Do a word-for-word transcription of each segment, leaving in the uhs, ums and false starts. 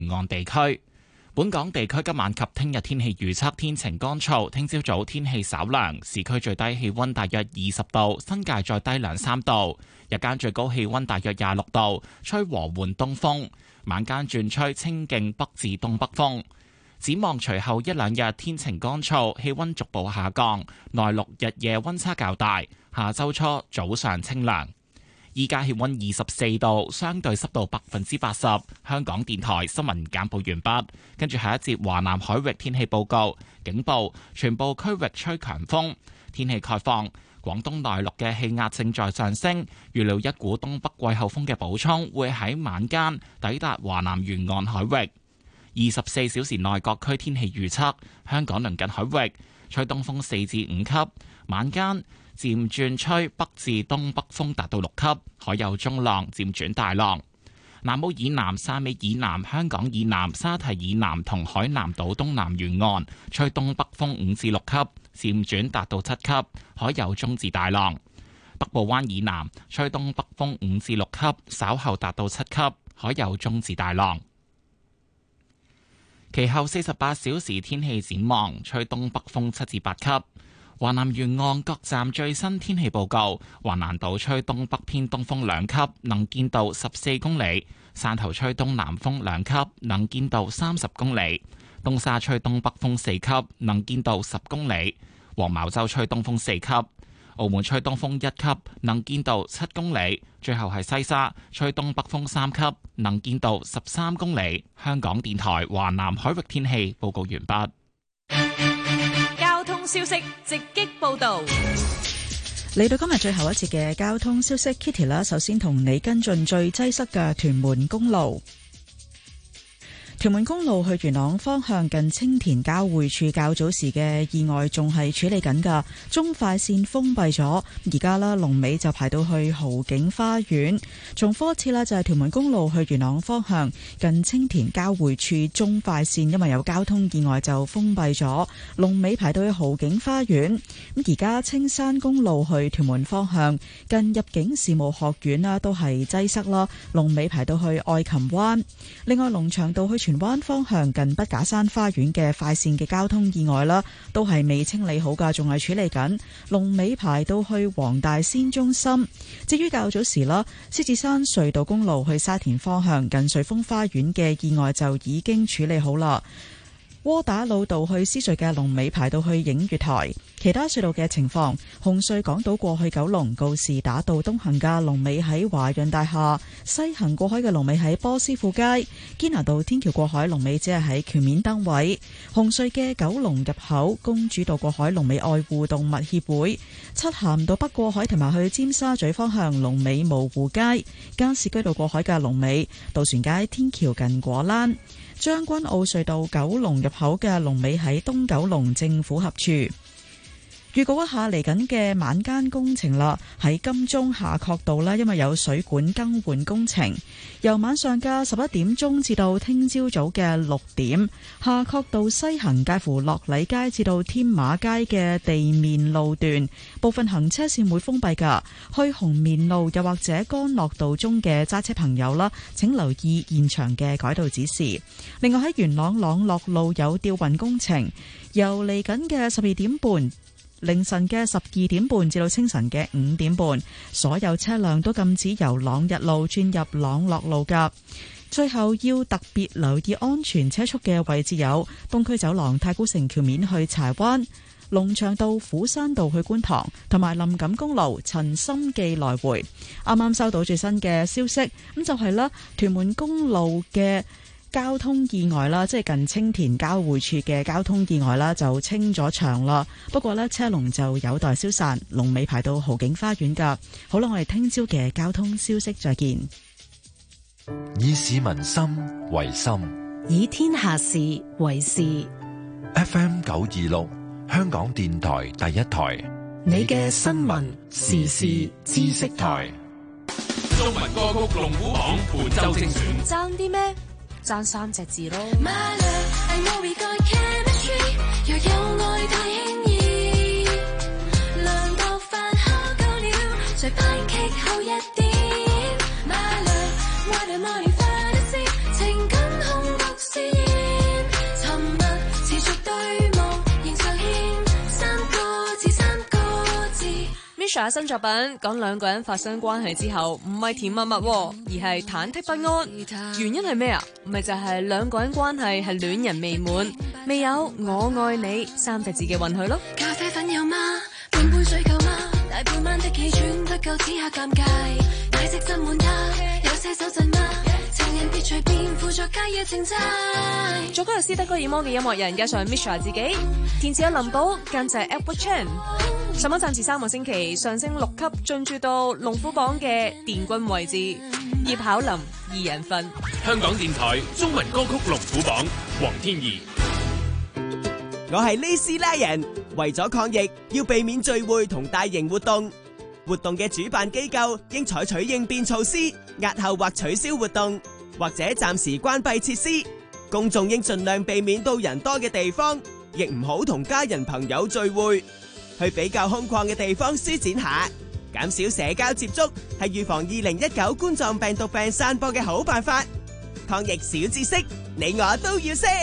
岸地區。本港地區今晚及聽日天氣預測，天晴乾燥，聽朝早天氣稍涼，市區最低氣溫大約二十度，新界再低兩三度。日間最高氣溫大約廿六度，吹和緩東風，晚間轉吹清勁北至東北風。展望隨後一兩日天晴乾燥，氣溫逐步下降，內陸日夜溫差較大。下周初早上清涼。依家氣溫二十四度，相對濕度百分之八十。香港電台新聞簡報完畢，跟住下一節華南海域天氣報告。警報，全部區域吹強風，天氣概況。廣東內陸嘅氣壓正在上升，預料一股東北季候風嘅補充會喺晚間抵達華南沿岸海域。二十四小時內各區天氣預測：香港鄰近海域吹東風四至五級，晚間漸轉吹北至東北風，達到六級，海有中浪，漸轉大浪。南澳以南、汕尾以南、香港以南、沙堤以南同海南島東南沿岸吹東北風五至六級，漸轉達到七級，海有中至大浪。北部灣以南吹東北風五至六級，稍後達到七級，海有中至大浪。其後四十八小時天氣展望，吹東北風七至八級。華南沿岸各站最新天氣報告：華南島吹東北偏東風兩級，能見度十四公里；汕頭吹東南風兩級，能見度三十公里；東沙吹東北風四級，能見度十公里；黃茅洲吹東風四級；澳門吹東風一級，能見度七公里。最後係西沙吹東北風三級，能見度十三公里。香港電台華南海域天氣報告完畢。 交通消息直擊報道， 嚟到今日最後一節嘅交通消息 ，Kitty 啦，首先同你跟進最擠塞嘅屯門公路。屯門公路去元朗方向近青田交匯處較早時嘅意外仲係處理緊㗎，中快線封閉咗，而家啦龍尾就排到去豪景花園。重複一次啦，就係屯門公路去元朗方向近青田交匯處中快線，因為有交通意外就封閉咗，龍尾排到去豪景花園。咁而家青山公路去屯門方向近入境事務學院啦，都係擠塞啦，龍尾排到去愛琴灣。另外龍翔道去荃灣方向近筆架山花園嘅快線嘅交通意外啦，都係未清理好噶，仲係處理緊，龍尾排到去黃大仙中心。至於較早時啦，獅子山隧道公路去沙田方向近瑞豐花園嘅意外就已經處理好啦。窩打老道去獅隧嘅龍尾排到去映月台，其他隧道嘅情況：紅隧港島過去九龍告士打道東行嘅龍尾喺華潤大廈，西行過海嘅龍尾喺波斯富街，堅拿道天橋過海龍尾只係喺橋面燈位。紅隧嘅九龍入口公主道過海龍尾愛護動物協會，漆咸道北過海同埋去尖沙咀方向龍尾蕪湖街，加士居道過海嘅龍尾渡船街天橋近果欄。將軍澳隧道九龍入口嘅龍尾喺東九龍政府合署。預告一下嚟緊嘅晚間工程啦，喺金鐘夏慤道啦，因為有水管更換工程，由晚上嘅十一點鐘至到聽朝早嘅六點，夏慤道西行介乎樂禮街至到添馬街嘅地面路段部分行車線會封閉噶，去紅棉路又或者干諾道中嘅揸車朋友啦，請留意現場嘅改道指示。另外喺元朗朗樂路有吊運工程，由嚟緊嘅十二點半。凌晨嘅十二點半至到清晨嘅五點半，所有車輛都禁止由朗日路轉入朗樂路噶。最後要特別留意安全車速嘅位置有東區走廊太古城橋面去柴灣、龍翔道虎山道去觀塘，同埋林錦公路陳心記來回。啱啱收到最新嘅消息，咁就係啦，屯門公路嘅交通意外啦，即係近青田交匯處嘅交通意外啦，就清咗場啦。不過呢，車龍就有待消散，龍尾排到豪景花園噶。好啦，我哋聽朝嘅交通消息再見。 以市民心為心， 以天下事為事。 F M 九二六，香港電台第一台， 你嘅新聞時事知識台。 中文歌曲龍虎榜本周精選， 爭啲咩？爭三隻字咯。 Misha 新作品講兩個人發生關係之後，唔係甜蜜蜜，而係忐忑不安。原因係咩啊？咪就係、是、兩個人關係係戀人未滿，未有我愛你三隻字嘅允許咯。 咖啡粉有嗎？半杯水夠嗎？大半晚的氣喘不夠此刻尷尬，奶昔斟滿它，有些手震嗎？情人別隨便輔助加野情債。 作曲係斯德哥爾摩嘅音樂人，加上 Misha 自己，填詞有林寶，監製 Edward Chan。上網暫時三個星期，上升六級，進駐到龍虎榜嘅殿軍位置。葉巧琳二人份。 香港電台中文歌曲龍虎榜，黃天怡。 我係呢斯拉人，為咗抗疫，要避免聚會同大型活動。活動嘅主辦機構應採取應變措施，押後或取消活動，或者暫時關閉設施。公眾應盡量避免到人多嘅地方，亦唔好同家人朋友聚會。去比較空曠嘅地方舒展下，減少社交接觸，係預防二零一九冠狀病毒病散播嘅好辦法。抗疫小知識，你我都要識。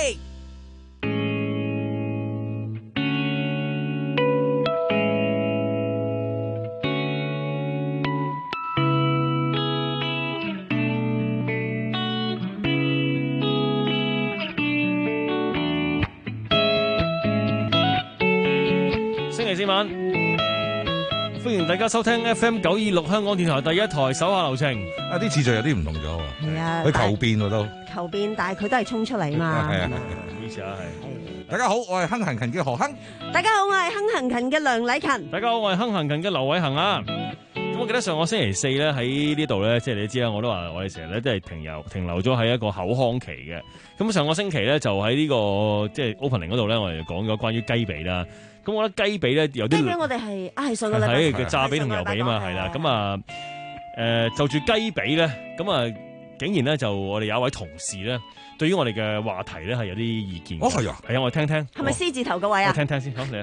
星期四晚，歡迎大家收聽 F M 九二六香港電台第一台手下留情。 啊，啲次序有啲唔同咗喎。 係啊， 佢求變喎都。 求變，但係佢都係衝出嚟嘛。 係啊， 唔好意思啊，係。 大家好，我係亨行勤嘅何亨。 大家好，我係亨行勤嘅梁禮勤。 大家好，我係亨行勤嘅劉偉恒啊。咁我記得上個星期四咧喺呢度咧，即係你知啦，我都話我哋成日咧都係停留停留咗喺一個口腔期嘅。咁上個星期咧就喺呢、這個即係 opening 嗰度咧，我哋講咗關於雞髀啦。咁我覺得雞髀咧有啲，雞髀我哋係啊係上個禮拜係嘅炸髀同油髀啊嘛，係啦。咁啊誒就住雞髀咧，咁啊竟然咧就我哋有一位同事咧，對於我哋嘅話題咧係有啲意見。 哦係啊， 係啊，我哋聽聽。 係咪獅字頭嘅位啊？ 我聽聽先，好嚟啊！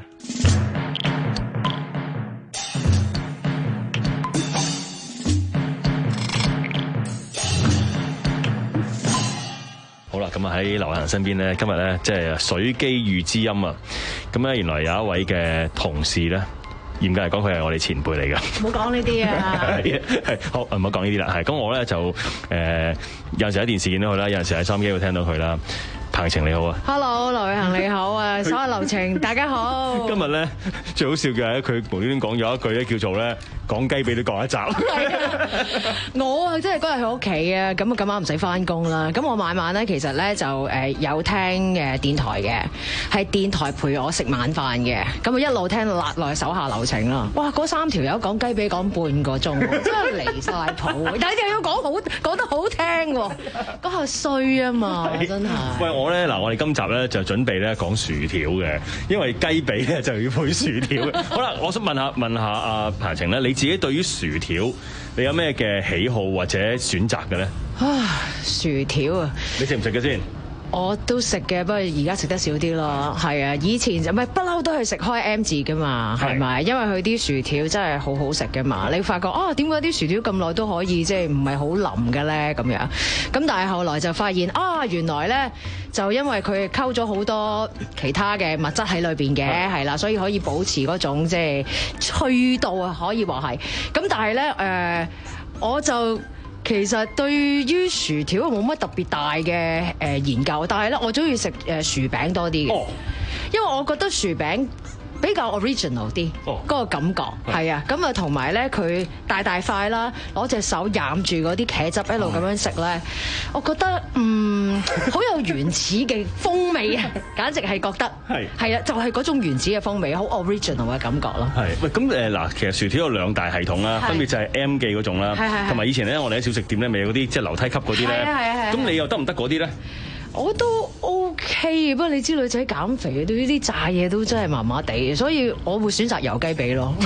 好啦，咁啊喺劉偉恒身邊咧，今日咧即係水機遇知音啊！咁咧原來有一位嘅同事咧，嚴格嚟講佢係我哋前輩嚟㗎。 唔好講呢啲啊！ 係係好唔好講呢啲啦？係咁我咧就誒、呃、有陣時喺電視見到佢啦，有陣時喺收音機會聽到佢啦。彭晴你好啊 ，Hello， 劉偉恒你好啊，所有劉晴大家好。 今日咧最好笑嘅係佢無端端講咗一句咧，叫做咧講雞髀都講一集。 我啊真係嗰日喺屋企啊，咁啊咁啱唔使翻工啦。咁我晚晚咧其實咧就誒有聽嘅電台嘅，係電台陪我食晚飯嘅。咁啊一路聽到辣落去手下留情啦。哇！嗰三條友講雞髀講半個鐘，真係離晒譜。但係又要講好講得好聽喎，嗰下衰啊嘛，真係。 喂，我咧嗱，我哋今集咧就準備咧講薯條嘅，因為雞髀咧就要配薯條嘅。好啦，我想問下問下阿彭晴咧，你自己對於薯條你有咩嘅喜好或者選擇嘅咧？ 啊，薯條啊！ 你食唔食嘅先？ 我都食嘅，不過而家食得少啲咯。係啊，以前就咪不嬲都係食開 M 字㗎嘛，係咪？因為佢啲薯條真係好好食㗎嘛。你發覺啊，點解啲薯條咁耐都可以即係唔係好腍嘅咧？咁樣咁，但係後來就發現啊，原來咧就因為佢溝咗好多其他嘅物質喺裏邊嘅，係啦，所以可以保持嗰種即係脆度啊，可以話係。咁但係咧誒，我就。其實對於薯條冇乜特別大嘅誒研究，但係咧我中意食誒薯餅多啲嘅，哦、因為我覺得薯餅比較 original 啲，嗰、哦、個感覺係啊，咁啊同埋咧佢大大塊啦，攞隻手攬住嗰啲茄汁一路咁樣食咧，我覺得嗯好有原始嘅風味啊，簡直係覺得係係啊，就係嗰種原始嘅風味，好 original 嘅感覺咯。係喂，咁誒嗱，其實薯條有兩大系統啦，分別就係 M 記嗰種啦，同埋以前咧我哋喺小食店咧咪有嗰啲即係樓梯級嗰啲咧，咁你又得唔得嗰啲咧？我都 OK，不過你知女仔減肥對呢啲炸嘢都真係麻麻地，所以我會選擇油雞髀咯。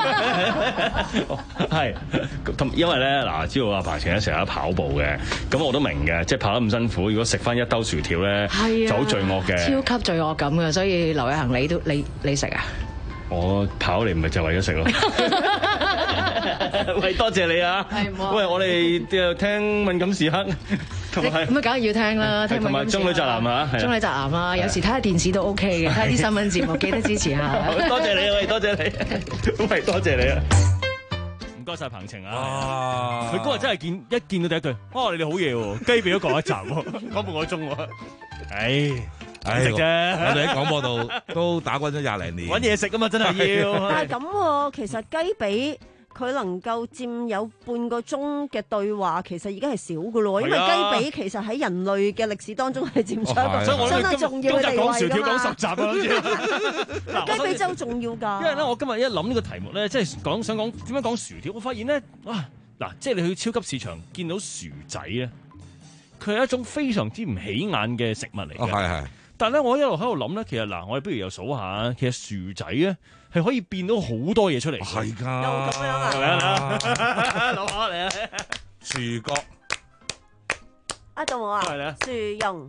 係，咁因為咧嗱，知道阿彭晴咧成日跑步嘅，咁我都明嘅，即係跑得咁辛苦，如果食翻一兜薯條咧，就好罪惡嘅，超級罪惡感嘅，所以劉偉恒你都你你食啊？我跑嚟唔係就為咗食咯。喂，多謝你啊！喂，我哋聽敏感時刻。咁啊，梗係要聽啦，聽同埋中女宅男嚇，中女宅男啦，有時睇下電視都 OK 嘅，睇下啲新聞節目記得支持下。多謝你，喂，多謝你，喂，多謝你啊！ 唔該晒彭程啊！佢嗰日真係見一見到第一句，哦，你哋好嘢喎，雞髀都講一集喎，講半個鐘喎。唉， 唉食啫， 我哋喺廣播度都打滾咗廿零年， 揾嘢食啊嘛，真係要。 但係咁喎，其實雞髀佢能夠佔有半個鐘嘅對話，其實已經係少噶咯，因為雞髀其實喺人類嘅歷史當中係佔咗一個相當重要嘅地位㗎嘛。今日講薯條講十集啊，好似雞髀真係好重要㗎。 因為咧，我今日一諗呢個題目咧，即係講想講點樣講薯條，我發現咧，哇嗱，即係你去超級市場見到薯仔咧，佢係一種非常之唔起眼嘅食物嚟嘅。 哦，係係。 但係咧，我一路喺度諗咧，其實嗱，我哋不如又數下，其實薯仔咧係可以變到好多嘢出嚟。 係㗎， 又咁樣啊！ 係咪啊？攞下嚟啊！ 薯角啊，到我啊！ 係咧， 薯蓉、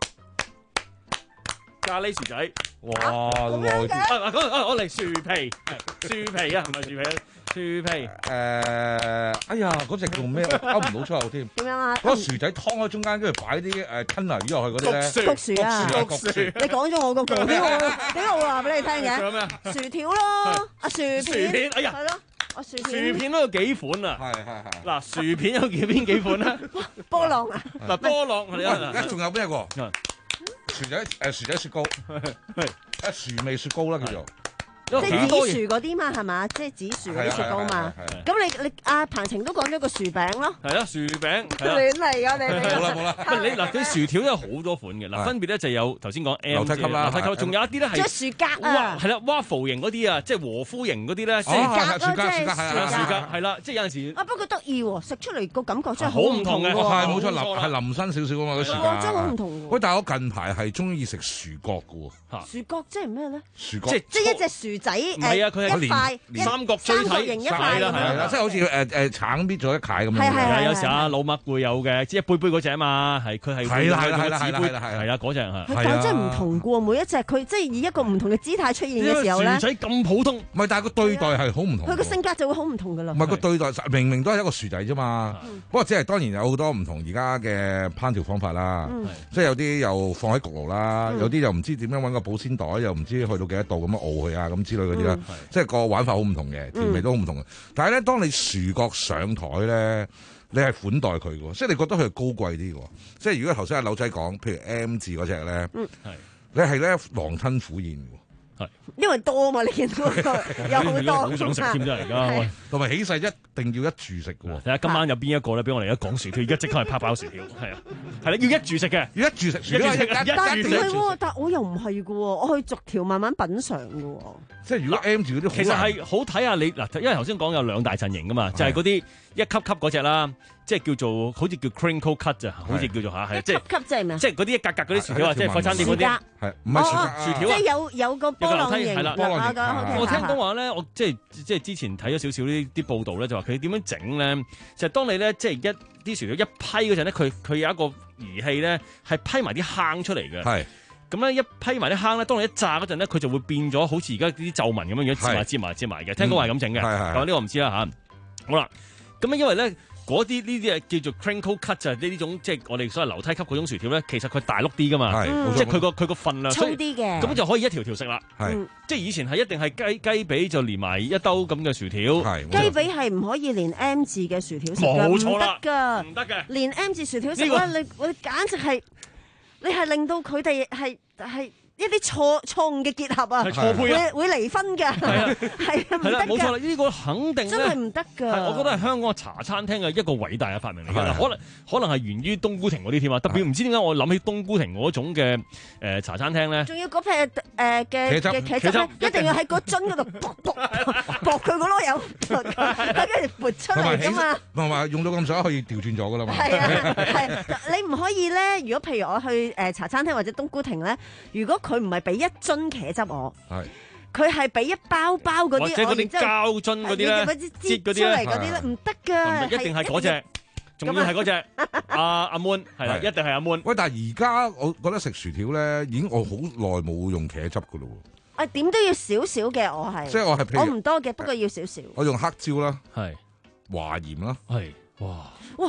咖喱薯仔， 哇！ 咁樣嘅啊啊！嗰我嚟薯皮，薯皮啊，唔係薯皮，薯皮。 誒，哎呀，嗰隻叫咩？勾唔到出口添。 點樣啊？ 嗰個薯仔劏喺中間，跟住擺啲誒吞拿魚落去嗰啲咧。 焗薯啊！ 焗薯， 你講咗我個句，點我點我話俾你聽嘅？ 仲有咩啊？ 薯條咯，啊薯片， 薯片，哎呀， 係咯，啊薯薯片， 片都有幾款啊？ 係係係。 嗱，薯片有幾邊幾款咧？ 波浪啊！ 嗱，波浪我哋而家啊， 仲有咩個？薯仔誒薯仔雪糕，誒薯味雪糕啦叫做。 即係紫薯嗰啲嘛，係嘛？即係紫薯嗰啲雪糕嘛。咁你你阿彭程都講咗個薯餅咯。 係啊，薯餅。 亂嚟㗎你哋。 冇啦冇啦。 喂，你嗱啲薯條都有好多款嘅，嗱分別咧就有頭先講 M 樓梯級啦， 樓梯級，仲有一啲咧係即係薯格啊。 係啦，waffle 型嗰啲啊，即係和夫型嗰啲咧，即係係薯格咯，即係薯格係啦，即係有陣時啊，不過得意喎，食出嚟個感覺真係好唔同嘅， 喎。 係冇錯，腍係腍身少少啊嘛，嗰薯格真係好唔同喎。 喂，但係我近排係中意食薯角嘅喎。 薯角即係咩咧？ 薯角即係即係一隻薯仔， 唔係啊，佢係一塊三角錐體形一塊係啦係啦， 即係好似誒誒橙搣咗一塊咁樣。 係係係。 有時啊老麥會有嘅，即係一杯杯嗰只啊嘛，係佢係係啦係啦係啦係啦係啦係啦嗰隻係。 但係真係唔同嘅喎，每一隻佢即係以一個唔同嘅姿態出現嘅時候咧， 薯仔咁普通， 唔係，但係個對待係好唔同。 佢個性格就會好唔同㗎啦。 唔係個對待，明明都係一個薯仔啫嘛。不過即係當然有好多唔同而家嘅烹調方法啦。即係有啲又放喺焗爐啦，有啲又唔知點樣揾個保鮮袋，又唔知去到幾多度咁樣熬佢啊咁之類嗰啲啦。即係個玩法好唔同嘅，甜味都好唔同嘅。但係咧，當你薯角上台咧，你係款待佢嘅，即係你覺得佢係高貴啲嘅。即係如果頭先阿柳仔講，譬如 M 字嗰隻咧，你係咧狼吞虎咽嘅。 因為多嘛，你見到有好多， 好想食添真係而家。 同埋起勢一定要一住食嘅喎。 睇下今晚有邊一個咧，俾我哋而家講薯條，而家即刻去拍包薯條。係啊，係啦，要一住食嘅， 要一住食， 一住食，一住食。 係，但我又唔係嘅喎，我去逐條慢慢品嚐嘅喎。 即係如果 M 字嗰啲， 其實係好睇下你嗱，因為頭先講有兩大陣營噶嘛，就係嗰啲一級級嗰隻啦。即係叫做好似叫 crinkle cut 咋，好似叫做嚇，係即係級級即係咩？ 即係嗰啲一格格嗰啲薯條啊，即係快餐店嗰啲， 係唔係薯薯條啊？即係有有個波浪形係啦，我聽講話咧，我即係即係之前睇咗少少呢啲報道咧，就話佢點樣整咧？就係當你咧即係一啲薯條一批嗰陣咧，佢佢有一個儀器咧係批埋啲坑出嚟嘅。 係咁咧一批埋啲坑咧，當你一炸嗰陣咧，佢就會變咗好似而家啲皺紋咁樣樣，接埋接埋接埋嘅。聽講話係咁整嘅，咁呢個我唔知啦嚇。好啦，咁咧因為咧。嗰啲呢啲係叫做 crinkle cut 就係呢種即係我哋所謂樓梯級嗰種薯條咧，其實佢大碌啲噶嘛，即係佢個佢個份量粗啲嘅， 咁就可以一條條食啦。 係即係以前係一定係雞雞髀就連埋一兜咁嘅薯條， 雞髀係唔可以連 M 字嘅薯條食㗎， 冇錯啦， 唔得㗎， 唔得嘅， 連 M 字薯條食咧，你我簡直係你係令到佢哋係係。一啲錯錯誤嘅結合啊， 錯配啊， 會會離婚㗎，係啊，係啊，唔得㗎， 冇錯啦，呢個肯定真係唔得㗎。 我覺得係香港茶餐廳嘅一個偉大嘅發明嚟㗎，可能可能係源於冬菇亭嗰啲添啊，特別唔知點解我諗起冬菇亭嗰種嘅誒茶餐廳咧，仲要嗰撇誒嘅嘅茄汁咧，一定要喺個樽嗰度卜卜卜佢個籮柚，跟住撥出嚟㗎嘛。 同埋用到咁上下可以調轉咗㗎啦嘛。 係啊，係你唔可以咧。如果譬如我去誒茶餐廳或者冬菇亭咧，如果佢唔係俾一樽茄汁我，佢係俾一包包嗰啲， 或者嗰啲膠樽嗰啲咧，擠嗰啲出嚟嗰啲咧，唔得㗎， 一定係嗰隻，仲要係嗰隻。阿阿 Moon 係啦，一定係阿 Moon。 喂，但係而家我覺得食薯條咧，已經我好耐冇用茄汁㗎咯喎。 啊，點都要少少嘅，我係， 即係我係我唔多嘅，不過要少少。 我用黑椒啦， 係華鹽啦， 係哇哇。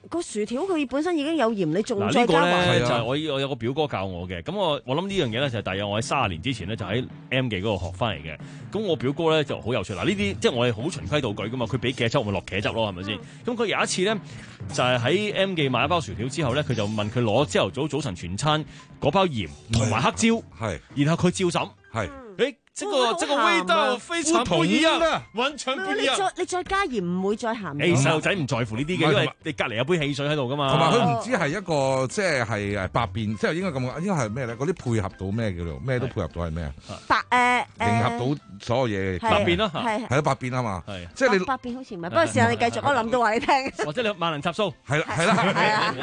個薯條佢本身已經有鹽，你仲嗱再加呢個咧埋就係我我有個表哥教我嘅，咁我我諗呢樣嘢咧就係大約我喺三十年之前咧就喺 M 記嗰度學翻嚟嘅。咁我表哥咧就好有趣，嗱呢啲即係我係好循規蹈矩噶嘛，佢俾茄汁我咪落茄汁咯，係咪先？咁佢有一次咧就係喺 M 記買一包薯條之後咧，佢就問佢攞朝頭早早晨全餐嗰包鹽同埋黑椒， 係， 然後佢照審， 係， 誒。這個這個味道非常不一樣，完全不一樣。 你再你再加鹽唔會再鹹。 誒細路仔唔在乎呢啲嘅，因為你隔離有杯汽水喺度噶嘛。 同埋佢唔知係一個即係係誒百變，即係應該咁講，應該係咩咧？嗰啲配合到咩叫做咩都配合到係咩啊？ 百誒迎合到所有嘢百變咯， 係係咯百變啊嘛。 係即係你百變好似唔係，不過試下你繼續，我諗到話你聽。 或者你萬能插蘇係啦係啦係啊。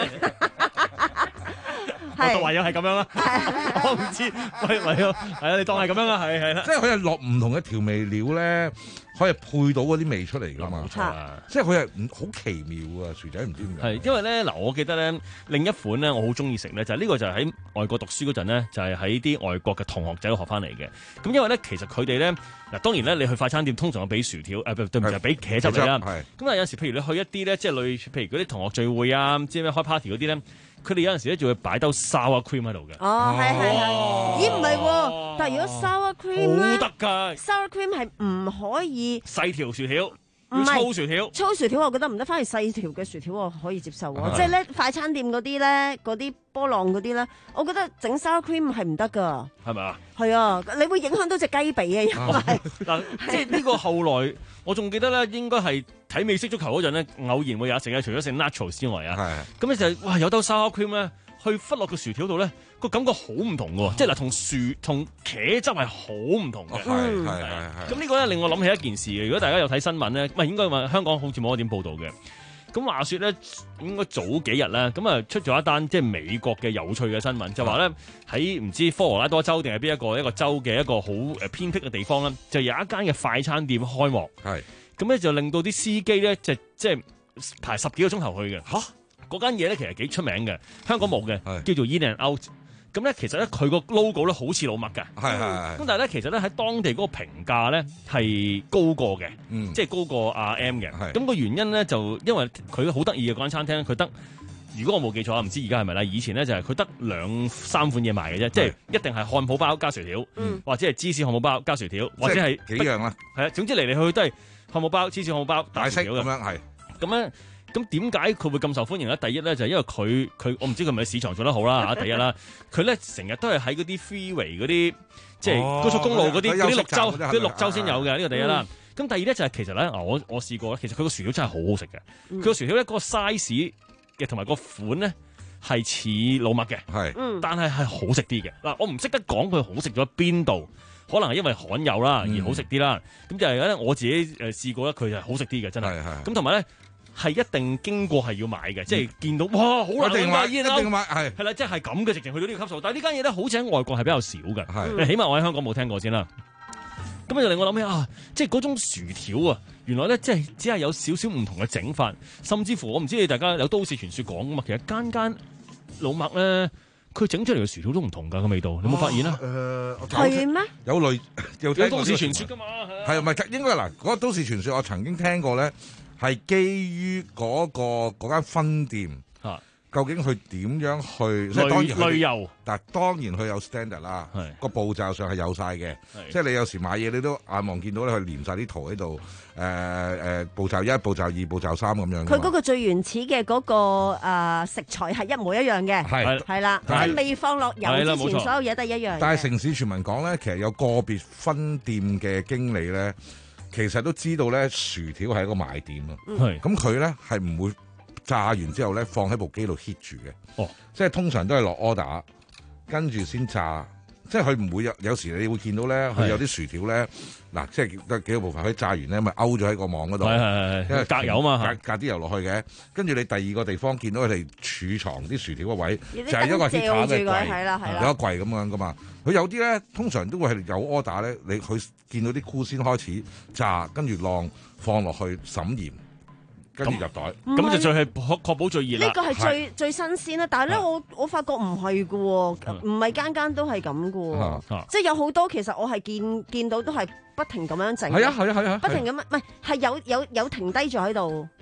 我當唯有係咁樣啦，我唔知，喂唯有係啊，你當係咁樣啦，係係啦。 即係佢係落唔同嘅調味料咧，可以配到嗰啲味出嚟㗎嘛。 冇錯啊， 即係佢係唔好奇妙啊！薯仔唔知點解。 係因為咧嗱，我記得咧另一款咧，我好中意食咧，就係呢個就係喺外國讀書嗰陣咧，就係喺啲外國嘅同學仔度學翻嚟嘅。咁因為咧，其實佢哋咧嗱，當然咧，你去快餐店通常有俾薯條，誒對唔住，係俾茄汁嚟啦。咁啊有時譬如你去一啲咧，即係類譬如嗰啲同學聚會啊，唔知咩開 party 嗰啲咧。佢哋有陣時咧仲會擺兜 sour cream 喺度嘅。 哦，係係係。咦唔係喎，但係如果 sour cream 咧， 好得㗎。 sour cream 係唔可以細條薯條，要粗薯條。 粗薯條我覺得唔得，反而細條嘅薯條我可以接受喎。即係咧快餐店嗰啲咧，嗰啲波浪嗰啲咧，我覺得整 sour cream 係唔得㗎。 係咪啊？ 係啊，你會影響到隻雞髀啊，因為嗱，即係呢個後來，我仲記得咧，應該係睇美式足球嗰陣咧，偶然會有食嘅，除咗食 nachos 之外啊，咁咧就係哇有兜 sour cream 咧，去忽落個薯條度咧，個感覺好唔同嘅，即係嗱同薯同茄汁係好唔同嘅。 係係係係。 咁呢個咧令我諗起一件事嘅，如果大家有睇新聞咧，唔係應該話香港好似冇乜點報導嘅。咁話說咧，應該早幾日咧，咁啊出咗一單即係美國嘅有趣嘅新聞，就話咧喺唔知科羅拉多州定係邊一個一個州嘅一個好誒偏僻嘅地方咧，就有一間嘅快餐店開幕。係咁咧就令到啲司機咧就即係排十幾個鐘頭去嘅。嚇，嗰間嘢咧其實幾出名嘅，香港冇嘅，叫做 In and Out。咁咧其實咧佢個 logo 咧好似老麥㗎，係係。咁但係咧其實咧喺當地嗰個評價咧係高過嘅，嗯、即係高過阿 M 嘅。咁個原因咧就因為佢好得意嘅嗰間餐廳，佢得如果我冇記錯啊，唔知而家係咪啦？以前咧就係佢得兩三款嘢賣嘅啫，即係一定係漢堡包加薯條，嗯、或者係芝士漢堡包加薯條，或者係幾樣啦。 係啊，總之嚟嚟去去都係漢堡包、芝士漢堡包、 大式咁樣係。 咁咧。咁點解佢會咁受歡迎咧？第一咧就係因為佢佢我唔知佢係咪市場做得好啦嚇。第一啦，佢咧成日都係喺嗰啲 freeway 嗰啲即係高速公路嗰啲嗰啲綠洲嗰啲綠洲先有嘅，呢個第一啦。咁、嗯、第二咧就係其實咧我我試過咧，其實佢個薯條真係好好食嘅。佢個、嗯、薯條咧嗰個 size 嘅同埋個款咧係似老麥嘅，係，嗯、但係係好食啲嘅。嗱，我唔識得講佢好食咗邊度，可能係因為罕有啦而好食啲啦。咁、嗯、就係咧我自己誒試過咧，佢係好食啲嘅，真係。咁同埋咧。係一定經過係要買嘅，嗯、即係見到哇好難買，一定買係係啦，即係咁嘅直情去到呢個級數。但係呢間嘢咧，好似喺外國係比較少嘅，係起碼我喺香港冇聽過先啦。咁就令我諗起啊，即係嗰種薯條啊，原來咧即係只係有少少唔同嘅整法，甚至乎我唔知你大家有都市傳說講噶嘛，其實間間老麥咧，佢整出嚟嘅薯條都唔同㗎個味道，你有冇發現啊？ 誒係咩？ 有類有有都市傳說㗎嘛？ 係唔係應該嗱？嗰個都市傳說我曾經聽過咧。係基於嗰、嗰個嗰間分店，啊、究竟佢點樣去？即係當然旅遊，但係當然佢有 standard 啦。個步驟上係有晒嘅，即係你有時買嘢你都眼望見到咧，佢連晒啲圖喺度。誒、呃、誒，步驟一、步驟二、步驟三咁樣。 佢嗰個最原始嘅嗰、嗰個、呃、食材係一模一樣嘅，係係啦，喺未放落油之前，所有嘢都係一樣。 但係城市傳聞講咧，其實有個別分店嘅經理咧。其實都知道咧，薯條係一個賣點啊。咁佢咧係唔會炸完之後咧放喺部機度 heat 住嘅。哦，即係通常都係落 order，跟住先炸。即係佢唔會有有時你會見到咧，佢有啲薯條咧，嗱，即係得幾個部分，佢炸完咧咪勾咗喺個網嗰度。係係係，因為隔油嘛，隔隔啲油落去嘅。跟住你第二個地方見到佢哋儲藏啲薯條個位，就係一個 heater 嘅櫃，有一個櫃咁樣噶嘛。佢有啲咧，通常都會係有 order 咧，你佢見到啲菇先開始炸，跟住晾放落去滲鹽，跟住入袋， 咁就最係確確保最熱啦。 呢個係最最新鮮啦，但係咧我我發覺唔係㗎喎，唔係間間都係咁㗎喎，即係有好多其實我係見見到都係不停咁樣整。 係啊係啊係啊， 不停咁樣，唔係係有有有停低咗喺度。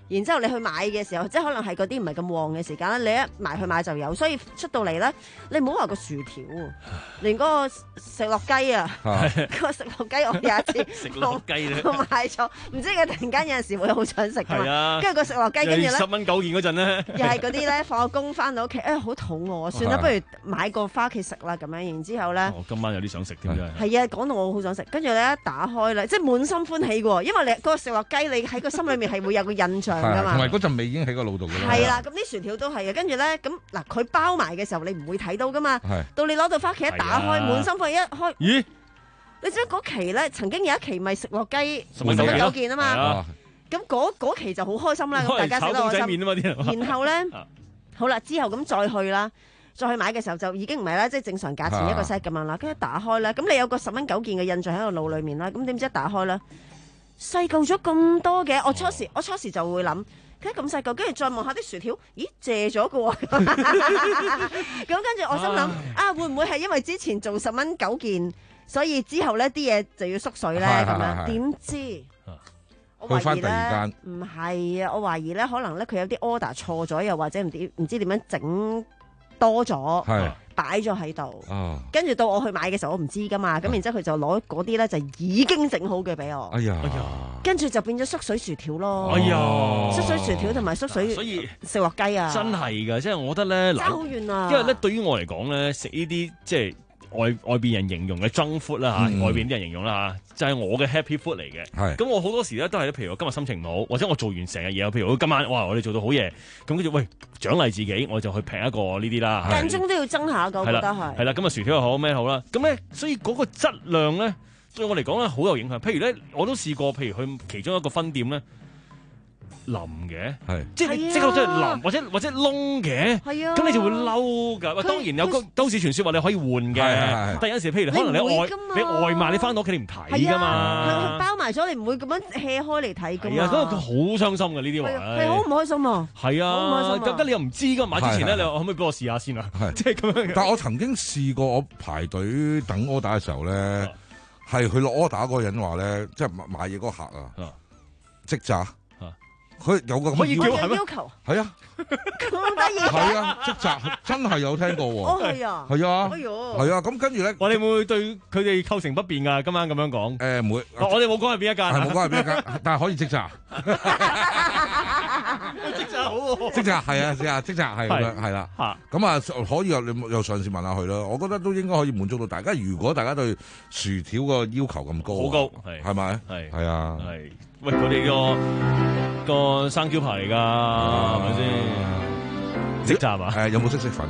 然之後你去買嘅時候，即係可能係嗰啲唔係咁旺嘅時間咧，你一埋去買就有，所以出到嚟咧，你唔好話個薯條喎，連嗰個食落雞啊，嗰個食落雞我有一次食落雞咧， 我買咗，唔知佢突然間有陣時會好想食㗎嘛， 啊， 跟住個食落雞跟住咧十蚊九件嗰陣咧， 又係嗰啲咧放咗工翻到屋企，誒好肚餓，算啦，不如買個返屋企食啦咁樣，然之後咧， 我今晚有啲想食添真係， 係啊，講到我好想食，跟住你一打開咧，即係滿心歡喜喎，因為你嗰個食落雞你喺個心裏面係會有個印象㗎嘛， 同埋嗰陣味已經喺個腦度㗎啦。 係啦，咁啲薯條都係嘅，跟住咧咁嗱，佢包埋嘅時候你唔會睇到㗎嘛，到你攞到返屋企一打開，滿心歡喜一開， 咦？ 你知唔知嗰期咧曾經有一期咪食落雞十蚊九件啊嘛，咁嗰嗰期就好開心啦，咁大家食得開心。然後咧，好啦，之後咁再去啦。再去買嘅時候就已經唔係啦，即係正常價錢一個 set 咁樣啦。跟住打開咧，咁你有個十蚊九件嘅印象喺個腦裏面啦。咁點知一打開咧，細嚿咗咁多嘅。我初時我初時就會諗，佢咁細嚿，跟住再望下啲薯條，咦借咗嘅喎。咁跟住我心諗啊，會唔會係因為之前做十蚊九件，所以之後咧啲嘢就要縮水咧咁樣？點知？我懷疑咧，唔係啊！我懷疑咧，可能咧佢有啲 order 錯咗，又或者唔知唔知點樣整。多咗，擺咗喺度，跟住到我去買嘅時候，我唔知噶嘛，咁然之後佢就攞嗰啲咧就已經整好嘅俾我， 哎呀， 跟住就變咗縮水薯條咯， 哎呀， 縮水薯條同埋縮水， 所以食落雞啊， 真係㗎，即係我覺得咧， 爭好遠啊， 因為咧對於我嚟講咧，食呢啲即係。外外邊人形容嘅 junk food 啦嚇，外邊啲人形容啦嚇，就係我嘅 happy food 嚟嘅。係，咁我好多時咧都係，譬如我今日心情唔好，或者我做完成日嘢，譬如我今晚哇，我哋做到好夜，咁跟住喂獎勵自己，我就去拼一個呢啲啦。 間中都要爭下㗎，我覺得係。 係啦，咁啊薯條又好咩好啦，咁咧所以嗰個質量咧對我嚟講咧好有影響。譬如咧我都試過，譬如去其中一個分店咧。腍嘅，係即係你即刻即係腍，或者或者燶嘅，係啊，咁你就會嬲㗎。喂，當然有個都市傳說話你可以換嘅，但係有時譬如可能你外你外賣，你翻到屋企你唔睇㗎嘛， 佢包埋咗，你唔會咁樣 hea 開嚟睇㗎嘛。 係啊，嗰個好傷心㗎呢啲話， 係好唔開心啊。 係啊，咁跟你又唔知㗎，買之前咧，你可唔可以俾我試下先啊？即係咁樣。 但係我曾經試過，我排隊等 order 嘅時候咧，係佢落 order 嗰個人話咧，即係買嘢嗰個客啊，即炸。佢有個可以叫係咩？ 要求係啊， 咁得意係啊，即責真係有聽過喎。 哦係啊， 係啊， 哎呦， 係啊，咁跟住咧， 我哋會唔會對佢哋構成不便㗎？今晚咁樣講， 誒唔會， 我哋冇講係邊一間， 係冇講係邊一間，但係可以即責。 即責好喎， 即責係啊，即責即責係咁樣，係啦。咁啊，可以又你又嘗試問下佢咯。我覺得都應該可以滿足到大家。如果大家對薯條個要求咁高， 好高，係係咪？ 係係啊， 係。喂，佢哋個個生招牌嚟㗎，係咪先？即責啊？ 誒，有冇即食粉？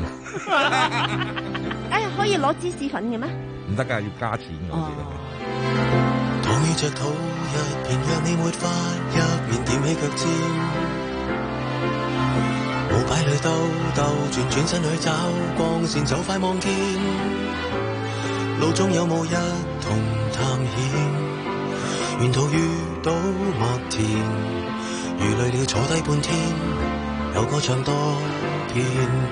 哎呀，可以攞芝士粉嘅咩？ 唔得㗎，要加錢㗎。 躺於隻土一片，讓你沒法一面踮起腳尖，舞擺裏兜兜轉，轉身去找光線，就快望見路中有冇一同探險。沿途遇到麥田，如累了坐低半天，有歌唱多遍。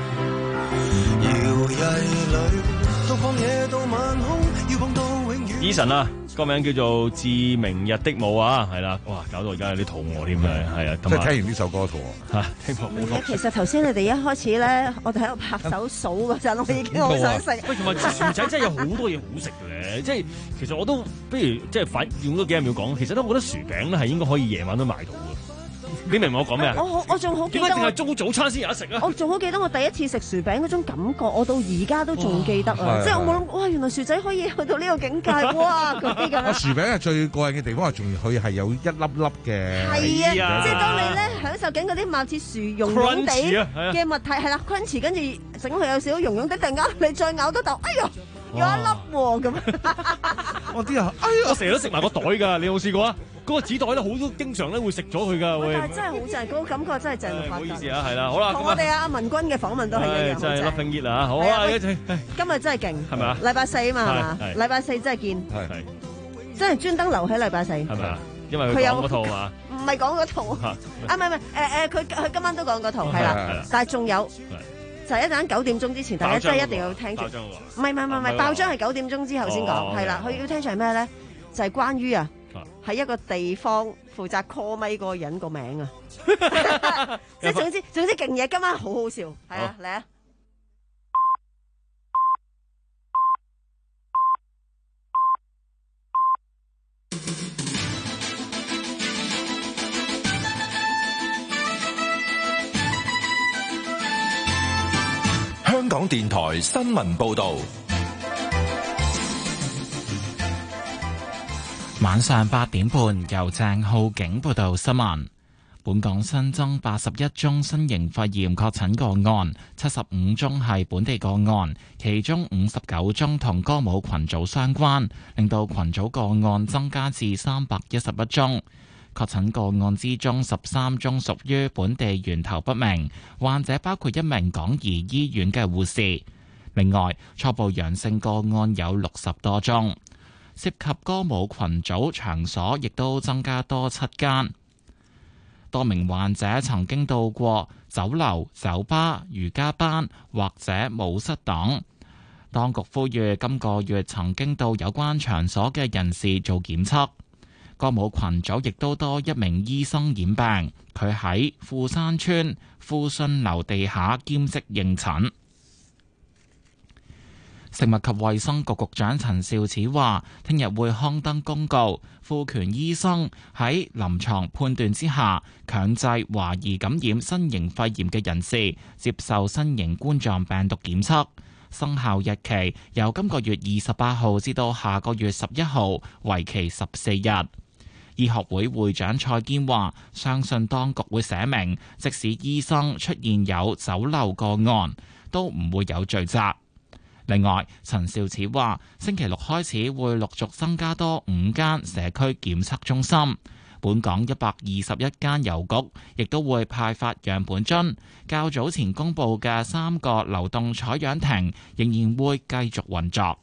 搖曳裏，到曠野到晚空，要碰到永遠。 Eason 啊，個名叫做《致明日的舞》啊，係啦，哇，搞到而家有啲肚餓添啊，係啊， 即係聽完呢首歌肚餓嚇，聽過冇錯。 其實頭先你哋一開始咧，我哋喺度拍手數嗰陣，我已經好想食。 喂，同埋薯仔真係有好多嘢好食嘅，即係其實我都不如即係反用多幾十秒講，其實都覺得薯餅咧係應該可以夜晚都買到嘅。你明唔明我講咩啊？ 我我仲好記得， 點解淨係中早餐先有得食啊？ 我仲好記得我第一次食薯餅嗰種感覺，我到而家都仲記得啊！即係我冇諗，哇！原來薯仔可以去到呢個境界，哇！嗰啲咁。 薯餅係最過癮嘅地方係，仲佢係有一粒粒嘅。 係啊，即係當你咧享受緊嗰啲貌似薯蓉蓉地嘅物體，係啦 ，crunchy， 跟住整佢有少少蓉蓉地，突然間你再咬多啖，哎呀，有一粒喎咁。 我啲啊，哎呀， 我成日都食埋個袋㗎，你有冇試過啊？嗰個紙袋咧，好多經常咧會食咗佢㗎，會。 但係真係好正，嗰個感覺真係正到發。 唔好意思啊，係啦，好啦。 同我哋阿文君嘅訪問都係一樣。 真係 loving it 啊！好啊，一齊。 今日真係勁， 係咪啊？ 禮拜四啊嘛，係嘛？禮拜四真係見，真係專登留喺禮拜四。係咪啊？因為佢講嗰套嘛。 唔係講嗰套啊，唔係唔係，誒誒，佢佢今晚都講嗰套係啦，但係仲有。就係一陣九點鐘之前，大家真係一定要聽住。唔係唔係唔係，爆漿係九點鐘之後先講，係啦。佢要聽住係咩咧？就係關於啊，係一個地方負責 call 咪嗰個人個名啊。 即係總之總之勁嘢，今晚好好笑，係啊，嚟啊！ 香港電台新聞報道。 晚上八點半，由鄭浩景報道新聞。本港新增八十一宗新型肺炎確診個案，七十五宗係本地個案，其中五十九宗同歌舞群組相關，令到群組個案增加至三百一十一宗。確診個案之中，十三宗屬於本地源頭不明，患者包括一名港怡醫院嘅護士。另外，初步陽性個案有六十多宗，涉及歌舞群組場所亦都增加多七間。多名患者曾經到過酒樓、酒吧、瑜伽班或者舞室等。當局呼籲今個月曾經到有關場所嘅人士做檢測。歌舞群組亦都多一名醫生染病，佢喺富山邨富信樓地下兼職應診。食物及衛生局局長陳肇始話，聽日會刊登公告，賦權醫生喺臨床判斷之下，強制懷疑感染新型肺炎嘅人士接受新型冠狀病毒檢測。生效日期由今個月二十八號至到下個月十一號，為期十四日。醫學會會長蔡堅話，相信當局會寫明，即使醫生出現有走漏個案，都唔會有罪責。另外，陳肇始話，星期六開始會陸續增加多五間社區檢測中心。本港一百二十一間郵局亦都會派發樣本樽。較早前公布嘅三個流動採樣亭仍然會繼續運作。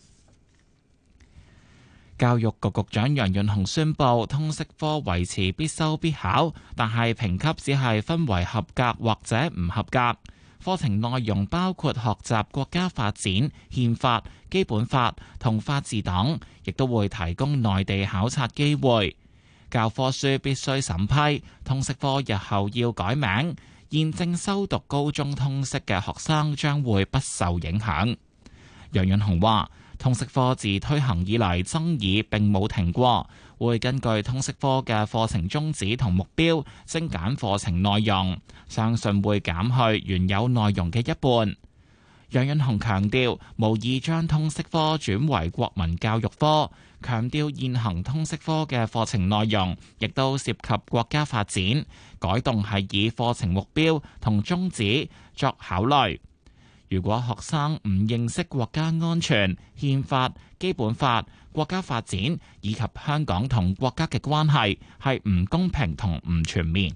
教育局局長楊潤雄宣布，通識科維持必修必考，但係評級只係分為合格或者唔合格。課程內容包括學習國家發展、憲法、基本法同法治等，亦都會提供內地考察機會。教科書必須審批，通識科日後要改名。現正修讀高中通識嘅學生將會不受影響。楊潤雄話，通識科自推行以嚟爭議並冇停過，會根據通識科嘅課程宗旨同目標精簡課程內容，相信會減去原有內容嘅一半。楊潤雄強調，無意將通識科轉為國民教育科，強調現行通識科嘅課程內容亦都涉及國家發展，改動係以課程目標同宗旨作考慮。如果學生唔認識國家安全、憲法、基本法、國家發展以及香港同國家嘅關係，係唔公平同唔全面。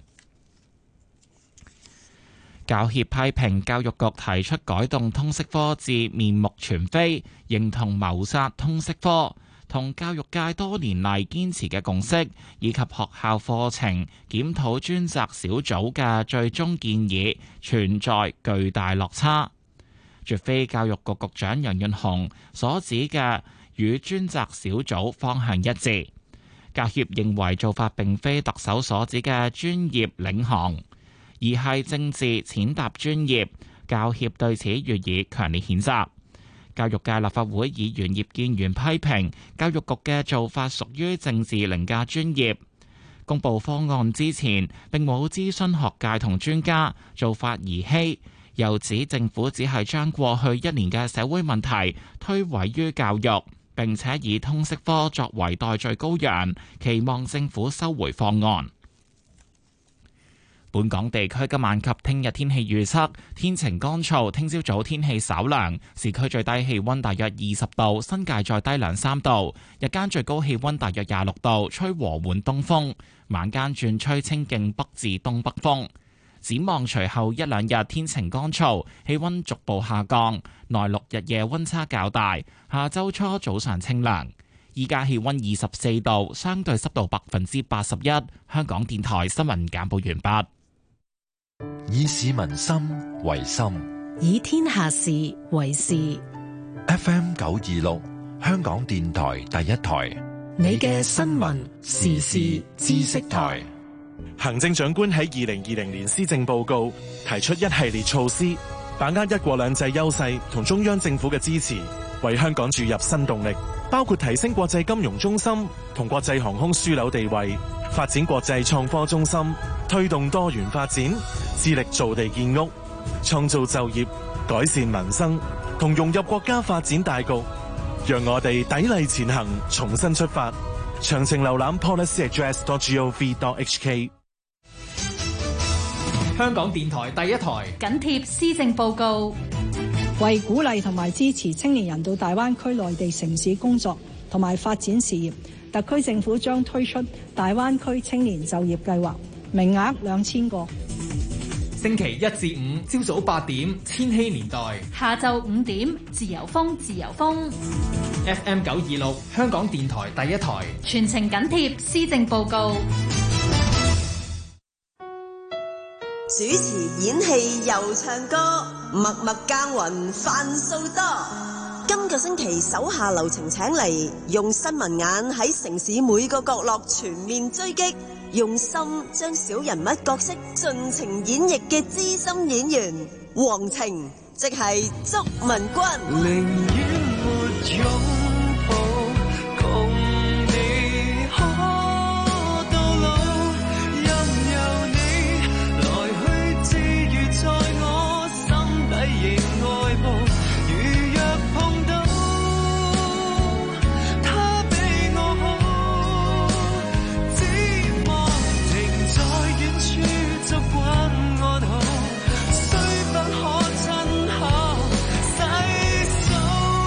教協批評教育局提出改動通識科至面目全非，形同謀殺通識科，同教育界多年嚟堅持嘅共識，以及學校課程檢討專責小組嘅最終建議存在巨大落差。絕非教育局局長楊潤雄所指嘅與專責小組方向一致。教協認為做法並非特首所指嘅專業領航，而係政治踐踏專業。教協對此予以強烈譴責。教育界立法會議員葉建源批評教育局嘅做法屬於政治凌駕專業。公布方案之前並冇諮詢學界同專家，做法兒戲。又指政府只係將過去一年嘅社會問題推諉於教育，並且以通識科作為代罪羔羊，期望政府收回方案。本港地區今晚及聽日天氣預測，天晴乾燥，聽朝早天氣稍涼，市區最低氣溫大約二十度，新界再低兩三度，日間最高氣溫大約廿六度，吹和緩東風，晚間轉吹清勁北至東北風。展望隨後一兩日天晴乾燥，氣溫逐步下降，內陸日夜溫差較大。下周初早上清涼。依家氣溫二十四度，相對濕度百分之八十一。香港電台新聞簡報完畢。 以市民心為心， 以天下事為事。 F M 九二六，香港電台第一台， 你嘅新聞時事知識台。 行政長官喺二零二零年施政報告提出一系列措施，把握一國兩制優勢同中央政府嘅支持，為香港注入新動力，包括提升國際金融中心同國際航空樞紐地位，發展國際創科中心，推動多元發展，致力造地建屋，創造就業，改善民生，同融入國家發展大局。讓我哋砥礪前行，重新出發。詳情瀏覽 policy address dot gov dot h k。 香港電台第一台緊貼施政報告， 為鼓勵同埋支持青年人到大灣區內地城市工作同埋發展事業，特區政府將推出大灣區青年就業計劃，名額兩千個。 星期一至五朝早八點，千禧年代； 下晝五點，自由風，自由風。 F M 九二六，香港電台第一台， 全程緊貼施政報告。 主持、演戲又唱歌，默默耕耘飯數多。今個星期手下留情請嚟，用新聞眼喺城市每個角落全面追擊，用心將小人物角色盡情演繹嘅資深演員黃晴，即係祝文君。寧願沒擁抱，共你可到老，任由你來去治愈在我心底仍愛慕。如若碰到他比我好，只望停在遠處就慣安好，雖不可親口細數。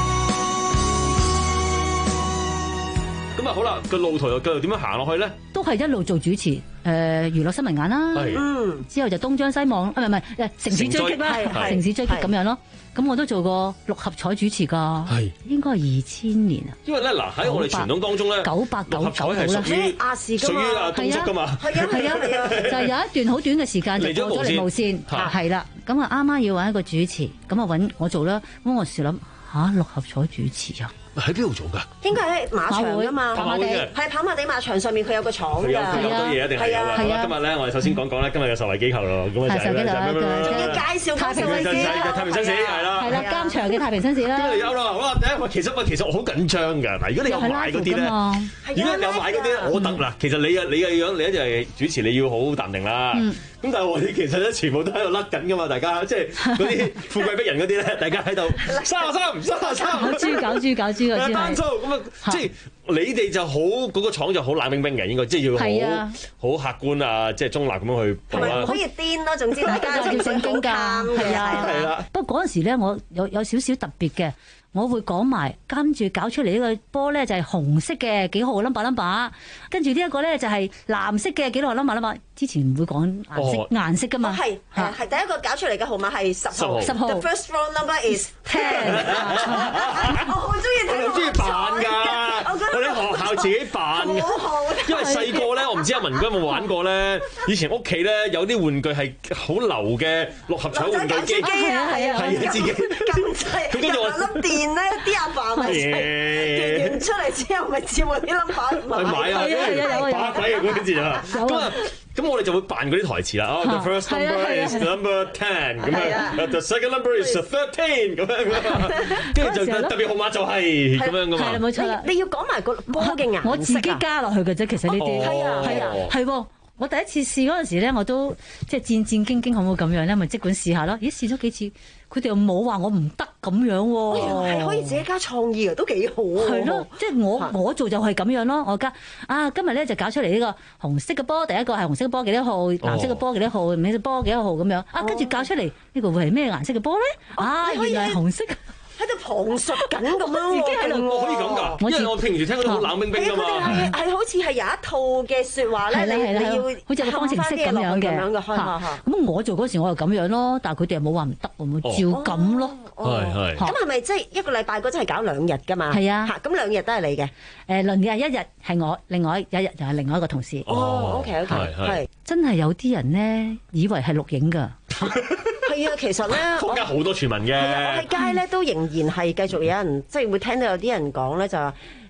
咁啊好啦，個路途又繼續點樣行落去咧？ 都係一路做主持，誒、呃、娛樂新聞眼啦，嗯，之後就東張西望，啊唔係唔係，誒城市追擊啦，城市追擊咁樣咯。咁我都做過六合彩主持㗎，係應該係二千年啊。 因為咧嗱喺我哋傳統當中咧， 九百九六合彩係屬於亞視屬於啊東足㗎嘛， 係啊係啊係啊， 就係有一段好短嘅時間就過咗嚟無線，係啦。咁啊啱啱要揾一個主持，咁啊揾我做啦。咁我時諗吓六合彩主持啊！ 喺邊度做㗎？ 應該喺馬場㗎嘛， 跑馬地係跑馬地馬場上面佢有個廠㗎。 佢有佢有好多嘢一定係有啦。好啦，今日咧我哋首先講講咧今日嘅受惠機構咯。咁啊就係仲要介紹太平紳士， 太平紳士係啦， 係啦，監場嘅太平紳士啦。 咁你有啦，好啦，第一個其實喂，其實我好緊張㗎。嗱，如果你有買嗰啲咧，如果你有買嗰啲咧，我得嗱。其實你嘅你嘅樣，你一定係主持，你要好淡定啦。咁但係我哋其實咧，全部都喺度甩緊㗎嘛，大家即係嗰啲富貴逼人嗰啲咧，大家喺度三啊三，三啊三， 搞豬搞豬搞豬嗰啲單數咁啊，即係你哋就好嗰個廠就好冷冰冰嘅，應該即係要好好客觀啊，即係中立咁樣去報啦。 唔可以癲咯，總之大家要正經㗎，係啊係啦。 不過嗰陣時咧，我有有少少特別嘅。我會講埋跟住搞出嚟呢個波咧就係紅色嘅幾號 number number， 跟住呢一個咧就係藍色嘅幾號 number number。之前唔會講顏色顏色㗎嘛。 係係係第一個搞出嚟嘅號碼係十號。 十號。 The first roll number is ten。我好中意睇。 我中意扮㗎，我哋學校自己扮嘅。因為細個咧，我唔知阿文君有冇玩過咧。以前屋企咧有啲玩具係好流嘅六合彩玩具機。 係啊係啊。 係啊，自己。 咁細。佢跟住我粒電咧，啲阿爸咪電完出嚟之後，咪照我啲粒牌買。 買啊！把鬼嘅嗰啲字啊！咁啊，咁我哋就會扮嗰啲台詞啦。哦，the first number is number ten 咁樣 ，the second number is thirteen 咁樣，跟住就特別號碼就係咁樣噶嘛。 係啦，冇錯啦。 你要講埋個波嘅顏色， 我自己加落去嘅啫。其實呢啲係啊係啊係喎。我第一次試嗰陣時咧，我都即係戰戰兢兢，可唔可以咁樣咧？咪即管試下咯。咦，試咗幾次，佢哋又冇話我唔得咁樣喎。 係可以自己加創意嘅，都幾好喎。 係咯，即係我我做就係咁樣咯。我加啊，今日咧就搞出嚟呢個紅色嘅波，第一個係紅色嘅波幾多號，藍色嘅波幾多號，咩波幾多號咁樣。啊，跟住搞出嚟呢個會係咩顏色嘅波咧？啊，原來係紅色。 喺度旁述緊咁樣， 自己喺度可以咁㗎，因為我平時聽嗰啲好冷冰冰㗎嘛。 係係好似係有一套嘅説話咧，你你要好似個方程式咁樣嘅。咁我做嗰時我又咁樣咯，但係佢哋又冇話唔得喎，照咁咯。 係係。 咁係咪即係一個禮拜嗰真係搞兩日㗎嘛？ 係啊。 咁兩日都係你嘅。 誒輪嘅一日係我，另外一日就係另外一個同事。 哦，OK OK，係。 真係有啲人咧以為係錄影㗎。 係啊，其實咧， 坊間好多傳聞嘅。 係啊，我喺街咧都仍然係繼續有人，即係會聽到有啲人講咧，就話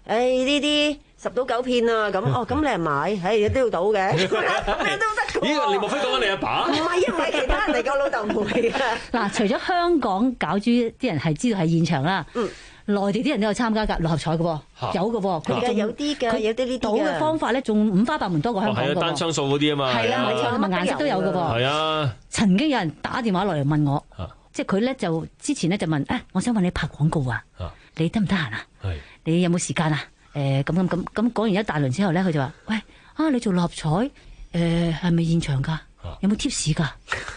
呢啲十賭九騙啊咁，哦咁你係買，誒都要賭嘅，咁樣都得嘅。 咦？你莫非講緊你阿爸？ 唔係啊，唔係其他人嚟，個老豆唔會嘅。 嗱，除咗香港搞珠啲人係知道係現場啦，嗯，內地啲人都有參加㗎六合彩嘅喎，有嘅喎，佢哋有啲嘅，有啲呢啲賭嘅方法咧，仲五花八門多過香港嘅喎。 係啊，單雙數嗰啲啊嘛。 係啊，冇錯，同埋顏色都有嘅喎。 係啊。曾經有人打電話落嚟問我，即係佢咧就之前咧就問，誒，我想揾你拍廣告啊，你得唔得閒啊？係。你有冇時間啊？誒咁咁咁咁講完一大輪之後咧，佢就話：喂，啊你做六合彩誒係咪現場㗎？有冇貼士㗎？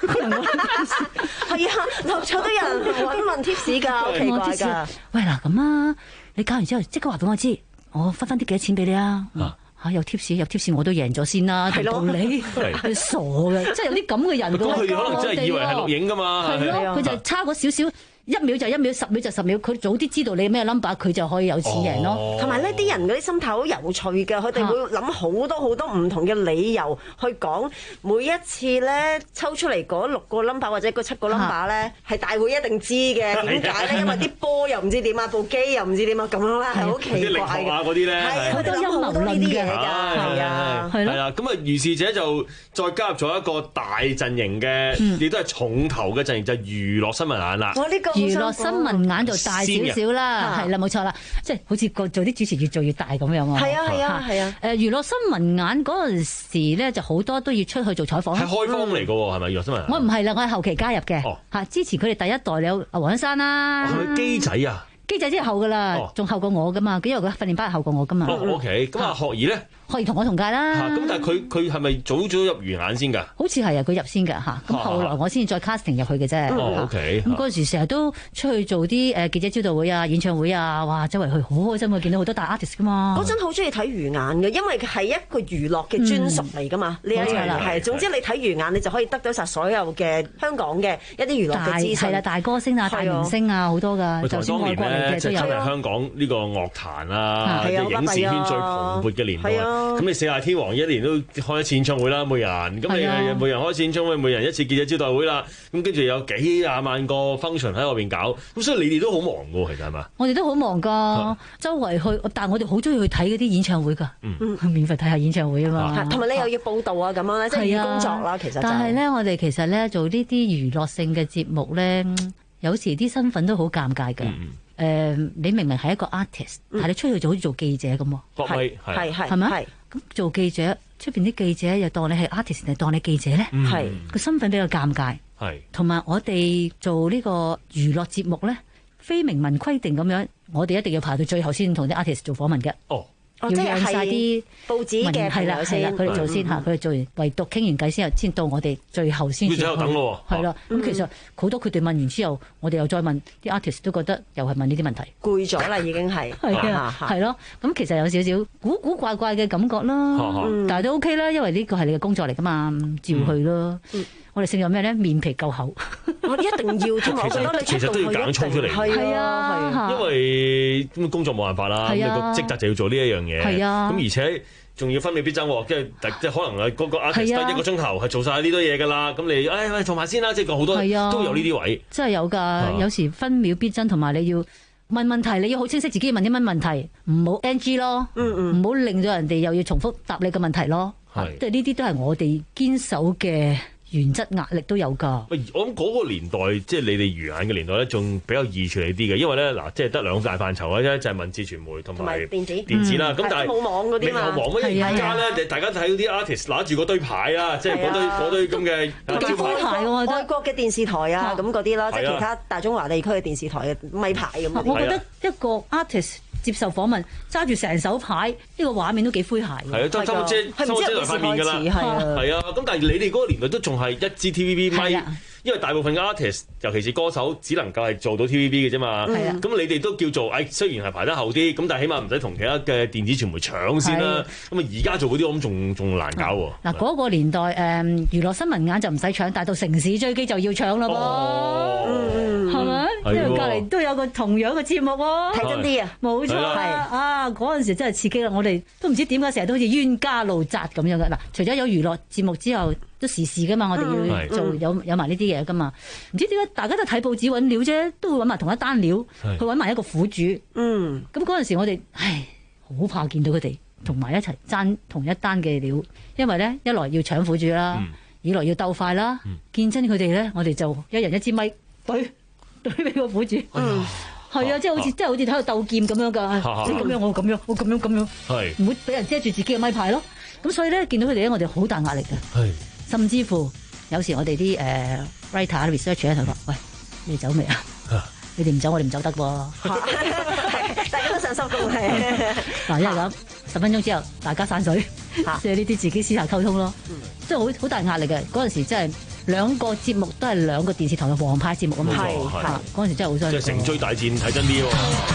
係啊，六合彩都有人揾問貼士㗎，好奇怪㗎。喂嗱咁啊，你搞完之後即刻話俾我知，我分翻啲幾多錢俾你啊！嚇有貼士有貼士我都贏咗先啦，同道理佢傻嘅，即係有啲咁嘅人㗎。 咁佢哋可能真係以為係錄影㗎嘛？ 係咯，佢就差嗰少少。一秒就一秒，十秒就十秒。佢早啲知道你咩 number，佢就可以有錢贏咯。 同埋呢啲人嗰啲心態好有趣嘅，佢哋會諗好多好多唔同嘅理由去講。每一次咧抽出嚟嗰六個 number 或者嗰七個 number 咧，係大會一定知嘅。點解咧？因為啲波又唔知點啊，部機又唔知點啊，咁樣啦，係好奇怪嘅。啲零頭啊嗰啲咧，係好多陰謀論嘅。係啊，係啦。咁啊，如是者就再加入咗一個大陣營嘅，亦都係重頭嘅陣營，就係娛樂新聞眼啦。 我呢個娛樂新聞眼就大少少啦，係啦冇錯啦，即係好似個做啲主持越做越大咁樣啊。 係啊係啊係啊！ 誒娛樂新聞眼嗰陣時咧，就好多都要出去做採訪。 係開荒嚟㗎喎，係咪娛樂新聞眼？ 我唔係啦，我係後期加入嘅。嚇，之前佢哋第一代有阿黃恩山啦。 係咪機仔啊？ 機仔之後㗎啦，仲後過我㗎嘛，因為佢訓練班係後過我㗎嘛。 哦 OK，咁啊學兒咧？ 學兒同我同屆啦。 咁但係佢佢係咪早早入魚眼先㗎？ 好似係啊，佢入先㗎嚇。咁後來我先再 casting 入去嘅啫。 哦 OK。 咁嗰陣時成日都出去做啲誒記者招待會啊、演唱會啊，哇！周圍去好開心啊，見到好多大 artist 㗎嘛。 嗰陣好中意睇魚眼嘅，因為係一個娛樂嘅專屬嚟㗎嘛。呢一樣係。總之你睇魚眼，你就可以得到晒所有嘅香港嘅一啲娛樂嘅資訊。 係啦，大歌星啊、大明星啊，好多㗎。 就算外國嚟嘅都有。香港呢個樂壇啊，即係影視圈最蓬勃嘅年代。咁你四大天王一年都開一次演唱會啦，每人咁你每人開一次演唱會，每人一次記者招待會啦。咁跟住有幾廿萬個 function 喺外邊搞，咁所以你哋都好忙㗎喎，其實係嘛？ 我哋都好忙㗎，周圍去，但係我哋好中意去睇嗰啲演唱會㗎，免費睇下演唱會啊嘛。 同埋你又要報導啊咁樣咧，即係要工作啦。其實但係咧，我哋其實咧做呢啲娛樂性嘅節目咧，有時啲身份都好尷尬㗎。誒、呃，你明明係一個 artist，但係、嗯、你出去就好似做記者咁喎。 係係係係咪？咁做記者出邊啲記者又當你係 artist 定當你記者咧？係個、嗯、身份比較尷尬。係同埋我哋做呢個娛樂節目咧，非明文規定咁樣，我哋一定要排到最後先同啲 artist 做訪問嘅。哦。要讓晒啲報紙嘅係啦係啦，佢哋做先嚇，佢哋做完唯獨傾完偈先，先到我哋最後先。 最後等咯喎。係啦，咁其實好多佢哋問完之後，我哋又再問啲 artist 都覺得又係問呢啲問題。 攰咗啦，已經係。 係啊，係咯，咁其實有少少古古怪怪嘅感覺啦，但係都 OK 啦，因為呢個係你嘅工作嚟噶嘛，照去咯。我哋姓咗咩咧？面皮夠厚， 我一定要。 其實其實都要硬衝出嚟。 係啊， 因為工作冇辦法啦，咁你個職責就要做呢一樣嘢。係啊，咁而且仲要分秒必爭喎，即係即係可能係嗰個 artist 得一個鐘頭係做晒呢堆嘢㗎啦。咁你誒喂做埋先啦，即係好多都有呢啲位。 真係有㗎，有時分秒必爭，同埋你要問問題，你要好清晰自己問啲乜問題，唔好 N G 咯，唔好令到人哋又要重複答你嘅問題咯。即係呢啲都係我哋堅守嘅原則，壓力都有㗎。 喂，我諗嗰個年代，即係你哋魚眼嘅年代咧，仲比較易處理啲嘅，因為咧嗱，即係得兩大範疇嘅啫，就係文字傳媒同埋電子電子啦。咁但係冇網嗰啲嘛， 冇網乜嘢而家咧，大家睇到啲 artist 拿住嗰堆牌啊，即係嗰堆嗰堆咁嘅招牌，外國嘅電視台啊，咁嗰啲啦，即係其他大中華地區嘅電視台嘅咪牌咁。 我覺得一個 artist接受訪問，揸住成手牌，呢個畫面都幾詼諧嘅。 係啊，差唔多遮，差唔多遮塊面㗎啦。係啊，咁但係你哋嗰個年代都仲係一支 T V B 咪，因為大部分嘅 artist，尤其是歌手，只能夠係做到 T V B 嘅啫嘛。咁你哋都叫做，誒雖然係排得後啲，咁但係起碼唔使同其他嘅電子傳媒搶先啦。咁啊，而家做嗰啲我諗仲仲難搞喎。 嗱，嗰個年代誒娛樂新聞眼就唔使搶，但係到城市追擊就要搶啦噃。係咪？因為隔離都有個同樣嘅節目喎。 睇真啲啊！ 冇錯啊！嗰陣時真係刺激啦！我哋都唔知點解成日都好似冤家路窄咁樣嘅。嗱，除咗有娛樂節目之後，都時事噶嘛，我哋要做有有埋呢啲嘢噶嘛。唔知點解大家都睇報紙揾料啫，都會揾埋同一單料，去揾埋一個苦主。嗯，咁嗰陣時我哋唉好怕見到佢哋同埋一齊爭同一單嘅料，因為咧一來要搶苦主啦，嗯、二來要鬥快啦。嗯、見真佢哋咧，我哋就一人一支咪對對俾個苦主。嗯係啊，即係好似，即係好似喺度鬥劍咁樣㗎，即係咁樣，我咁樣，我咁樣咁樣，係唔會俾人遮住自己嘅咪牌咯。咁所以咧，見到佢哋咧，我哋好大壓力嘅。係，甚至乎有時我哋啲誒 writer、research 咧，同佢話：喂，你哋走未啊？你哋唔走，我哋唔走得喎。 大家都上收工係。 嗱，因為咁十分鐘之後，大家散水，即係呢啲自己私下溝通咯。即係好好大壓力嘅嗰陣時，真係。兩個節目都係兩個電視台嘅王牌節目啊嘛，係係嗰陣時真係好犀利。 即係成追大戰睇真啲喎。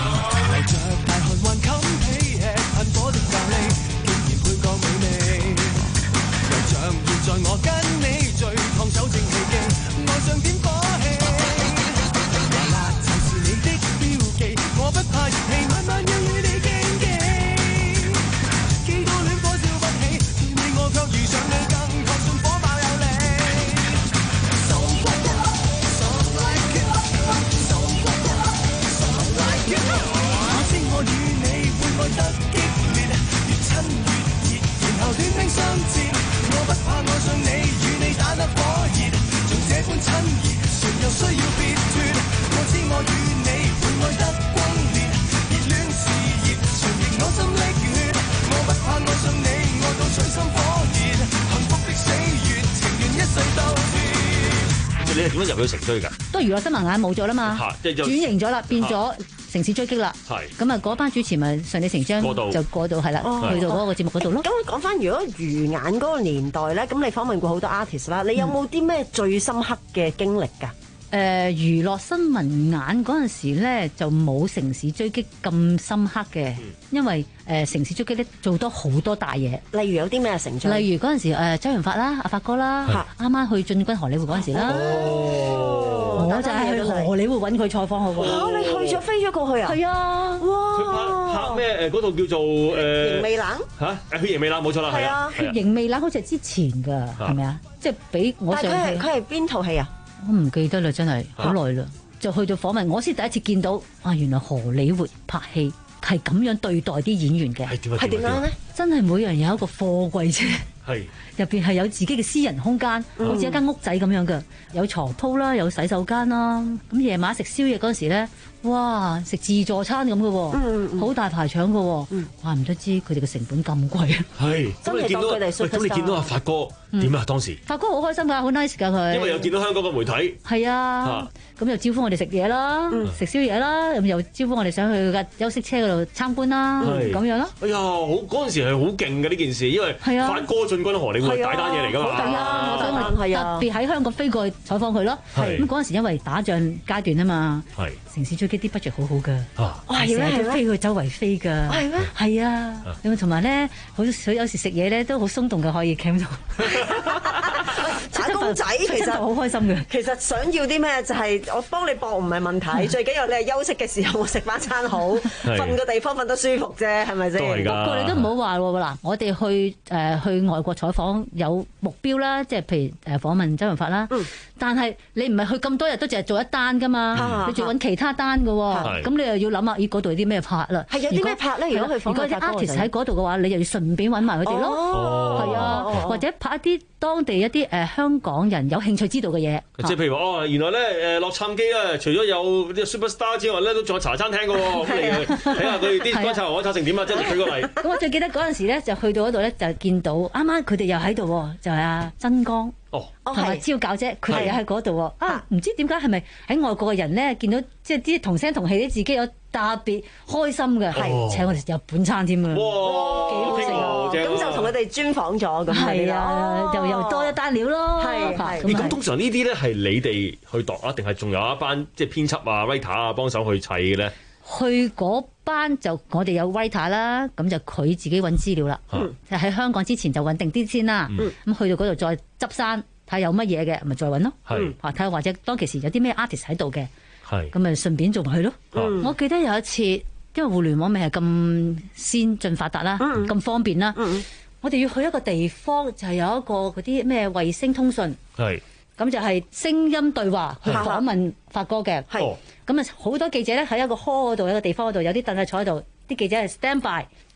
你係點樣入去城追㗎？ 都娛樂新聞眼冇咗啦嘛，轉型咗啦，變咗城市追擊啦。係咁啊，嗰班主持咪順理成章就過到係啦，去到嗰個節目嗰度咯。 咁講翻，如果魚眼嗰個年代咧，咁你訪問過好多 artist 啦，你有冇啲咩最深刻嘅經歷㗎？ 誒、呃、娛樂新聞眼嗰陣時咧，就冇城市追擊咁深刻嘅，嗯、因為誒、呃、城市追擊咧做多好多大嘢， 例如有啲咩成績？ 例如嗰陣時誒、呃、周潤發啦，阿發哥啦，啱啱是去進軍荷里活嗰陣時啦，哦、我就係去荷里活揾佢採訪好喎。 嚇！你去咗飛咗過去啊？ 係啊！哇！ 佢拍拍咩？誒嗰套叫做誒 《型未冷》 嚇，《血型未冷》冇錯啦，係啊， 《血型未冷》好似係之前㗎，係咪啊？即係俾我上去。 但係佢係佢係邊套戲啊？ 我唔記得啦，真係好耐啦，就去到訪問，我先第一次見到啊，原來荷里活拍戲係咁樣對待啲演員嘅， 係點樣咧？ 真係每人有一個貨櫃車， 係入邊係有自己嘅私人空間，好似一間屋仔咁樣嘅，有床鋪啦，有洗手間啦。咁夜晚食宵夜嗰陣時咧，哇，食自助餐咁嘅喎，好大排場嘅喎，哇唔得知佢哋嘅成本咁貴啊！ 係，咁你見到，喂，咁你見到阿發哥點啊？當時發哥好開心㗎，好 nice 㗎佢， 因為又見到香港嘅媒體， 係啊，咁又招呼我哋食嘢啦，食宵夜啦，咁又招呼我哋上去架休息車嗰度參觀啦，咁樣咯。哎呀，好嗰陣時係好勁嘅呢件事，因為發哥進軍荷里活大單嘢嚟㗎嘛。 係啊，所以我特別喺香港飛過去採訪佢咯。咁嗰陣時因為打仗階段啊嘛，城市追擊啲 budget 好好㗎，成日都飛去周圍飛㗎。係咩？係啊，咁同埋咧，好有時食嘢咧都好鬆動嘅，可以 cam 到。 打工仔其實好開心嘅， 其實想要啲咩就係我幫你搏唔係問題，最緊要你係休息嘅時候我食翻餐好，瞓個地方瞓得舒服啫，係咪先？ 不過你都唔好話喎嗱，我哋去誒去外國採訪有目標啦，即係譬如誒訪問周潤發啦，但係你唔係去咁多日都淨係做一單噶嘛，你仲揾其他單噶喎，咁你又要諗下咦嗰度有啲咩拍啦？係有啲咩拍咧？如果去訪問啲 artist 喺嗰度嘅話，你又要順便揾埋佢哋咯，係啊，或者拍一啲當地一啲誒香港人有興趣知道嘅嘢， 即係譬如話哦，原來咧誒洛杉磯咧，除咗有啲 superstar 之外咧，都仲有茶餐廳嘅喎，咁你睇下佢哋啲乾炒牛河炒成點啊！即係舉個例。 咁我最記得嗰陣時咧，就去到嗰度咧，就見到啱啱佢哋又喺度，就係阿曾江哦， 同埋招教姐，佢哋又喺嗰度喎。啊，唔知點解係咪喺外國嘅人咧，見到即係啲同聲同氣啲自己有特別開心嘅，係請我哋日本餐添啊！哇，幾好食啊！ 咁就同佢哋專訪咗咁係啊，又又多一單料咯。 係係。 咁通常呢啲咧係你哋去度啊，定係仲有一班即係編輯啊、writer 啊幫手去砌嘅咧？ 去嗰班就我哋有 writer 啦，咁就佢自己揾資料啦。就喺香港之前就穩定啲先啦。咁去到嗰度再執生，睇下有乜嘢嘅，咪再揾咯。係，睇下或者當其時有啲咩 artist 喺度嘅。係，咁咪順便做埋去咯。我記得有一次，因為互聯網未係咁先進發達啦，咁方便啦，我哋要去一個地方，就係有一個嗰啲咩衛星通訊。係。咁就係聲音對話去訪問發哥嘅，咁啊好多記者咧喺一個 hall 嗰度，一個地方嗰度有啲凳係坐喺度，啲記者係 stand by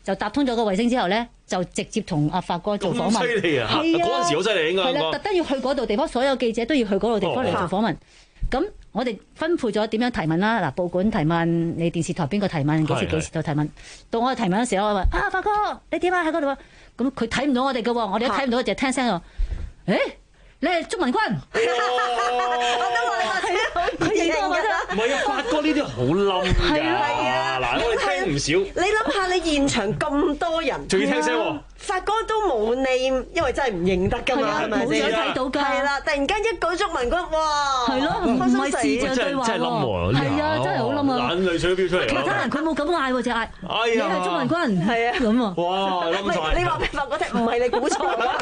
就搭通咗個衛星之後咧，就直接同阿發哥做訪問。 咁犀利啊！嗰陣時好犀利應該。 係啦，特登要去嗰度地方，所有記者都要去嗰度地方嚟做訪問。咁我哋分配咗點樣提問啦？嗱，報館提問，你電視台邊個提問？幾時幾時度提問？到我哋提問嘅時候，我話啊，發哥你點啊？喺嗰度啊？咁佢睇唔到我哋嘅喎，我哋都睇唔到，就聽聲喎。誒？你係鍾文君， 我都話你話睇佢認得我啫。 唔係啊，發哥呢啲好冧㗎。係啊，嗱，我哋聽唔少。 你諗下，你現場咁多人， 仲要聽聲喎。 發哥都冇你，因為真係唔認得㗎嘛，係咪先？ 冇想睇到㗎。係啦，突然間一舉鍾文君，哇！係咯， 唔係視像對話喎。 真係冧喎， 係啊，真係好冧啊！ 眼淚水都飆出嚟。 其他人佢冇咁嗌喎，只嗌。 哎呀！ 你係鍾文君， 係啊， 咁啊。 哇！冧晒。 你話俾發哥聽，唔係你估錯啊！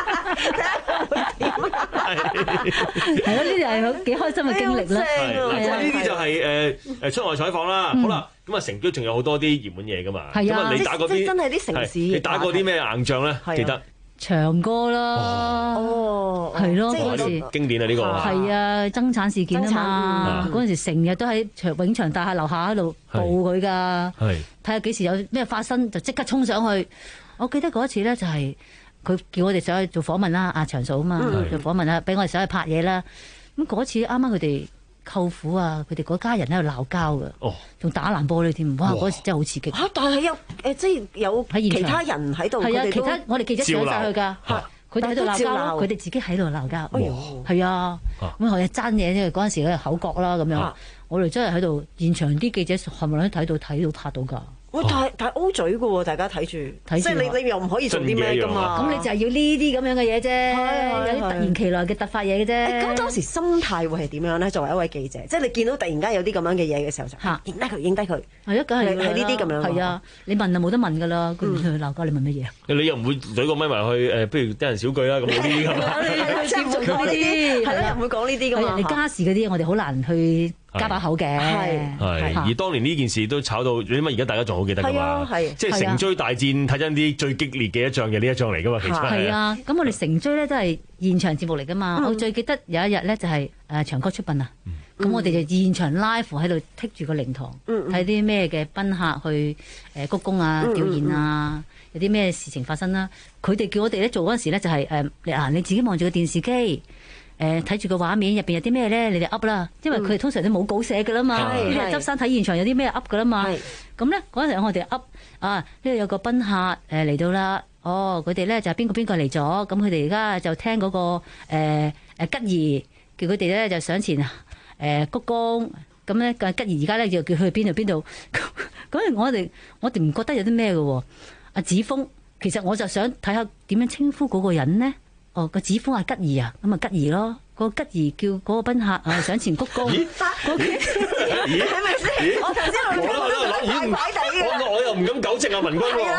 係咯，呢啲係好幾開心嘅經歷啦。 係嗱，呢啲就係誒誒出外採訪啦。好啦，咁啊城都仲有好多啲熱門嘢噶嘛。咁啊，你打過啲真係啲城市。 你打過啲咩硬仗咧？記得長歌啦。哦，係咯，嗰時經典啊呢個。 係啊，爭產事件啊嘛。嗰陣時成日都喺永祥大廈樓下喺度報佢㗎。係睇下幾時有咩發生，就即刻衝上去。我記得嗰一次咧，就係。佢叫我哋上去做訪問啦，阿長嫂啊嘛，嗯、做訪問啦，俾我哋上去拍嘢啦。咁嗰次啱啱佢哋舅父啊，佢哋嗰家人喺度鬧交嘅，仲、哦、打爛玻璃添。哇！嗰時真係好刺激。嚇、啊！但係有誒、呃，即係有其他人喺度，係啊，其他我哋記者上晒去㗎。佢哋喺度鬧交，佢哋自己喺度鬧交。哎呦，係啊，咁我哋爭嘢咧，嗰陣時咧口角啦咁樣。啊、我哋真係喺度現場啲記者係咪都睇到睇到拍到㗎？喂，但係但係 O 嘴嘅喎，大家睇住，即係你你又唔可以做啲咩㗎嘛？咁你就係要呢啲咁樣嘅嘢啫，有啲突然其來嘅突發嘢嘅啫。咁當時心態會係點樣咧？作為一位記者，即係你見到突然間有啲咁樣嘅嘢嘅時候，就嚇影低佢，影低佢。係啊，梗係係呢啲咁樣。係啊，你問就冇得問㗎啦。佢唔去鬧交，你問乜嘢？你又唔會懟個咪埋去誒？不如得人少句啦，咁冇呢啲㗎嘛。即係唔會講呢啲，係咯，唔會講呢啲㗎嘛。人哋家事嗰啲，我哋好難去加把口嘅。係係。而當年呢件事都炒到，你諗而家大家仲好記得㗎嘛？即係城追大戰，睇真啲最激烈嘅一仗嘅呢一仗嚟㗎嘛，其實係啊。咁我哋城追咧都係現場節目嚟㗎嘛。我最記得有一日咧就係誒長歌出殯啊。咁我哋就現場 live 喺度剔住個靈堂，睇啲咩嘅賓客去誒鞠躬啊、吊唁啊，有啲咩事情發生啦。佢哋叫我哋咧做嗰陣時咧就係誒嗱，你自己望住個電視機。誒睇住個畫面入邊有啲咩咧？你哋噏啦，因為佢哋通常都冇稿寫㗎啦嘛，呢啲係執生睇現場有啲咩噏㗎啦嘛。咁咧嗰陣時我哋噏啊，呢度有個賓客誒嚟到啦，哦佢哋咧就係邊個邊個嚟咗，咁佢哋而家就聽嗰個誒誒吉儀叫佢哋咧就上前誒鞠躬，咁咧吉儀而家咧就叫佢去邊度邊度。嗰陣我哋我哋唔覺得有啲咩嘅喎。阿子峰其實我就想睇下點樣稱呼嗰個人呢。哦，個子峰係吉儀啊，咁啊吉儀咯，個吉儀叫嗰個賓客啊上前鞠躬。咦？咦？係咪先？我頭先我我我諗，怪怪地嘅。我我又唔敢糾正阿文君喎。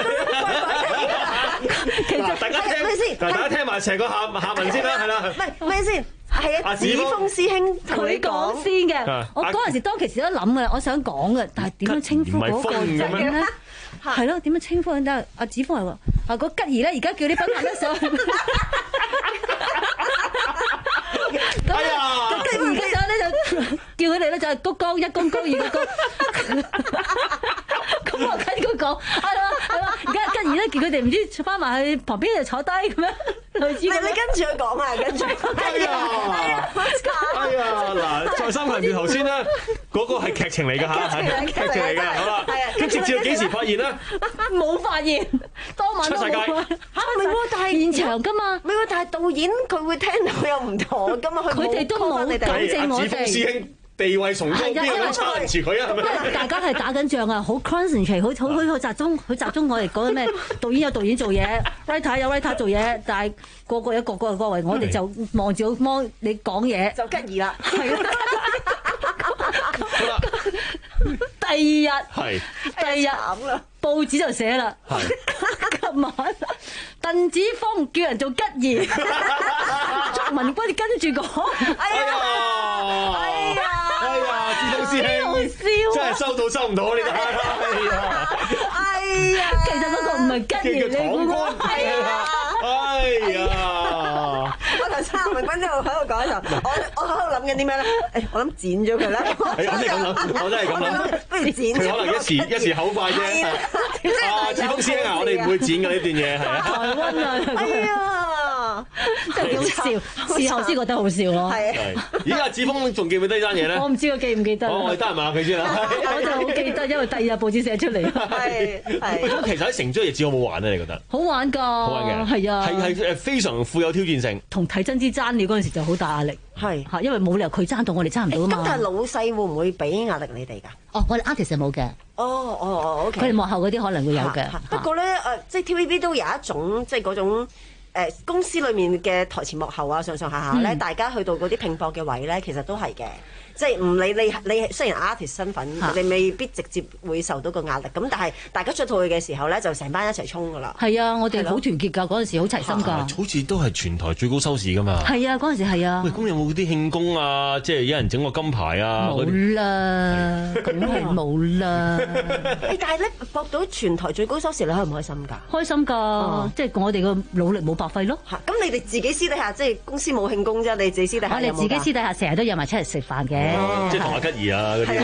其實大家聽，大家聽埋成個下下文先啦，係啦。唔係咩先？係啊，子峰師兄同你講先嘅。我嗰陣時當其時都諗嘅，我想講嘅，但係點樣稱呼嗰個人咧？係咯，點樣稱呼人？但係阿子峰係話：啊，個吉儀咧，而家叫啲賓客咧上去。哎呀！咁吉儀嘅時候咧就叫佢哋咧就係鞠躬，一躬躬，二鞠躬。咁我跟佢講，係嘛係嘛，而家吉儀咧叫佢哋唔知翻埋去旁邊就坐低咁樣。類似你你跟住佢講啊，跟住。哎呀！哎呀！嗱，再三強調頭先咧，嗰個係劇情嚟㗎嚇，係劇情嚟㗎，好啦。咁直至到幾時發現咧？冇發現，當晚都冇。嚇唔係喎，但係現場㗎嘛。唔係喎，但係導演佢會聽到有唔妥㗎嘛，佢哋都冇糾正我哋。子峰師兄地位崇高，邊個都撐唔住佢啊？係咪？大家係打緊仗啊，好 concentrate，好好好集中，好集中我哋講緊咩？導演有導演做嘢 ，writer 有 writer 做嘢，但係個個有各個嘅各位，我哋就望住個 mon你講嘢，就吉儀啦。係啦。好啦。第二日，係第二日，報紙就寫啦。今晚鄧子峰叫人做吉儀，卓文君跟住講。哎呀！哎呀！哎呀！子峰師兄，真係收到收唔到你睇。哎呀！哎呀！其實嗰個唔係吉儀嚟嘅喎。係啊！哎呀！ 我頭先阿文君喺度喺度講嘅時候，我我喺度諗緊啲咩咧？誒，我諗剪咗佢啦。 我真係咁諗，我真係咁諗。 不如剪。 佢可能一時一時口快啫。啊，志峰師兄啊，我哋唔會剪嘅呢段嘢係啊。 台灣啊， 係啊， 真係好笑，事後先覺得好笑咯。 係。 咦？阿志峰仲記唔記得呢單嘢咧？ 我唔知佢記唔記得。 我哋得閒問下佢先啦。 我就好記得，因為第二日報紙寫出嚟。 係係。 咁其實喺成追日子好唔好玩咧？你覺得？ 好玩㗎，好玩嘅， 係啊， 係係誒非常富有挑戰性。 同睇真啲爭料嗰陣時就好大壓力， 係嚇，因為冇理由佢爭到我哋爭唔到啊嘛。 咁但係老細會唔會俾壓力你哋㗎？ 哦，我哋 artist 冇嘅。 哦哦哦，OK。 佢哋幕後嗰啲可能會有嘅。 不過咧誒，即係 T V B 都有一種即係嗰種。誒公司裏面嘅台前幕後啊，上上下下咧，嗯、大家去到嗰啲拼搏嘅位咧，其實都係嘅。即係唔理你你雖然 artist 身份，啊、你未必直接會受到個壓力。咁但係大家出套戲嘅時候咧，就成班一齊衝㗎啦。係啊，我哋好團結㗎，嗰陣時好齊心㗎。 好似都係全台最高收視㗎嘛。 係啊，嗰陣時係啊。 喂，咁有冇啲慶功啊？即係有人整個金牌啊？ 冇啦，咁係冇啦。 誒，但係咧博到全台最高收視，你開唔開心㗎？ 開心㗎，嗯、即係我哋嘅努力冇白費咯。 嚇，咁你哋自己私底下即係公司冇慶功啫，你自己私底下有冇？ 我哋自己私底下成日都約埋出嚟食飯嘅。 即係同阿吉兒啊嗰啲。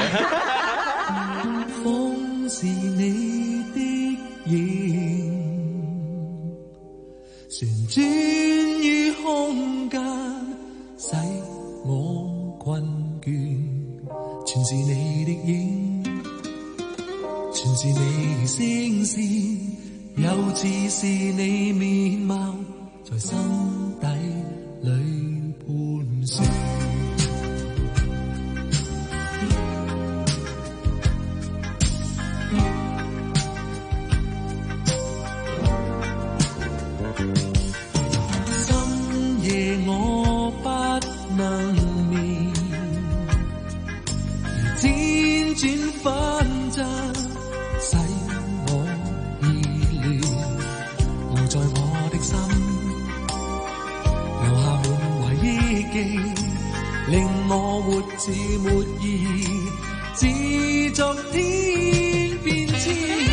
風是你的影，旋轉於空間，使我困倦。全是你的影，全是你聲線，又似是你面貌，在心底裏盤旋。我不能眠，而輾轉反側，使我意亂，留在我的心，留下滿懷憶記，令我活似沒意義，自作天變遷。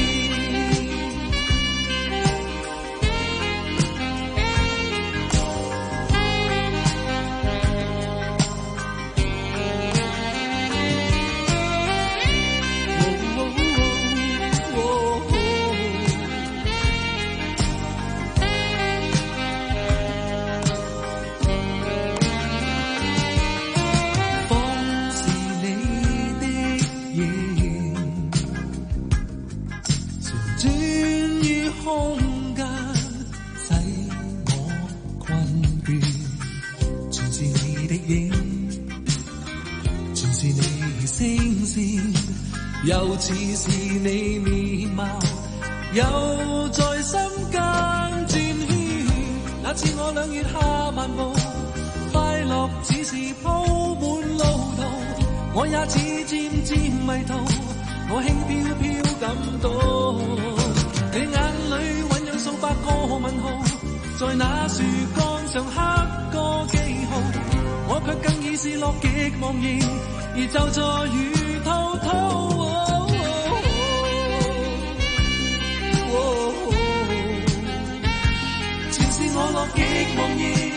又似是你面貌，又在心間轉圈。那次我兩月下漫步，快樂只是鋪滿路途，我也似漸漸迷途，我輕飄飄感到你眼裏醞釀數百個問號，在那樹幹上刻個記號，我卻更已是樂極忘形，而就在如滔滔。我樂極忘形，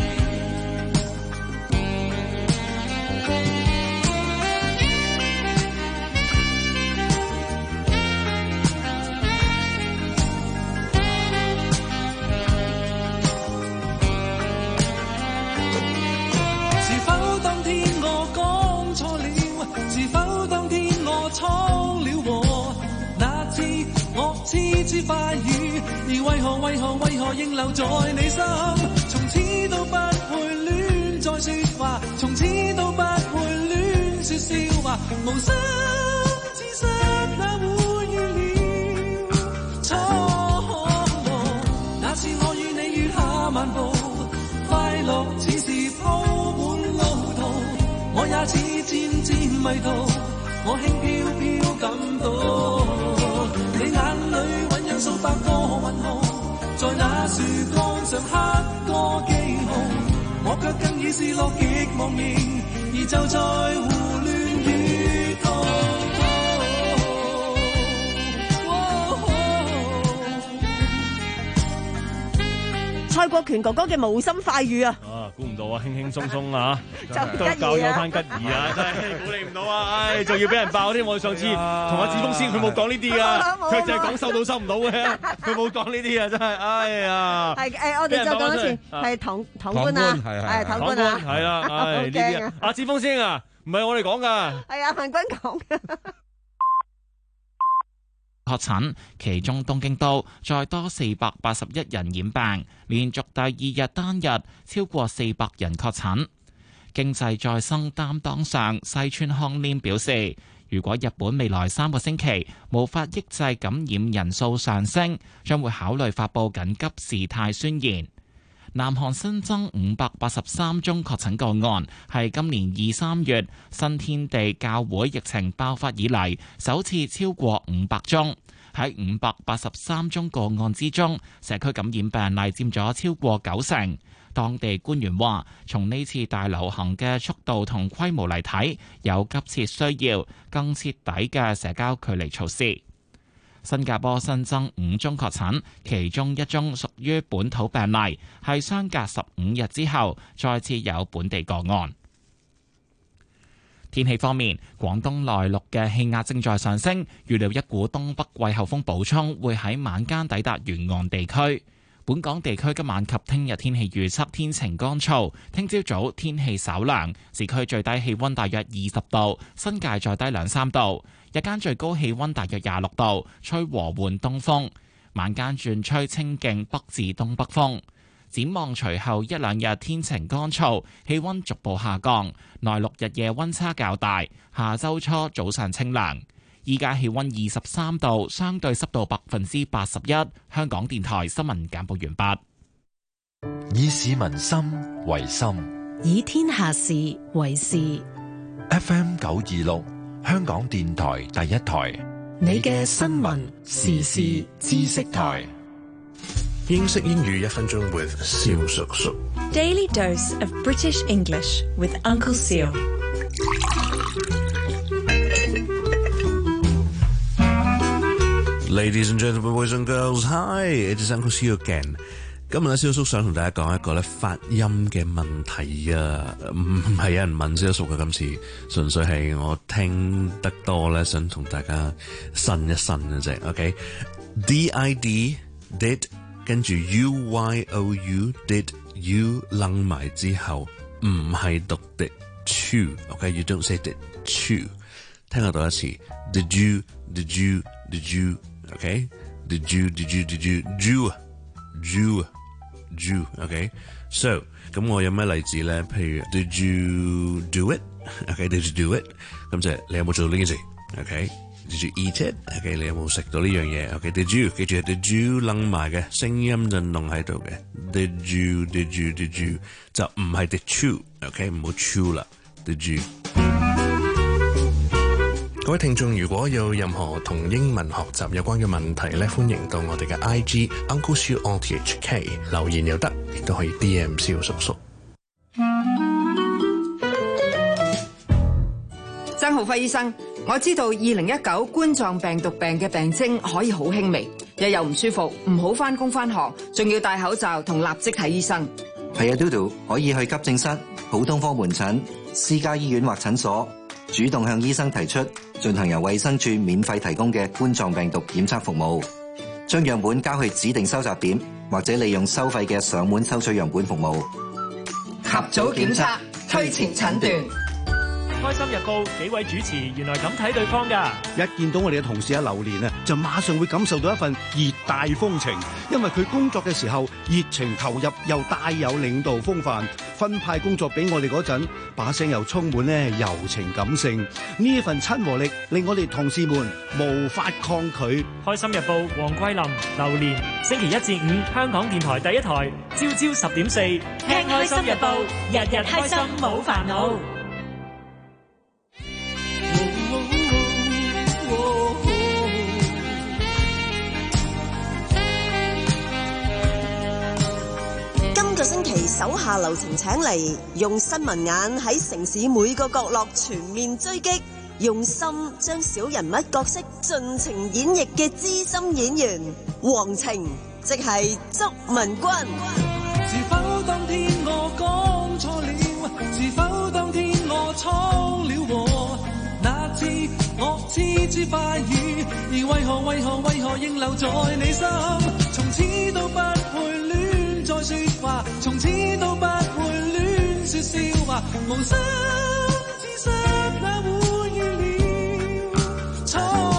是否當天我講錯了？是否當天我闖了禍？那次我痴之快語，而為何為何為何仍留在你心？從此都不會亂再說話，從此都不會亂說笑話，無心之失哪會預料錯誤？那次我與你月下漫步，快樂似是鋪滿路途，我也似漸漸迷途，我輕飄飄感到你眼裏醞釀數百個問號，在那樹幹上刻個記號，我卻更已是樂極忘形，而就在胡亂與滔滔。 蔡國權哥哥嘅無心快語啊！ 啊，估唔到啊，輕輕鬆鬆啊， 就都教有番吉兒啊，真係估你唔到啊！唉，仲要俾人爆添，我上次同阿志峰先，佢冇講呢啲噶，佢淨係講收到收唔到嘅，佢冇講呢啲啊，真係，哎呀！ 係誒，我哋再講一次，係堂堂官啊，係堂官啊， 係啦，唉呢啲啊，阿志峰先啊，唔係我哋講噶， 係啊，文君講嘅。 確診，其中東京都再多四百八十一人染病，連續第二日單日超過四百人確診。經濟再生擔當上，西村康稔表示，如果日本未來三個星期無法抑制感染人數上升，將會考慮發布緊急事態宣言。南韓新增五百八十三宗確診個案，係今年二三月新天地教會疫情爆發以嚟首次超過五百宗。喺五百八十三宗個案之中，社區感染病例佔咗超過九成。當地官員話，從呢次大流行嘅速度同規模嚟睇，有急切需要更徹底嘅社交距離措施。新加坡新增五宗確診，其中一宗屬於本土病例，係相隔十五日之後再次有本地個案。天氣方面，廣東內陸嘅氣壓正在上升，預料一股東北季候風補充會喺晚間抵達沿岸地區。本港地區今晚及聽日天氣預測天晴乾燥，聽朝早天氣稍涼，市區最低氣溫大約二十度，新界再低兩三度。日間最高氣溫大約廿六度，吹和緩東風，晚間轉吹清勁北至東北風。展望隨後一兩日天晴乾燥，氣溫逐步下降，內陸日夜溫差較大。下周初早上清涼。依家氣溫二十三度，相對濕度百分之八十一。香港電台新聞簡報完畢。 以市民心為心， 以天下事為事。 F M 九二六，香港電台第一台， 你嘅新聞時事知識台。 英式英語一分鐘 with 蕭叔叔。 Daily dose of British English with Uncle Seal。 Ladies and gentlemen, boys and girls, hi, it is Uncle Seal again。 今日咧，蕭叔想同大家講一個咧發音嘅問題啊，唔係有人問蕭叔嘅，今次純粹係我聽得多咧，想同大家呻一呻嘅啫。OK，D I D did。跟住 U Y O U did U 楞埋之後，唔係讀的 chew，OK，you don't say the chew。聽我讀一次 ，Did you did you did you，OK，Did you did you did you Jew Jew Jew，OK，so 咁我有咩例子咧？譬如 Did you do it？OK，Did you do it？ 咁就係你有冇做呢件事 ？OK。Did you eat it？ OK， 你有冇食到呢樣嘢 ？OK，Did you 記住 ，Did you 楞埋嘅聲音就弄喺度嘅。Did you？Did you？Did you？ 就唔係 Did you？OK， 唔好 chew 啦。Did you？ 各位聽眾，如果有任何同英文學習有關嘅問題咧，歡迎到我哋嘅 I G Uncle Siu O T H K 留言又得，亦都可以 D M 蕭叔叔。 曾浩輝醫生，我知道二零一九冠狀病毒病嘅病徵可以好輕微，日又唔舒服，唔好返工返學，仲要戴口罩同立即睇醫生。 係啊，嘟嘟可以去急症室、普通科門診、私家醫院或診所，主動向醫生提出進行由衛生署免費提供嘅冠狀病毒檢測服務，將樣本交去指定收集點，或者利用收費嘅上門收取樣本服務。 及早檢測，推前診斷。 開心日報幾位主持原來咁睇對方㗎， 一見到我哋嘅同事阿榴蓮啊，就馬上會感受到一份熱帶風情，因為佢工作嘅時候熱情投入，又帶有領導風範，分派工作俾我哋嗰陣，把聲又充滿咧柔情感性，呢一份親和力令我哋同事們無法抗拒。 開心日報黃桂林、榴蓮，星期一至五香港電台第一台，朝朝十點四， 聽開心日報，日日開心冇煩惱。 今個星期手下留情，請嚟用新聞眼喺城市每個角落全面追擊，用心將小人物角色盡情演繹嘅資深演員黃晴，即係祝文君。 是否當天我講錯了？是否當天我闖了禍？那次我嗤之快語，而為何為何為何仍留在你心？從此都不會亂再說話，從此都不會亂說笑話，無心之失那會預料錯。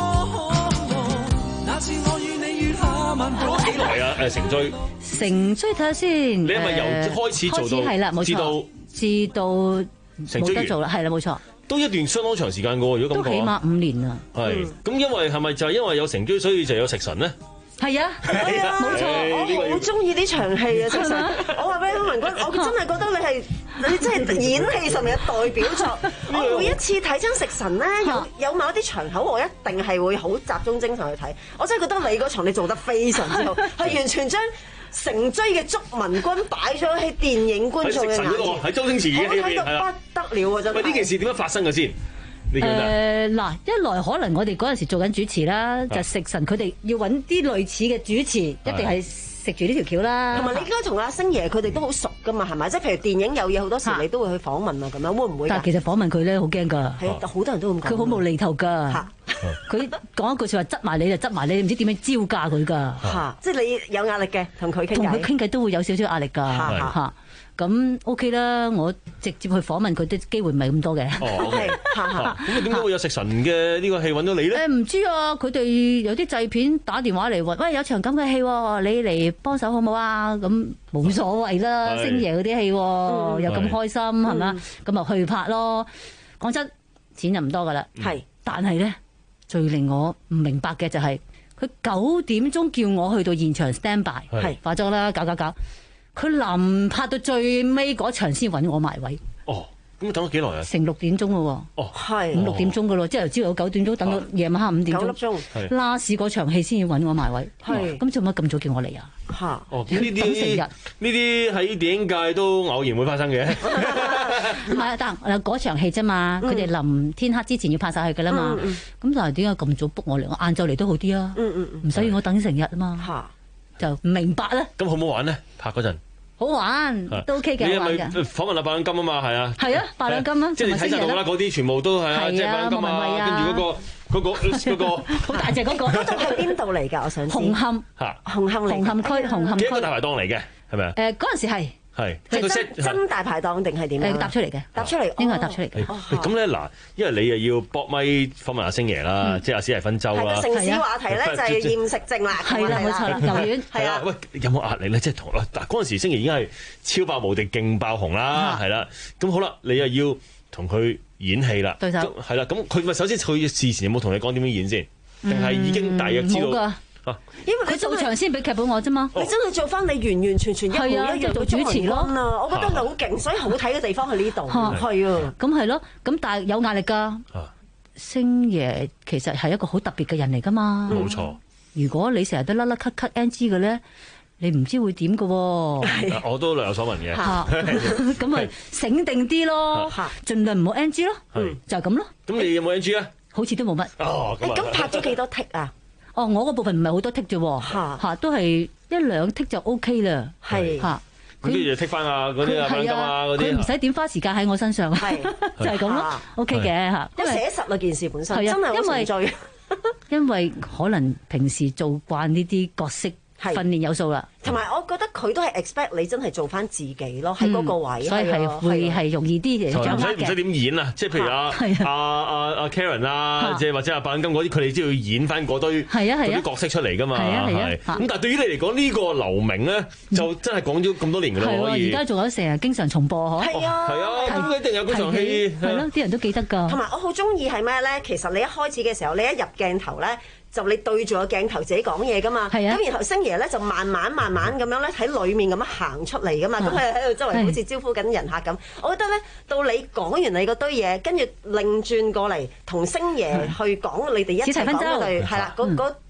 那次我與你月下漫步。 幾耐啊？誒成追成追睇下先。 你係咪由開始做到？ 開始係啦，冇錯。至到至到冇得做啦，係啦，冇錯。 都一段相當長時間嘅喎，如果咁講。 都起碼五年啦。 係，咁因為係咪就係因為有成追，所以就有食神咧？ 係啊，係啊，冇錯。 我好中意呢場戲啊！食神，我話俾你聽，文君，我真係覺得你係你真係演戲上面嘅代表作。我每一次睇親食神咧，有有某一啲場口，我一定係會好集中精神去睇。我真係覺得你嗰場你做得非常之好，係完全將成追嘅祝文君擺咗喺電影觀眾嘅眼前。 喺周星馳演戲入面， 我睇到不得了啊！真係。 喂，呢件事點樣發生嘅先？ 誒嗱，一來可能我哋嗰陣時做緊主持啦，就食神佢哋要揾啲類似嘅主持，一定係食住呢條橋啦。 同埋你應該同阿星爺佢哋都好熟噶嘛，係咪？即係譬如電影有嘢，好多時你都會去訪問啊，咁樣會唔會？ 但係其實訪問佢咧好驚㗎， 係啊，好多人都咁講。 佢好無厘頭㗎，佢講一句説話，執埋你就執埋你，唔知點樣招架佢㗎。 嚇，即係你有壓力嘅，同佢傾偈。 同佢傾偈都會有少少壓力㗎。嚇。咁 OK 啦，我直接去訪問佢啲機會唔係咁多嘅。 哦，OK，咁點解會有食神嘅呢個戲揾到你咧？ 誒唔知啊，佢哋有啲製片打電話嚟話，喂，有場咁嘅戲，你嚟幫手好唔好啊？咁冇所謂啦，星爺嗰啲戲又咁開心係嘛？咁啊去拍咯。講真，錢就唔多㗎啦。係，但係咧最令我唔明白嘅就係佢九點鐘叫我去到現場 stand by，係化妝啦，搞搞搞。佢臨拍到最尾嗰場先揾我埋位。 哦，咁等咗幾耐啊？ 成六點鐘咯喎。 哦， 係五六點鐘噶咯，即係由朝頭早九點鐘等到夜晚黑五點鐘。九粒鐘。last嗰場戲先要揾我埋位。係。咁做乜咁早叫我嚟啊？嚇。哦，咁呢啲呢啲喺電影界都偶然會發生嘅。 唔係，但係嗰場戲啫嘛，佢哋臨天黑之前要拍晒去噶啦嘛。咁但係點解咁早 book 我嚟？我晏晝嚟都好啲啊。唔使要我等成日啊嘛。嚇。就唔明白咧。 咁好唔好玩咧？拍嗰陣好玩，都 OK 嘅。 你係咪訪問阿八兩金啊嘛？係啊。 係啊，八兩金啊。 即係你睇晒到啦，嗰啲全部都係啊，即係八兩金啊，跟住嗰個嗰個嗰個好大隻嗰個。 嗰度係邊度嚟㗎？我想知。紅磡。 嚇。 紅磡嚟。 紅磡區，紅磡區。 幾個大排檔嚟嘅，係咪啊？ 誒，嗰陣時係。 係， 即係真真大排檔定係點樣？ 搭出嚟嘅， 搭出嚟， 應該係搭出嚟嘅。 咁咧嗱，因為你又要搏咪訪問阿星爺啦，即係阿史蒂芬周啦。 城市話題咧就係厭食症啦， 係啦，冇錯啦，牛丸係啊。喂，有冇壓力咧？即係同嗱嗰陣時星爺已經係超爆無敵勁爆紅啦，係啦。咁好啦，你又要同佢演戲啦， 對手係啦。咁佢咪首先佢事前有冇同你講點樣演先？定係已經大約知道？ 因為佢做場先俾劇本我啫嘛， 你真係做翻你完完全全一模一樣做主持咯。 我覺得你好勁，所以好睇嘅地方喺呢度。係啊， 咁係咯，咁但係有壓力㗎。星爺其實係一個好特別嘅人嚟㗎嘛。 冇錯。 如果你成日都甩甩咳咳 N G 嘅咧，你唔知會點㗎喎。 我都略有所聞嘅。 咁咪醒定啲咯，盡量唔好 N G 咯，就係咁咯。 咁你有冇 N G 啊？ 好似都冇乜。 哦， 咁拍咗幾多剔啊？ 哦，我嗰部分唔係好多剔啫喎，嚇都係一兩剔就 O K 啦，係嚇。 佢啲就剔翻啊，嗰啲啊，金啊，嗰啲。 佢唔使點花時間喺我身上，係就係咁咯，O K 嘅嚇。 因為寫實啊件事本身，真係好存在。 因為可能平時做慣呢啲角色。訓練有數啦， 同埋我覺得佢都係 expect 你真係做翻自己咯，喺嗰個位， 所以係會係容易啲嘅掌握嘅。 唔使點演啊，即係譬如阿阿阿阿 Karen 啊，即係或者阿白金嗰啲，佢哋都要演翻嗰堆嗰啲角色出嚟噶嘛。係啊係啊。咁但係對於你嚟講，呢個劉明咧就真係講咗咁多年㗎啦，可以。 而家仲有成日經常重播嗬。 係啊。 係啊。咁一定有嗰場戲。 係咯，啲人都記得㗎。 同埋我好中意係咩咧？其實你一開始嘅時候，你一入鏡頭咧。就你對住個鏡頭自己講嘢噶嘛，咁、啊、然後星爺咧就慢慢慢慢咁樣咧喺裡面咁樣行出嚟噶嘛，咁佢喺度周圍好似招呼緊人客咁。我覺得咧，到你講完你嗰堆嘢，跟住擰轉過嚟同星爺去講你哋一齊講嗰句係啦，嗰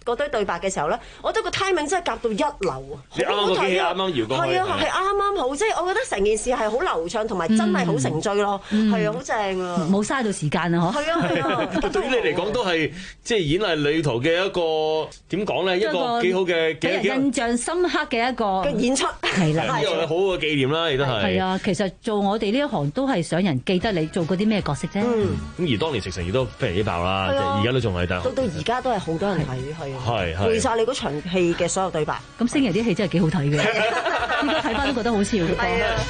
嗰堆對白嘅時候咧，我覺得個 timing 真係夾到一流啊！ 你啱啱個機器啱啱搖過去， 係啊，係啱啱好，即係我覺得成件事係好流暢，同埋真係好成追咯，係啊，好正啊！ 冇嘥到時間啊，嗬！ 係啊係啊！ 對於你嚟講都係即係演藝旅途嘅一個點講咧，一個幾好嘅俾人印象深刻嘅一個嘅演出， 係啦， 呢個好好嘅紀念啦，亦都係。 係啊，其實做我哋呢一行都係想人記得你做過啲咩角色啫。 咁而當年食神亦都非常之爆啦，即係而家都仲係得。 到到而家都係好多人睇，係啊， 係背晒你嗰場戲嘅所有對白。 咁星爺啲戲真係幾好睇嘅，依家睇翻都覺得好笑嘅。 係啊。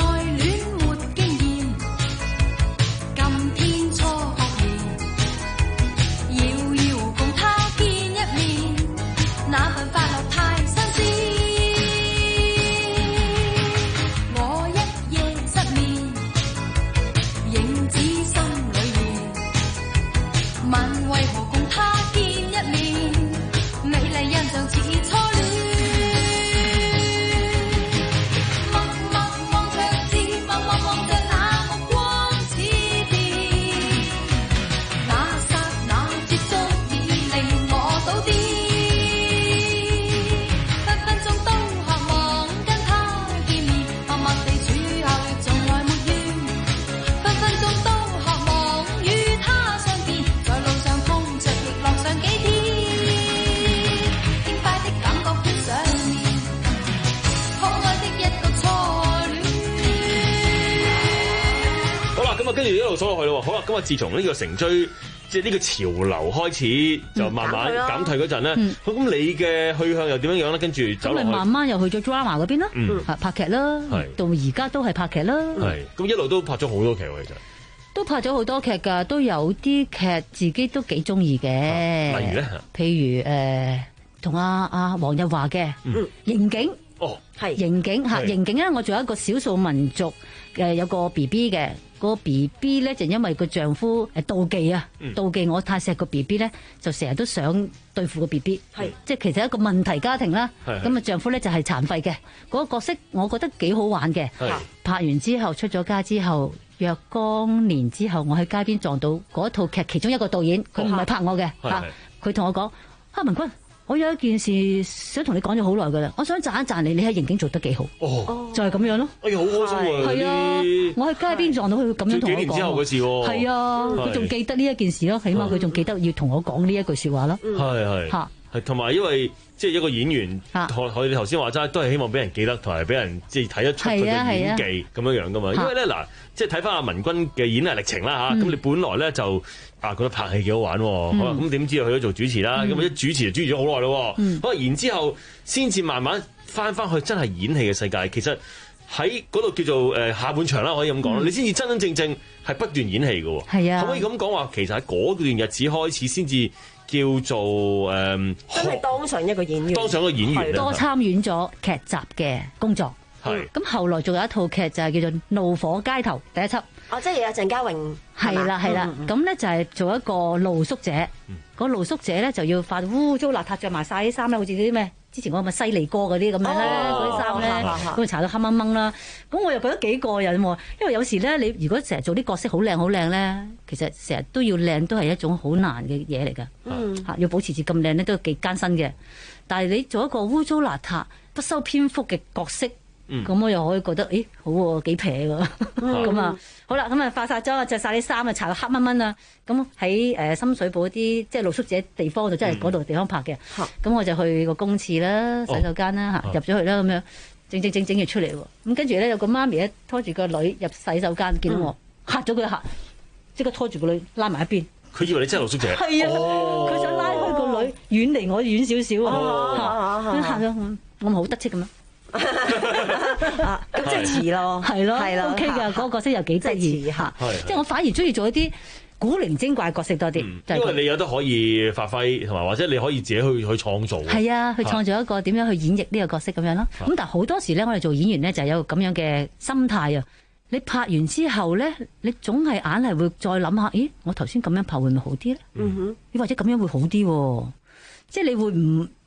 跟住一路數落去咯，好啦，咁啊，自從呢個成追即係呢個潮流開始，就慢慢減退嗰陣咧，咁、嗯、你嘅去向又點樣樣咧？跟住走落去， 咁咪慢慢又去咗 drama 嗰邊啦，嗯、拍劇啦，到而家都係拍劇啦， 係咁一路都拍咗好多劇喎，其實都拍咗好多劇㗎，都有啲劇自己都幾中意嘅， 例如咧， 譬如誒同阿阿黃日華嘅《刑警》。 哦， 係刑警嚇，刑警咧，我仲有一個少數民族嘅有個 B B 嘅，個 B B 咧就因為個丈夫誒妒忌啊，嗯、妒忌我太錫個 B B 咧，就成日都想對付個 B B，係即係其實一個問題家庭啦。咁啊，丈夫咧就係殘廢嘅，嗰、嗰個角色我覺得幾好玩嘅。拍完之後出咗家之後，若干年之後，我喺街邊撞到嗰套劇其中一個導演，佢唔係拍我嘅嚇，佢同我講：哈文君，我有一件事想同你講咗好耐噶啦，我想讚一讚你，你喺刑警做得幾好，哦，就係咁樣咯。 哎呀，好開心啊！ 係啊，我喺街邊撞到佢咁樣同我講。幾年之後嘅事喎。係啊，佢仲記得呢一件事咯，起碼佢仲記得要同我講呢一句説話咯。 係係嚇，係同埋因為即係一個演員，我你頭先話齋都係希望俾人記得，同埋俾人即係睇得出佢嘅演技咁樣樣噶嘛。因為咧嗱，即係睇翻阿文君嘅演藝歷程啦嚇，咁你本來咧就。啊，覺得拍戲幾好玩喎，嗯、好啦，咁點知佢去咗做主持啦，咁、嗯、一主持就主持咗好耐咯，可能、嗯、然之後先至慢慢翻翻去真係演戲嘅世界，其實喺嗰度叫做誒下半場啦，可以咁講啦，嗯、你先至真真正正係不斷演戲嘅喎，係啊，可唔可以咁講話？其實喺嗰段日子開始先至叫做誒，嗯、 真係當上一個演員， 當上一個演員， 多參演咗劇集嘅工作，係咁後來仲有一套劇就係叫做《怒火街頭》第一輯。 哦，即係有鄭嘉穎， 係啦係啦，咁咧就係做一個露宿者，個露宿者咧就要化污糟邋遢，着埋晒啲衫咧，好似啲咩之前嗰個咪犀利哥嗰啲咁樣咧，嗰啲衫咧，咁啊搽到黑掹掹啦。咁我又覺得幾過癮喎，因為有時咧，你如果成日做啲角色好靚好靚咧，其實成日都要靚，都係一種好難嘅嘢嚟㗎。嗯，嚇要保持住咁靚咧，都幾艱辛嘅。但係你做一個污糟邋遢、不修邊幅嘅角色。咁、嗯、我又可以覺得，誒好喎，幾撇喎，咁啊，好啦，咁啊化晒妝，着晒啲衫啊，搽到黑蚊蚊啊，咁喺誒深水埗啲即係露宿者地方度，真係嗰度地方拍嘅，咁、嗯、我就去個公廁啦、洗手間啦嚇，入咗去啦咁樣，整整整整完出嚟喎，咁跟住咧有個媽咪咧拖住個女入洗手間，見到我嚇咗佢一嚇，即刻拖住個女拉埋一邊。 佢以為你真係露宿者。 係啊，佢、哦、想拉開個女遠離我遠少少啊，咁嚇咗我咪好得戚咁樣。 啊，咁即係似咯， 係咯，係咯 ，OK 嘅，嗰個角色又幾得意嚇，即係我反而中意做一啲古靈精怪角色多啲， 因為你有得可以發揮，同埋或者你可以自己去去創造， 係啊，去創造一個點樣去演繹呢個角色咁樣咯。咁但係好多時咧，我哋做演員咧就係有咁樣嘅心態啊。你拍完之後咧，你總係硬係會再諗下，咦，我頭先咁樣拍會唔會好啲咧？嗯哼，你或者咁樣會好啲喎，即係你會唔？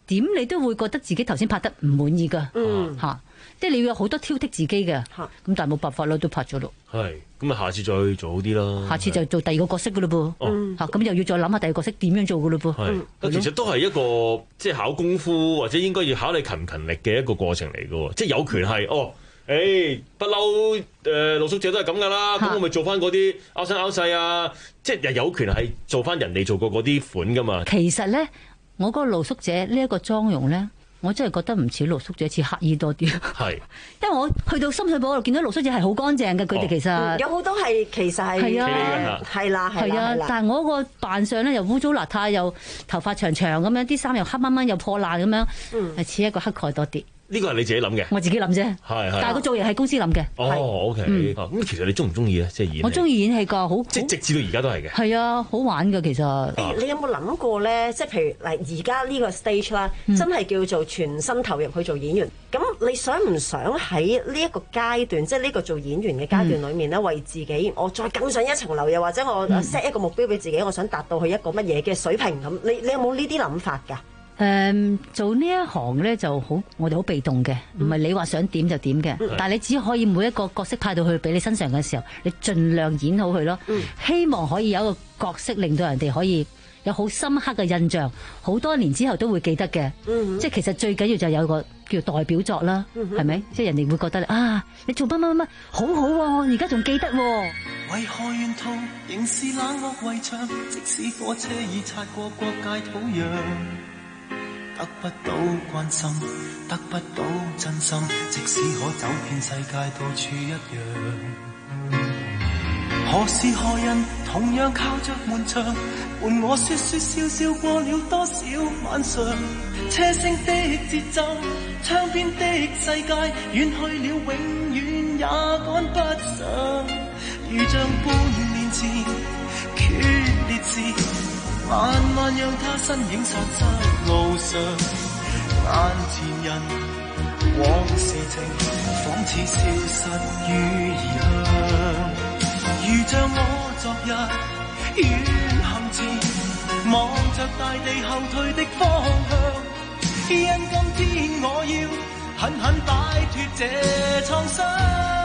點你都會覺得自己頭先拍得唔滿意㗎。嗯，嚇，即係你要有好多挑剔自己嘅。嚇，咁但係冇辦法咯，都拍咗咯。 係，咁啊，下次再做好啲啦。 下次就做第二個角色㗎咯噃。嚇，咁又要再諗下第二個角色點樣做㗎咯噃。 係，其實都係一個即係考功夫或者應該要考你勤唔勤力嘅一個過程嚟㗎喎。即係有權係哦。誒不嬲誒露宿者都係咁噶啦，咁我咪做翻嗰啲拗生拗細啊，即係有權係做翻人哋做過嗰啲款噶嘛。 其實咧，我嗰個露宿者呢一個妝容咧，我真係覺得唔似露宿者，似乞兒多啲。係，因為我去到深水埗嗰度見到露宿者係好乾淨嘅，佢哋其實、 嗯、有好多係其實係係啊，係啦係啊， 但係我個扮相咧又污糟邋遢，又頭髮長長咁樣，啲衫又黑掹掹又破爛咁樣，係似、嗯、一個乞丐多啲。呢個係你自己諗嘅， 我自己諗啫。 係係， 但係個造型係公司諗嘅。 哦，OK。咁、嗯、其實你中唔中意咧？即係演戲。 我中意演戲㗎，好即係直至到而家都係嘅。 係啊，好玩㗎其實。 欸、你有冇諗過咧？即係譬如嗱，而家呢個 stage 啦，真係叫做全心投入去做演員。咁、嗯、你想唔想喺呢一個階段，即係呢個做演員嘅階段裡面咧，嗯、為自己我再更上一層樓，又或者我 set 一個目標俾自己，我想達到去一個乜嘢嘅水平咁？你你有冇呢啲諗法㗎？ 誒、嗯、做呢一行咧就好，我哋好被動嘅，唔係你話想點就點嘅。嗯、但係你只可以每一個角色派到去俾你身上嘅時候，你盡量演好佢咯。嗯、希望可以有一個角色令到人哋可以有好深刻嘅印象，好多年之後都會記得嘅。嗯、即係其實最緊要就有個叫代表作啦，係咪、嗯？即係人哋會覺得啊，你做乜乜乜好好喎，而家仲記得喎。 為何沿途仍是冷漠圍牆？即使火車已擦過國界土壤。得不到關心，得不到真心，即使可走遍世界到處一樣。何時何人同樣靠着門牆，伴我說說笑笑過了多少晚上。車聲的節奏，窗邊的世界，遠去了永遠也趕不上。如像半年前決裂時，慢慢讓他身影散失路上，眼前人往事情仿似消失於異鄉。如像我昨日遠行前，望着大地後退的方向，因今天我要狠狠擺脫這創傷。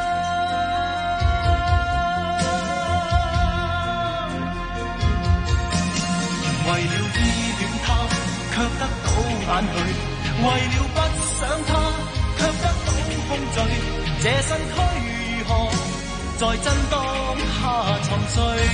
為了依戀他，卻得到眼淚；為了不想他，卻得到空虛。這身軀如何在震盪下沉睡？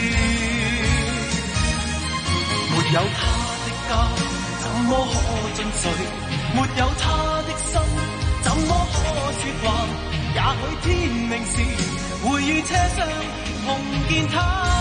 沒有他的家，怎麼可進睡？沒有他的心，怎麼可說話？也許天明時，會於車上碰見他。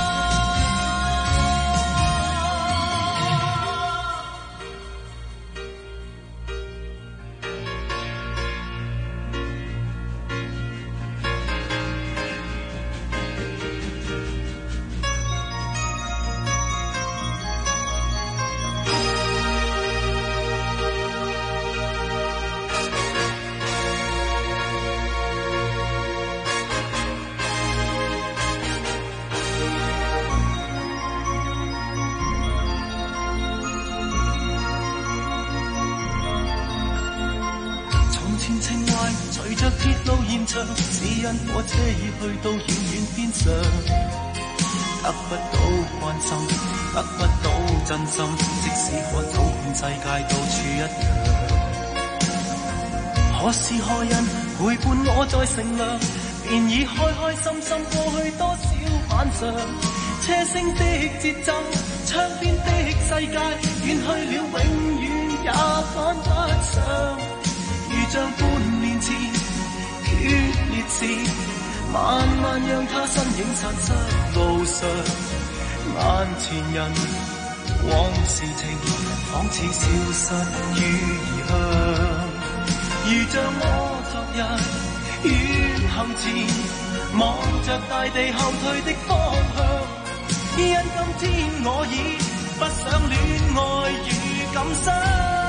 只因火車已去到遠遠邊上，得不到關心，得不到真心，即使可走遍世界到處一樣。何時何人陪伴我在乘涼，便已開開心心過去多少晚上。車聲的節奏，窗邊的世界，遠去了永遠也趕不上。如像半年前決裂時，慢慢讓他身影散失路上，眼前人往事情仿似消失於異鄉。如像我昨日遠行前，望着大地後退的方向，因今天我已不想戀愛與感傷。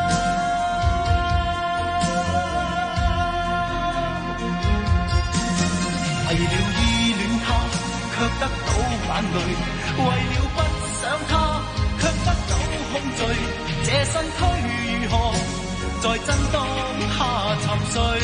為了依戀他，卻得到眼淚；為了不想他，卻得到空虛。這身軀在震盪下沉睡。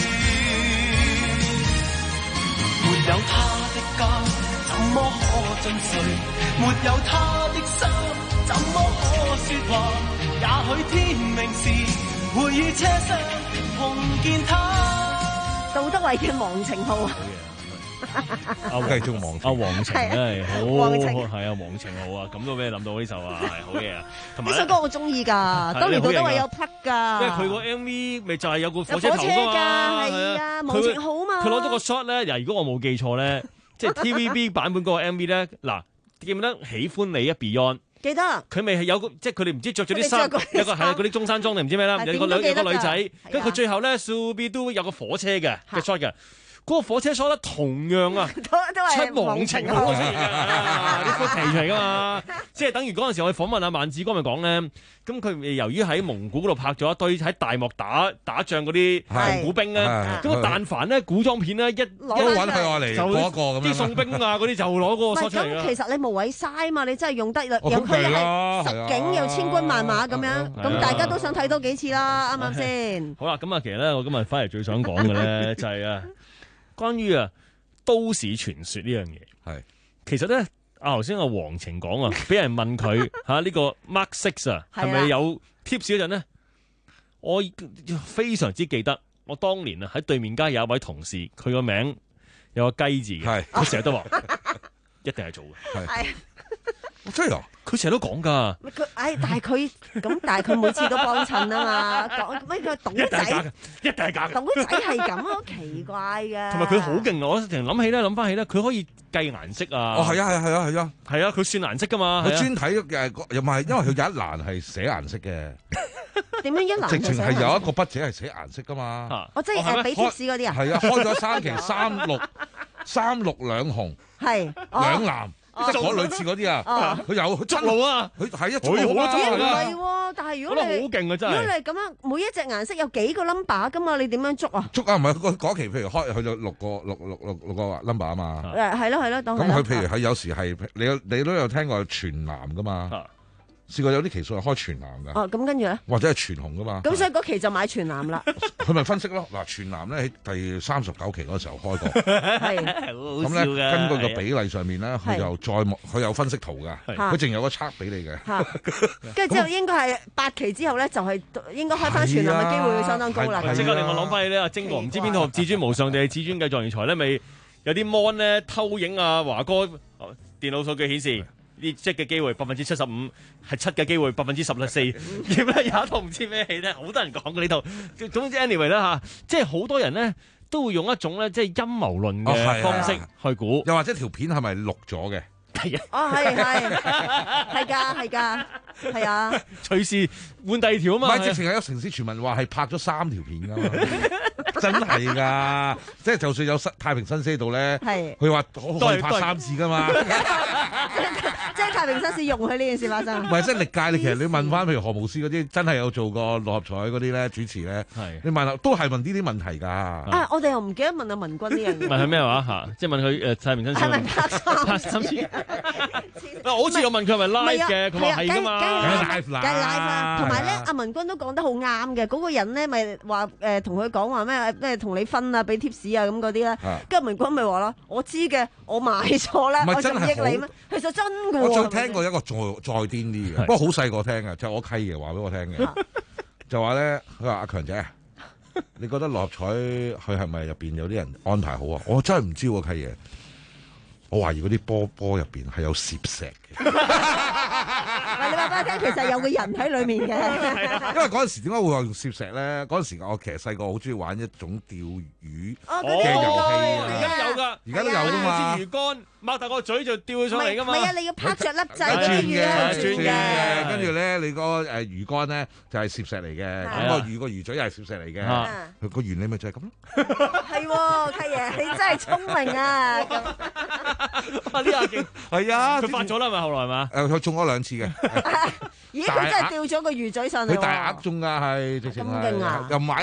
沒有他的家，怎麼可進睡？沒有他的心，怎麼可說話？也許天明時會於車上碰見他。 杜德偉嘅《忘情號》。 阿繼續忘阿黃情真係好， 黃情係啊，黃情好啊，咁都俾你諗到呢首啊，係好嘢啊！同埋呢首歌我中意㗎，當年杜德偉有 plug 㗎， 因為佢個 M V 咪就係有個火車頭㗎嘛，係啊，忘情號嘛。 佢攞咗個 shot 咧，嗱，如果我冇記錯咧，即係 T V B 版本嗰個 M V 咧，嗱，記唔記得喜歡你一 Beyond？記得。 佢咪係有個，即係佢哋唔知着咗啲衫，有個係嗰啲中山裝定唔知咩啦，有個女有個女仔，跟住佢最後咧 Subi 都有個火車嘅嘅 shot 嘅。嗰個火車鎖得同樣啊，出忘情號出嚟㗎，啲 footage 嚟㗎嘛，即係等於嗰陣時我去訪問阿萬梓光咪講咧，咁佢由於喺蒙古嗰度拍咗一堆喺大漠打打仗嗰啲蒙古兵咧，咁啊但凡咧古裝片咧一都揾佢我嚟嗰個咁樣， 啲送兵啊嗰啲就攞嗰個鎖出嚟啦。 咁其實你無謂嘥嘛，你真係用得，又佢係實景又千軍萬馬咁樣，咁大家都想睇多幾次啦，啱唔啱先？ 好啦，咁啊其實咧我今日翻嚟最想講嘅咧就係啊。關於啊都市傳說呢樣嘢，係其實咧，啊頭先阿黃晴講啊，俾人問佢嚇呢個 Mark Six 啊，係咪有 tips 嗰陣咧？我非常之記得，我當年啊喺對面街有一位同事，佢個名有個雞字嘅，佢成日都話一定係做嘅，係真係啊！ 佢成日都講㗎。 佢，唉，但係佢咁，但係佢每次都幫襯啊嘛，講咩佢賭仔， 一定係假嘅， 賭仔係咁，好奇怪嘅。 同埋佢好勁啊！我成日諗起咧，諗翻起咧，佢可以計顏色啊。 哦，係啊，係啊，係啊，係啊， 係啊，佢算顏色㗎嘛。 佢專睇誒，又唔係，因為佢有一欄係寫顏色嘅。 點樣一欄？ 直情係有一個筆者係寫顏色㗎嘛。 我即係誒俾貼士嗰啲啊。 係啊，開咗三期三綠三綠兩紅， 係兩藍。即係嗰類似嗰啲啊，佢有捉路啊， 佢係一捉路啊， 唔係喎，但係如果你好勁啊，真係。 如果你咁樣，每一隻顏色有幾個 number 噶嘛，你點樣捉啊？ 捉啊，唔係嗰期譬如開去到六個六六六六個 number 啊嘛。 誒係咯係咯，當係。 咁佢譬如係有時係你有你都有聽過全藍噶嘛？試過有啲期數係開全藍㗎。 哦，咁跟住咧？ 或者係全紅㗎嘛？ 咁所以嗰期就買全藍啦。 佢咪分析咯？嗱，全藍咧喺第三十九期嗰時候開過。 係。 咁咧，根據個比例上面咧，佢又再佢有分析圖㗎。佢淨有個測俾你嘅。 跟住之後應該係八期之後咧，就係應該開翻全藍嘅機會會相當高啦。 即刻令我諗翻起咧，阿晶哥唔知邊套至尊無上定係至尊繼續人才咧，咪有啲 mon 咧偷影啊華哥電腦數據顯示。呢即嘅機會百分之七十五，係七嘅機會百分之十四。咁咧有一套唔知咩戲咧，好多人講嘅呢套。總之 anyway 啦嚇，即係好多人咧都會用一種咧即係陰謀論嘅方式去估， 又或者條片係咪錄咗嘅？ 係啊， 哦係係係㗎係㗎係啊， 隨時換第二條啊嘛。 唔係直情係有城市傳聞話係拍咗三條片㗎嘛。真係㗎，即係就算有太平紳士度咧，佢話可以拍三次㗎嘛。 即係太平紳士容許呢件事發生。 唔係，即係歷屆你其實你問翻譬如何慕斯嗰啲真係有做過六合彩嗰啲咧主持咧，你問下都係問呢啲問題㗎。 啊，我哋又唔記得問阿文君呢樣嘢。 問佢咩話嚇？即係問佢誒太平紳士係咪拍三次？我好似有問佢係咪 live 嘅，佢話係㗎嘛。 梗係 live 啦，梗係 live 啦。同埋咧，阿文君都講得好啱嘅。嗰個人咧咪話誒同佢講話咩咩同你分啊，俾 tips 啊咁嗰啲咧。跟住文君咪話啦，我知嘅，我買錯啦，我仲益你咩？其實真㗎。 我再聽過一個再再癲啲嘅，不過好細個聽嘅，就係我契爺話俾我聽嘅，就話咧，佢話阿強仔，你覺得六合彩佢係咪入邊有啲人安排好啊？我真係唔知喎，契爺，我懷疑嗰啲波波入邊係有攝石嘅。 你話俾我聽，其實有個人喺裏面嘅。 因為嗰陣時點解會話用攝石咧？嗰陣時我其實細個好中意玩一種釣魚嘅遊戲， 而家都有㗎， 而家都有㗎嘛。 支魚竿擘大個嘴就釣佢上嚟㗎嘛。 唔係啊，你要拍着粒掣嗰啲魚啊， 轉嘅。跟住咧，你個誒魚竿咧就係攝石嚟嘅，咁個魚個魚嘴又係攝石嚟嘅。佢個原理咪就係咁咯。係喎，契爺，你真係聰明啊！ 哇！呢下勁係啊， 佢發咗啦，咪後來係嘛？ 誒，佢中咗兩次嘅。 咦！佢真係釣咗個魚嘴上嚟。 佢大額中㗎係，直情係。又唔買啊！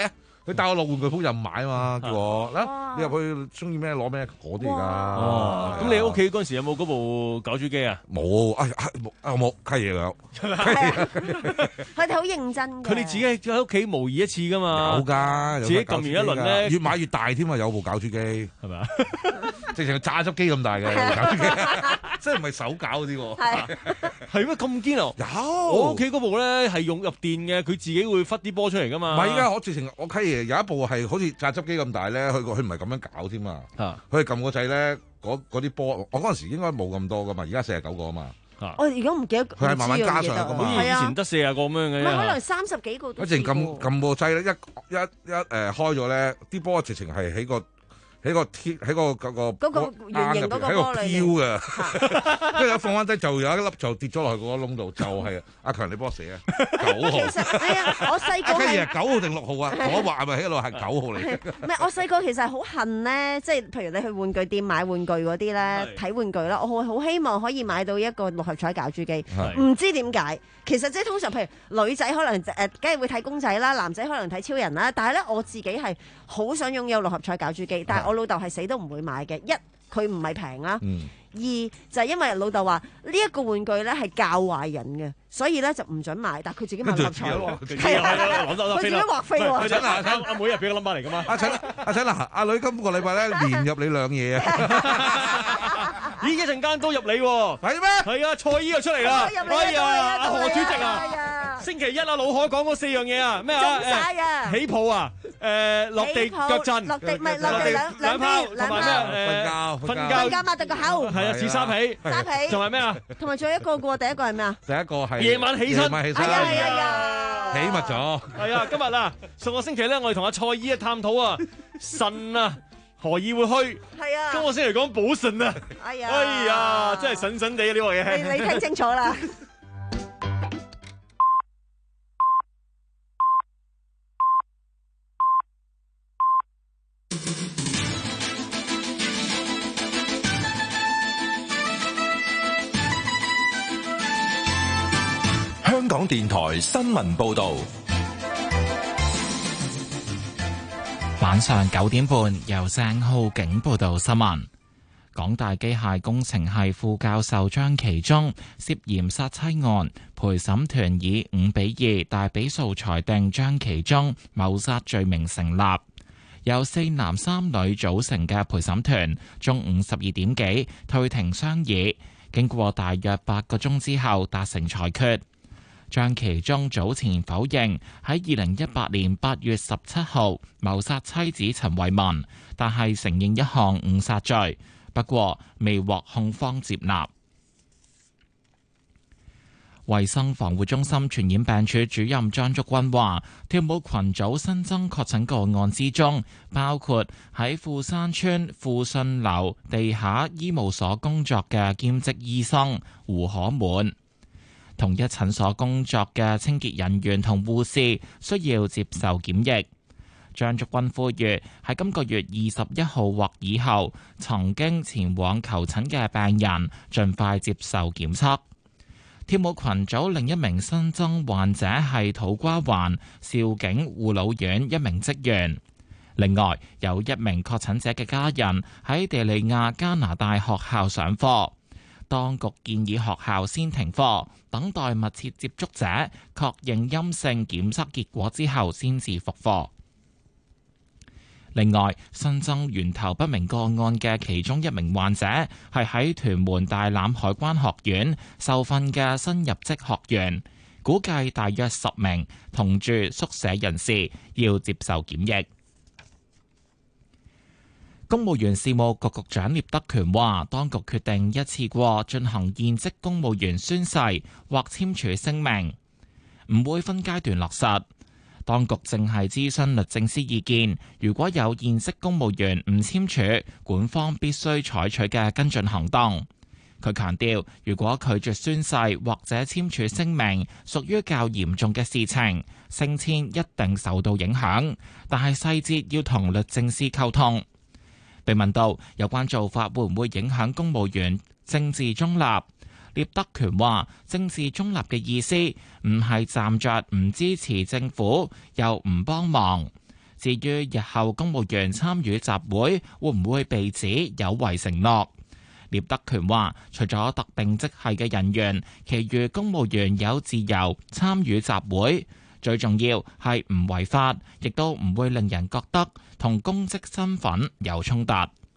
佢帶我落玩具鋪任買啊嘛，叫我嗱，你入去中意咩攞咩嗰啲嚟㗎。 哦，咁你喺屋企嗰陣時有冇嗰部攪珠機啊？ 冇，啊啊冇，契爺有。 佢哋好認真嘅。 佢哋自己喺屋企模擬一次㗎嘛。 有㗎， 自己撳完一輪咧， 越買越大添啊！有部攪珠機係咪啊？直情榨汁機咁大嘅攪珠機，即係唔係手攪嗰啲喎？ 係係咩咁堅啊？ 有， 我屋企嗰部咧係用入電嘅，佢自己會忽啲波出嚟㗎嘛。 唔係㗎，我直情我契爺有一部係好似榨汁機咁大咧，佢佢唔係咁樣搞添嘛。佢係撳個掣咧，嗰嗰啲波，我嗰陣時應該冇咁多㗎嘛，而家四十九個啊嘛。 我而家唔記得佢係慢慢加上㗎嘛， 好似以前得四十個咁樣嘅。 唔係可能三十幾個都。 一陣撳撳個掣咧，一一一誒開咗咧，啲波直情係喺個。喺個鐵喺個嗰個嗰個圓形嗰個波裏面， 喺度飄嘅，跟住一放翻低就有一粒就跌咗落去嗰個窿度，就係阿強你幫我寫啊，九號。 其實係啊，我細個係九號定六號啊？我話係咪喺度係九號嚟嘅？ 唔係，我細個其實係好恨咧，即係譬如你去玩具店買玩具嗰啲咧，睇玩具啦，我好希望可以買到一個六合彩攪珠機。唔知點解，其實即係通常譬如女仔可能誒，梗係會睇公仔啦，男仔可能睇超人啦，但係咧我自己係好想擁有六合彩攪珠機，但係我老豆係死都唔會買嘅。一佢唔係平啦，嗯、二就係、是、因為老豆話呢一個玩具咧係教壞人嘅，所以咧就唔准買。但係佢自己買六合彩喎，係啊，佢自己畫飛喎。 阿陳阿阿妹入邊個 number 嚟噶嘛？ 阿陳阿陳嗱，阿女今個禮拜咧連入你兩嘢啊！ 咦，一陣間都入你喎， 係咩？ 係啊，蔡姨又出嚟啦！ 哎呀， 阿何主席啊！星期一啊，老海講嗰四樣嘢啊，咩啊？起泡啊！誒，落地腳震， 落地咪落地兩兩泡， 同埋咩？誒，瞓覺， 瞓覺擘大個口， 係啊，似沙皮， 沙皮， 仲係咩啊？ 同埋仲有一個嘅喎，第一個係咩啊？ 第一個係夜晚起身， 係啊係啊， 起密咗。 係啊，今日啊，上個星期咧，我哋同阿蔡姨啊探討啊，腎啊何以會虛？ 係啊， 今個星期講補腎啊。 哎呀， 哎呀，真係神神地啊呢個嘢。 你你聽清楚啦。 香港電台新聞報道， 晚上九點半由鄭浩景報道新聞。港大機械工程系副教授張其中涉嫌殺妻案，陪審團以五比二大比數裁定張其中謀殺罪名成立。由四男三女組成嘅陪審團，中午十二點幾退庭商議，經過大約八個鐘之後達成裁決。張其中早前否認喺二零一八年八月十七號謀殺妻子陳慧文，但係承認一項誤殺罪，不過未獲控方接納。衛生防護中心傳染病處主任張竹君話，跳舞群組新增確診個案之中，包括喺富山邨富信樓地下醫務所工作嘅兼職醫生胡可滿。同一診所工作嘅清潔人員同護士需要接受檢疫。張竹君呼籲喺今個月二十一號或以後曾經前往求診嘅病人盡快接受檢測。跳舞群組另一名新增患者係土瓜灣兆景護老院一名職員。另外有一名確診者嘅家人喺地利亞加拿大學校上課。當局建議學校先停課，等待密切接觸者確認陰性檢測結果之後先至復課。另外，新增源頭不明個案嘅其中一名患者係喺屯門大欖海關學院受訓嘅新入職學員，估計大約十名同住宿舍人士要接受檢疫。公務員事務局局長聶德權話，當局決定一次過進行現職公務員宣誓或簽署聲明，唔會分階段落實。當局正係諮詢律政司意見，如果有現職公務員唔簽署，管方必須採取嘅跟進行動。佢強調，如果拒絕宣誓或者簽署聲明，屬於較嚴重嘅事情，升遷一定受到影響，但係細節要同律政司溝通。被問到有關做法會唔會影響公務員政治中立，聶德權話：政治中立嘅意思唔係站着唔支持政府又唔幫忙， 至於日後公務員參與集會會唔會被指有違承諾？聶德權話：除咗特定職系嘅人員，其餘公務員有自由參與集會，最重要係唔違法，亦都唔會令人覺得同公職身份有衝突。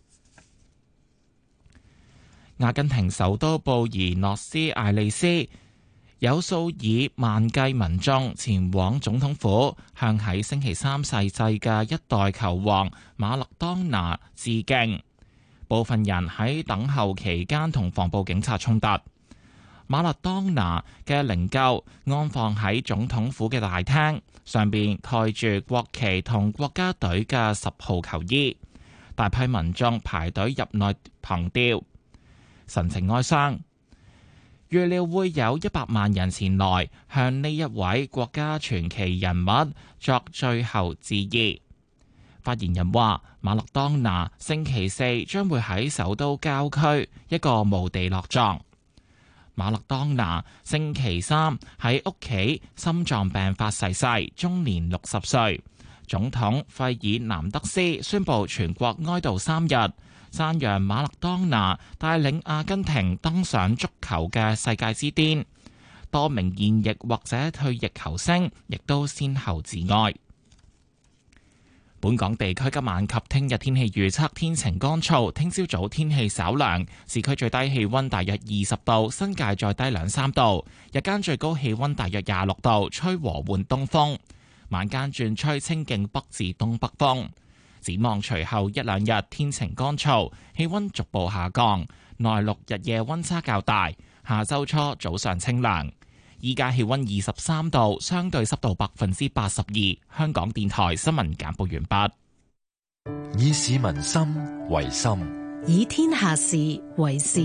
阿根廷首都布宜諾斯艾利斯有數以萬計民眾前往總統府，向喺星期三逝世嘅一代球王馬勒當拿致敬。部分人喺等候期間同防暴警察衝突。馬勒當拿嘅靈柩安放喺總統府嘅大廳，上邊蓋住國旗同國家隊嘅十號球衣。大批民眾排隊入內憑弔，神情哀傷。預料會有一百萬人前來向呢一位國家傳奇人物作最後致意。發言人話：馬勒當拿星期四將會喺首都郊區一個墓地落葬。馬勒當拿星期三喺屋企心臟病發逝世，終年六十歲。總統費爾南德斯宣布全國哀悼三日，讚揚馬勒當拿帶領阿根廷登上足球嘅世界之巔。多名現役或者退役球星亦都先後致哀。本港地區今晚及聽日天氣預測，天晴乾燥，聽朝早天氣稍涼，市區最低氣溫大約二十度，新界再低兩三度，日間最高氣溫大約廿六度，吹和緩東風，晚間轉吹清勁北至東北風。展望隨後一兩日天晴乾燥，氣溫逐步下降，內陸日夜溫差較大，下周初早上清涼。依家氣溫二十三度，相對濕度百分之八十二。香港電台新聞簡報完畢。以市民心為心， 以天下事為事。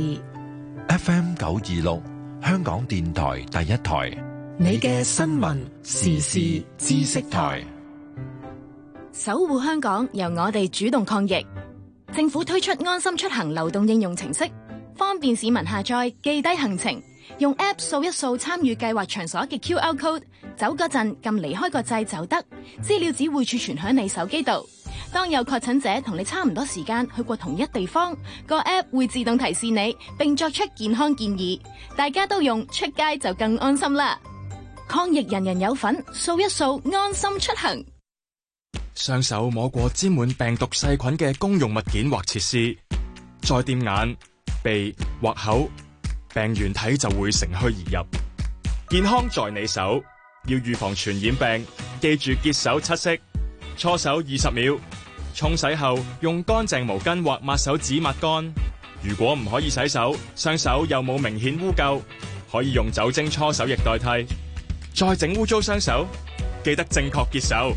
F M 九二六，香港電台第一台， 你嘅新聞時事知識台。 守護香港，由我哋主動抗疫。政府推出安心出行流動應用程式，方便市民下載記低行程。用 App 掃一掃參與計劃場所嘅 Q R code， 走嗰陣撳離開個掣就得，資料只會儲存喺你手機度。當有確診者同你差唔多時間去過同一地方，個 App 會自動提示你，並作出健康建議。大家都用，出街就更安心啦！抗疫人人有份，掃一掃安心出行。 雙手摸過沾滿病毒細菌嘅公用物件或設施，再掂眼、鼻或口，病原體就會乘虛而入。健康在你手，要預防傳染病，記住潔手七式，搓手二十秒，沖洗後用乾淨毛巾或抹手紙抹乾。如果唔可以洗手，雙手又冇明顯污垢，可以用酒精搓手液代替。再整污糟雙手，記得正確潔手。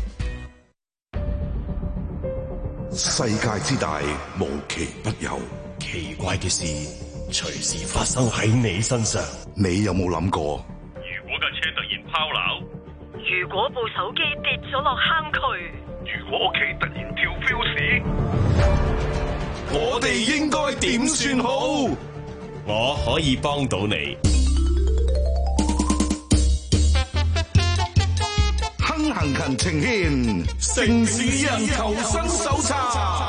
世界之大，無奇不有，奇怪嘅事隨時發生喺你身上。你有冇諗過， 如果架車突然拋錨， 如果部手機跌咗落坑渠， 如果屋企突然跳 fuse， 我哋應該點算好？ 我可以幫到你。 亨行勤情牽，城市人求生手冊。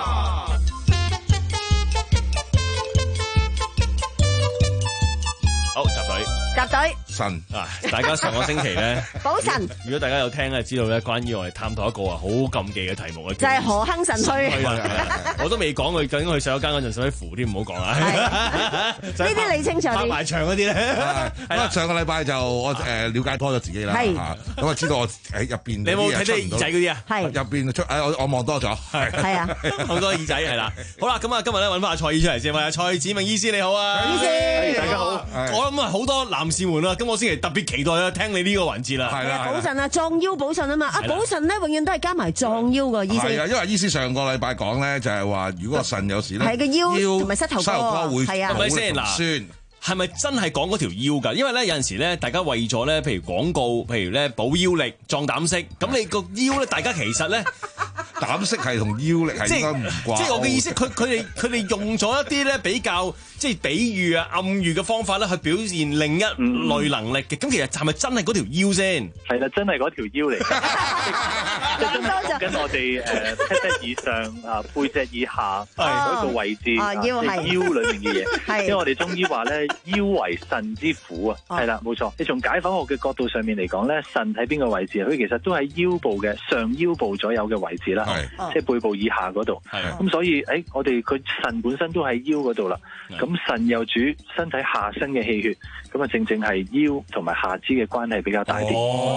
好，集隊， 集隊， 神啊！大家上個星期咧， 補神。 如果大家有聽咧，知道咧，關於我哋探討一個啊好禁忌嘅題目啊， 就係何亨神虛。 我都未講佢究竟去洗手間嗰陣使唔使扶添，唔好講啊！ 呢啲你清楚啲。 拍埋牆嗰啲咧， 係啦。上個禮拜就我誒了解多咗自己啦，咁啊知道我喺入邊。 你有冇睇啲耳仔嗰啲啊？ 係入邊出誒，我我望多咗。係係啊， 好多耳仔係啦。好啦，咁啊今日咧揾翻阿蔡醫出嚟先，喂，阿蔡子明醫師你好啊， 醫師大家好。我諗啊好多男士們啊，今個星期特別期待啊聽你呢個環節啦。 係啦， 補腎啊，壯腰補腎啊嘛，啊補腎咧永遠都係加埋壯腰噶，醫師。 係啊，因為醫師上個禮拜講咧就係話，如果個腎有時咧， 係個腰同埋膝頭哥會係啊， 係咪先嗱？係咪真係講嗰條腰㗎？因為咧有陣時咧，大家為咗咧，譬如廣告，譬如咧補腰力、壯膽式，咁你個腰咧，大家其實咧膽式係同腰力係應該唔掛。 即係我嘅意思，佢佢哋佢哋用咗一啲咧比較即係比喻啊、暗喻嘅方法咧，去表現另一類能力嘅。咁、嗯、其實係咪真係嗰條腰先？ 係啦，真係嗰條腰嚟嘅。即係真係講緊我哋誒膝膝以上啊，背脊以下嗰個位置， 哦、腰係腰裏面嘅嘢。因為我哋中醫話咧，腰為腎之府啊。係啦，冇錯。你從解剖學嘅角度上面嚟講咧，腎喺邊個位置啊？佢其實都喺腰部嘅上腰部左右嘅位置啦，即係背部以下嗰度。咁所以誒、欸，我哋佢腎本身都喺腰嗰度啦。咁腎又主身體下身嘅氣血，咁啊正正係腰同埋下肢嘅關係比較大啲。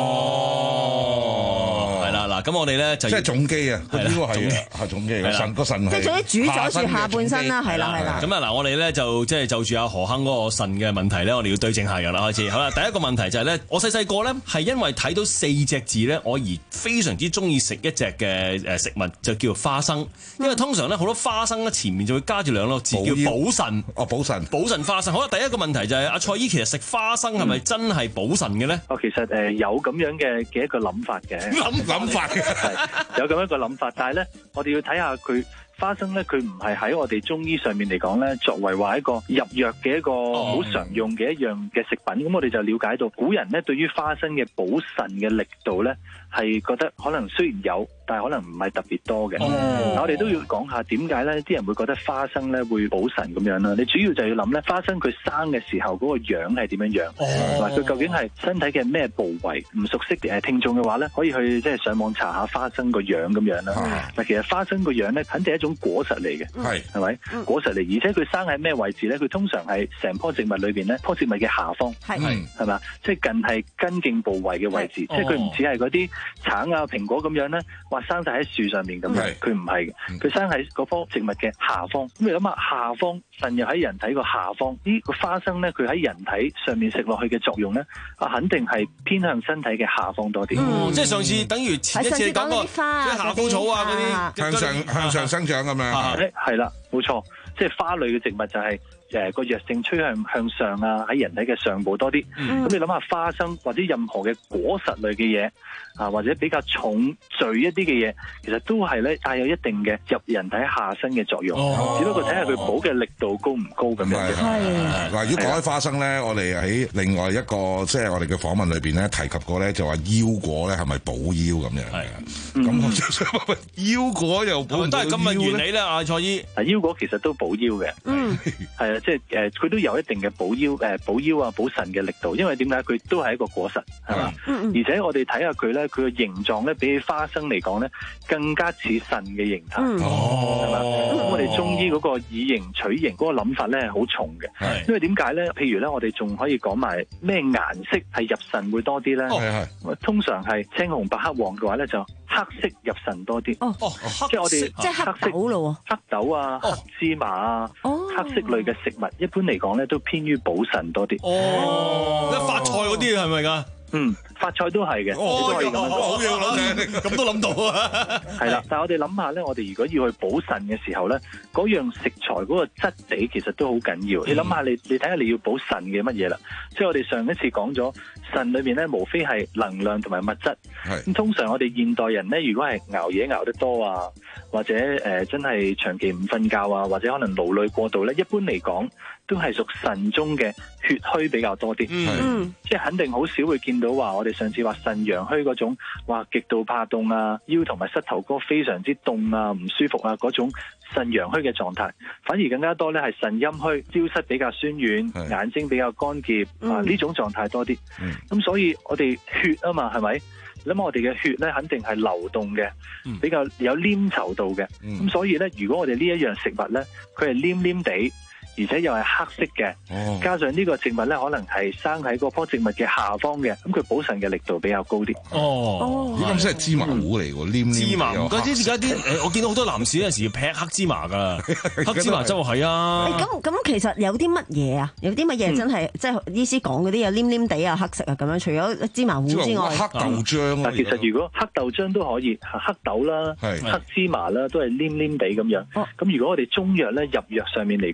哦，係啦，嗱，咁我哋咧就即係總機啊，呢個係係總機，個腎個腎係即係總之主宰住下半身啦，係啦係啦。 咁啊嗱，我哋咧就即係就住阿何鏗嗰個腎嘅問題咧，我哋要對症下藥啦，開始。好啦，第一個問題就係咧，我細細個咧係因為睇到四隻字咧，我而非常之中意食一隻嘅誒食物，就叫做花生。因為通常咧好多花生咧前面就會加住兩個字叫補腎。 哦，補腎， 補腎花生。好啦，第一個問題就係阿蔡醫，其實食花生係咪真係補腎嘅咧？ 哦，其實誒有咁樣嘅嘅一個諗法嘅， 諗諗法嘅係有咁樣一個諗法，但係咧我哋要睇下佢。花生咧，佢唔係喺我哋中醫上面嚟講咧，作為話一個入藥嘅一個好常用嘅一樣嘅食品。咁、oh. 我哋就了解到古人咧對於花生嘅補腎嘅力度咧，係覺得可能雖然有，但係可能唔係特別多嘅。Oh. 但我哋都要講下點解咧，啲人會覺得花生咧會補腎咁樣啦。你主要就要諗咧，花生佢生嘅時候嗰個樣係點樣樣，同埋佢究竟係身體嘅咩部位？唔熟悉誒聽眾嘅話咧，可以去即係上網查下花生個樣咁樣啦。嗱，oh. 其實花生個樣咧，肯定係一種果實嚟嘅，係係咪果實嚟？而且佢生喺咩位置咧？佢通常係成棵植物裏邊咧，棵植物嘅下方，係係嘛，即係近係根莖部位嘅位置，即係佢唔似係嗰啲橙啊、蘋果咁樣咧，話生晒喺樹上面咁樣，佢唔係嘅，佢生喺嗰棵植物嘅下方。咁你諗下，下方腎又喺人體個下方，呢個花生咧，佢喺人體上面食落去嘅作用咧，啊，肯定係偏向身體嘅下方多啲。 嗯，即係上次等於前一次講過，即係夏枯草啊嗰啲向上向上生長咁樣。 係啦，冇錯，即係花類嘅植物就係誒個藥性趨向向上啊，喺人體嘅上部多啲。咁、嗯、你諗下花生或者任何嘅果實類嘅嘢啊，或者比較重聚一啲嘅嘢，其實都係咧帶有一定嘅入人體下身嘅作用。哦、只不過睇下佢補嘅力度高唔高咁樣。 係嗱，如果講開花生咧，我哋喺另外一個即係、就是、我哋嘅訪問裏邊咧提及過咧，就話腰果咧係咪補腰咁樣嘅？咁、嗯、我就想問腰果又補唔補腰咧？都係咁問原理咧，阿蔡醫。 啊，腰果其實都補腰嘅。嗯，係啊，即係誒，佢、呃、都有一定嘅補腰誒補腰啊補腎嘅力度，因為點解佢都係一個果實係嘛？嗯嗯。而且我哋睇下佢咧，佢嘅形狀咧比起花生嚟講咧，更加似腎嘅形態。嗯、哦，係嘛？咁我哋中醫嗰個以形取形嗰個諗法咧係好重嘅。係。因為點解咧？譬如咧，我哋仲可以講埋咩顏色係入腎會多啲咧？係係。通常係青紅白黑黃嘅話咧，就黑色入腎多啲。哦哦，即係我哋即係黑豆咯。 黑豆啊，黑芝麻啊，黑色類嘅食物，一般嚟講咧都偏於補腎多啲。 哦，一發菜嗰啲係咪噶？ 嗯，發菜都係嘅， 哦、 你都可以咁樣講。 好嘢諗，咁都諗到啊！ 係啦，但係我哋諗下咧，我哋如果要去補腎嘅時候咧，嗰樣食材嗰個質地其實都好緊要。嗯、你諗下，你你睇下你要補腎嘅乜嘢啦？即係我哋上一次講咗腎裏面咧，無非係能量同埋物質。咁通常我哋現代人咧，如果係熬夜熬得多啊，或者誒、呃、真係長期唔瞓覺啊，或者可能勞累過度咧，一般嚟講都係屬腎中嘅血虛比較多啲。嗯，即係肯定好少會見到話我哋上次話腎陽虛嗰種，話極度怕凍啊，腰同埋膝頭哥非常之凍啊，唔舒服啊嗰種腎陽虛嘅狀態，反而更加多咧係腎陰虛，焦室比較酸軟，眼睛比較乾澀、嗯、啊呢種狀態多啲。咁、嗯、所以我哋血啊嘛係咪？諗下我哋嘅血咧，肯定係流動嘅，比較有黏稠度嘅。咁、嗯、所以咧，如果我哋呢一樣食物咧，佢係黏黏地，而且又係黑色嘅、哦，加上呢個植物咧，可能係生喺嗰棵植物嘅下方嘅，咁佢補腎嘅力度比較高啲。 哦， 咁先係芝麻糊嚟喎，黏黏芝麻糊。嗰啲而家啲誒，我見到好多男士有陣時要劈黑芝麻噶，黑芝麻汁係啊。 咁咁其實有啲乜嘢啊？有啲乜嘢真係、嗯、即係醫師講嗰啲有黏黏地啊、黑色啊咁樣？除咗芝麻糊之外， 黑豆漿啊。其實如果黑豆漿都可以，黑豆啦、黑芝麻啦，都係黏黏地咁樣。咁、哦、如果我哋中藥咧入藥上面嚟講咧，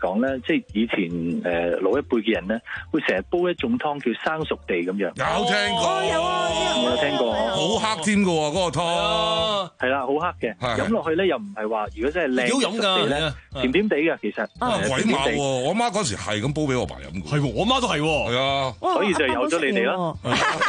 即係以前誒、呃、老一輩嘅人咧，會成日煲一種湯叫生熟地咁樣。 有聽過， 有啊， 有聽過， 好黑添㗎喎，嗰個湯係啦，好黑嘅，飲落去咧又唔係話，如果真係靚好飲㗎咧，甜甜地嘅其實。 啊鬼馬喎！我媽嗰時係咁煲俾我爸飲嘅。 係喎，我媽都係喎。 係啊， 所以就有咗你哋咯。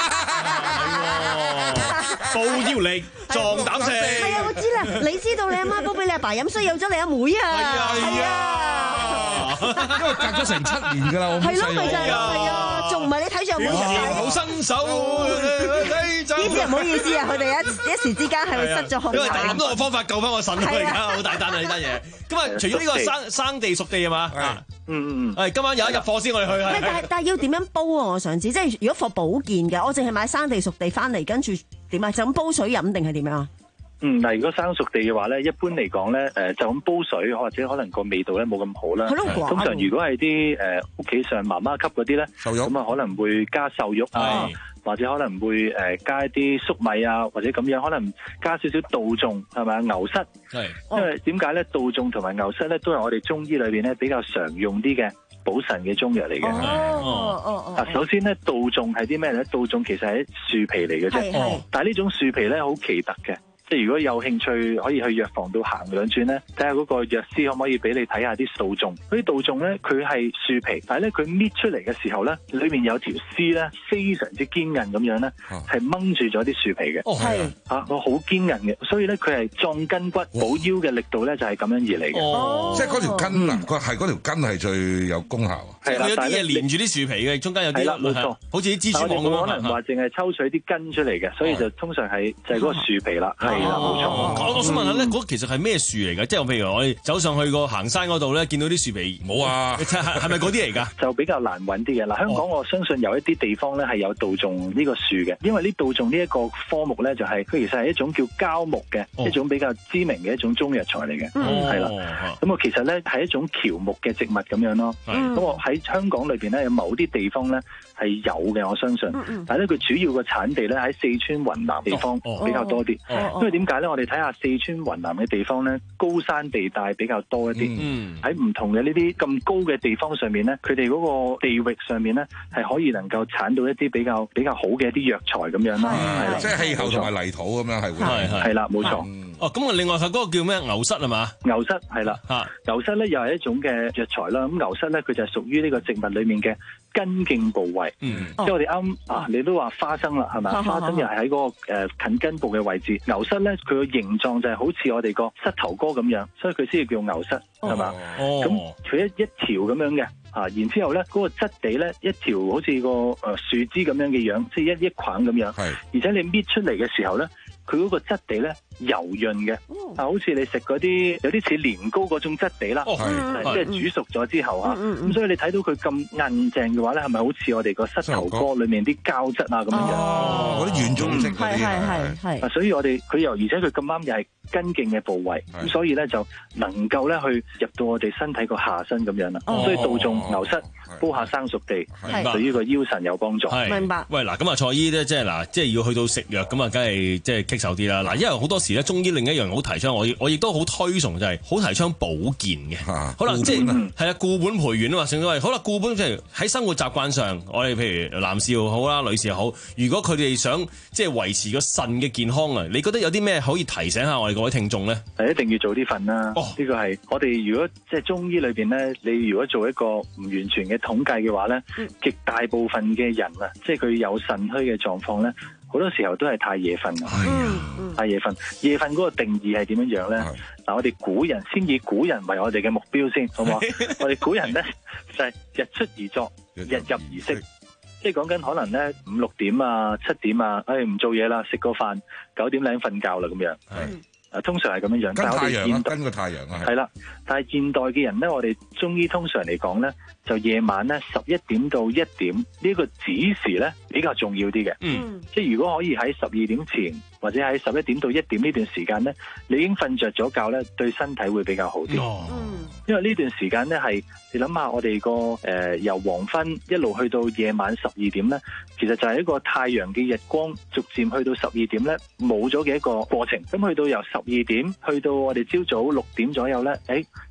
煲腰力壯膽石。 係啊，我知啦，你知道你阿媽煲俾你阿爸飲，所以有咗你阿妹啊。係啊， 因為隔咗成七年㗎啦，我係咯，咪就係咯，係啊，仲唔係你睇住阿妹飲？ 好新手， 呢啲唔好意思啊，佢哋一一時之間係會失咗控。 因為諗到個方法救翻我腎啊！而家好大單啊呢單嘢。咁啊，除咗呢個生生地熟地係嘛？ 嗯嗯嗯。 係今晚有一入貨先，我哋去。 但係但係要點樣煲啊？我想知，即係如果貨保健嘅，我淨係買生地熟地翻嚟，跟住點啊？就咁煲水飲定係點樣啊？ 嗯，嗱，如果生熟地嘅話咧，一般嚟講咧，誒就咁煲水，或者可能個味道咧冇咁好啦。通常如果係啲誒屋企上媽媽級嗰啲咧，咁啊可能會加瘦肉啊，或者可能會誒加一啲粟米啊，或者咁樣，可能加少少杜仲係咪啊？牛膝，係，因為點解咧？杜仲同埋牛膝咧，都係我哋中醫裏邊咧比較常用啲嘅補腎嘅中藥嚟嘅。 哦哦哦。 首先咧，杜仲係啲咩咧？杜仲其實係樹皮嚟嘅啫，但係呢種樹皮咧好奇特嘅。即係如果有興趣，可以去藥房度行兩轉咧，睇下嗰個藥師可唔可以俾你睇下啲杜仲。嗰啲杜仲咧，佢係樹皮，但係咧佢搣出嚟嘅時候咧，裏面有條絲咧，非常之堅韌咁樣咧，係掹住咗啲樹皮嘅。哦，係啊，我好堅韌嘅，所以咧佢係壯筋骨、補腰嘅力度咧就係咁樣而嚟嘅。 哦，即係嗰條筋啊，佢係嗰條筋係最有功效。 係啦， 有啲嘢連住啲樹皮嘅，中間有啲冇錯， 好似啲蜘蛛網咁樣。 可能話淨係抽取啲根出嚟嘅，所以就通常係就係嗰個樹皮啦。係啦，冇錯。 我想問下咧，嗰其實係咩樹嚟㗎？即係譬如我哋走上去個行山嗰度咧，見到啲樹皮， 冇啊， 係咪嗰啲嚟㗎？ 就比較難揾啲嘅嗱。香港我相信有一啲地方咧係有杜仲呢個樹嘅，因為呢杜仲呢一個科目咧就係佢其實係一種叫膠木嘅一種比較知名嘅一種中藥材嚟嘅，係啦。咁我其實咧係一種喬木嘅植物咁樣咯。咁我喺香港裏邊咧有某啲地方咧係有嘅，我相信。但係咧佢主要嘅產地咧喺四川雲南地方比較多啲，因為點解咧？我哋睇下四川雲南嘅地方咧，高山地帶比較多一啲。喺唔、嗯、同嘅呢啲咁高嘅地方上面咧，佢哋嗰個地域上面咧，係可以能夠產到一啲比較比較好嘅一啲藥材咁樣啦。係啦， 即係氣候同埋泥土咁樣係會係係啦，冇錯。 哦，咁啊，另外係嗰個叫咩牛膝係嘛？ 牛膝係啦，牛膝咧又係一種嘅藥材啦。咁牛膝咧，佢就係屬於呢個植物裡面嘅根莖部位。嗯，即係我哋啱啊，你都話花生啦，係咪？花生又係喺嗰個誒近根部嘅位置。牛膝咧，佢個形狀就係好似我哋個膝頭哥咁樣，所以佢先至叫牛膝，係嘛？哦，咁佢一一條咁樣嘅啊，然之後咧嗰個質地咧一條好似個誒樹枝咁樣嘅樣，即係一一捆咁樣。係，而且你搣出嚟嘅時候咧，佢嗰個質地咧柔潤嘅，啊，好似你食嗰啲有啲似年糕嗰種質地啦，即係煮熟咗之後啊，咁所以你睇到佢咁硬淨嘅話咧，係咪好似我哋個膝頭哥裏面啲膠質啊咁樣？ 哦，嗰啲軟組織嗰啲係係係係。 所以我哋佢又而且佢咁啱又係根莖嘅部位，咁所以咧就能夠咧去入到我哋身體個下身咁樣啦。所以杜仲牛膝煲下生熟地，對於個腰腎有幫助。 明白。 喂，嗱咁啊，蔡醫咧，即係嗱，即係要去到食藥咁啊，梗係即係棘手啲啦。嗱，因為好多時咧，中醫另一樣好提倡，我我亦都好推崇就係好提倡保健嘅。可能即係係啊，固本培元啊嘛，正所謂好啦，固本即係喺生活習慣上，我哋譬如男士又好啦，女士又好，如果佢哋想即係維持個腎嘅健康啊，你覺得有啲咩可以提醒下我哋各位聽眾咧？ 係一定要早啲瞓啦。呢、哦、個係我哋如果即係中醫裏邊咧，你如果做一個唔完全嘅統計嘅話咧，極、嗯、大部分嘅人啊，即係佢有腎虛嘅狀況咧，好多時候都係太夜瞓啊。嗯、太夜瞓，夜瞓嗰個定義係點樣樣咧？嗱，我哋古人先以古人為我哋嘅目標先，好唔好？我哋古人咧就係、是、日出而作，日入而息。即係講緊可能咧五六點啊、七點啊，誒唔做嘢啦，食個飯，九點零瞓覺啦咁樣。係。啊，通常係咁樣樣， 跟太陽啊， 但跟個太陽啊， 係啦。但係現代嘅人咧，我哋中醫通常嚟講咧，就夜晚咧十一點到一點呢個子時咧比較重要啲嘅。嗯，即係如果可以喺十二點前或者喺十一點到一點呢段時間咧，你已經瞓着咗覺咧，對身體會比較好啲。哦，因為呢段時間咧係你諗下，我哋個誒由黃昏一路去到夜晚十二點咧，其實就係一個太陽嘅日光逐漸去到十二點咧冇咗嘅一個過程。咁去到由十二點去到我哋朝早六點左右咧，誒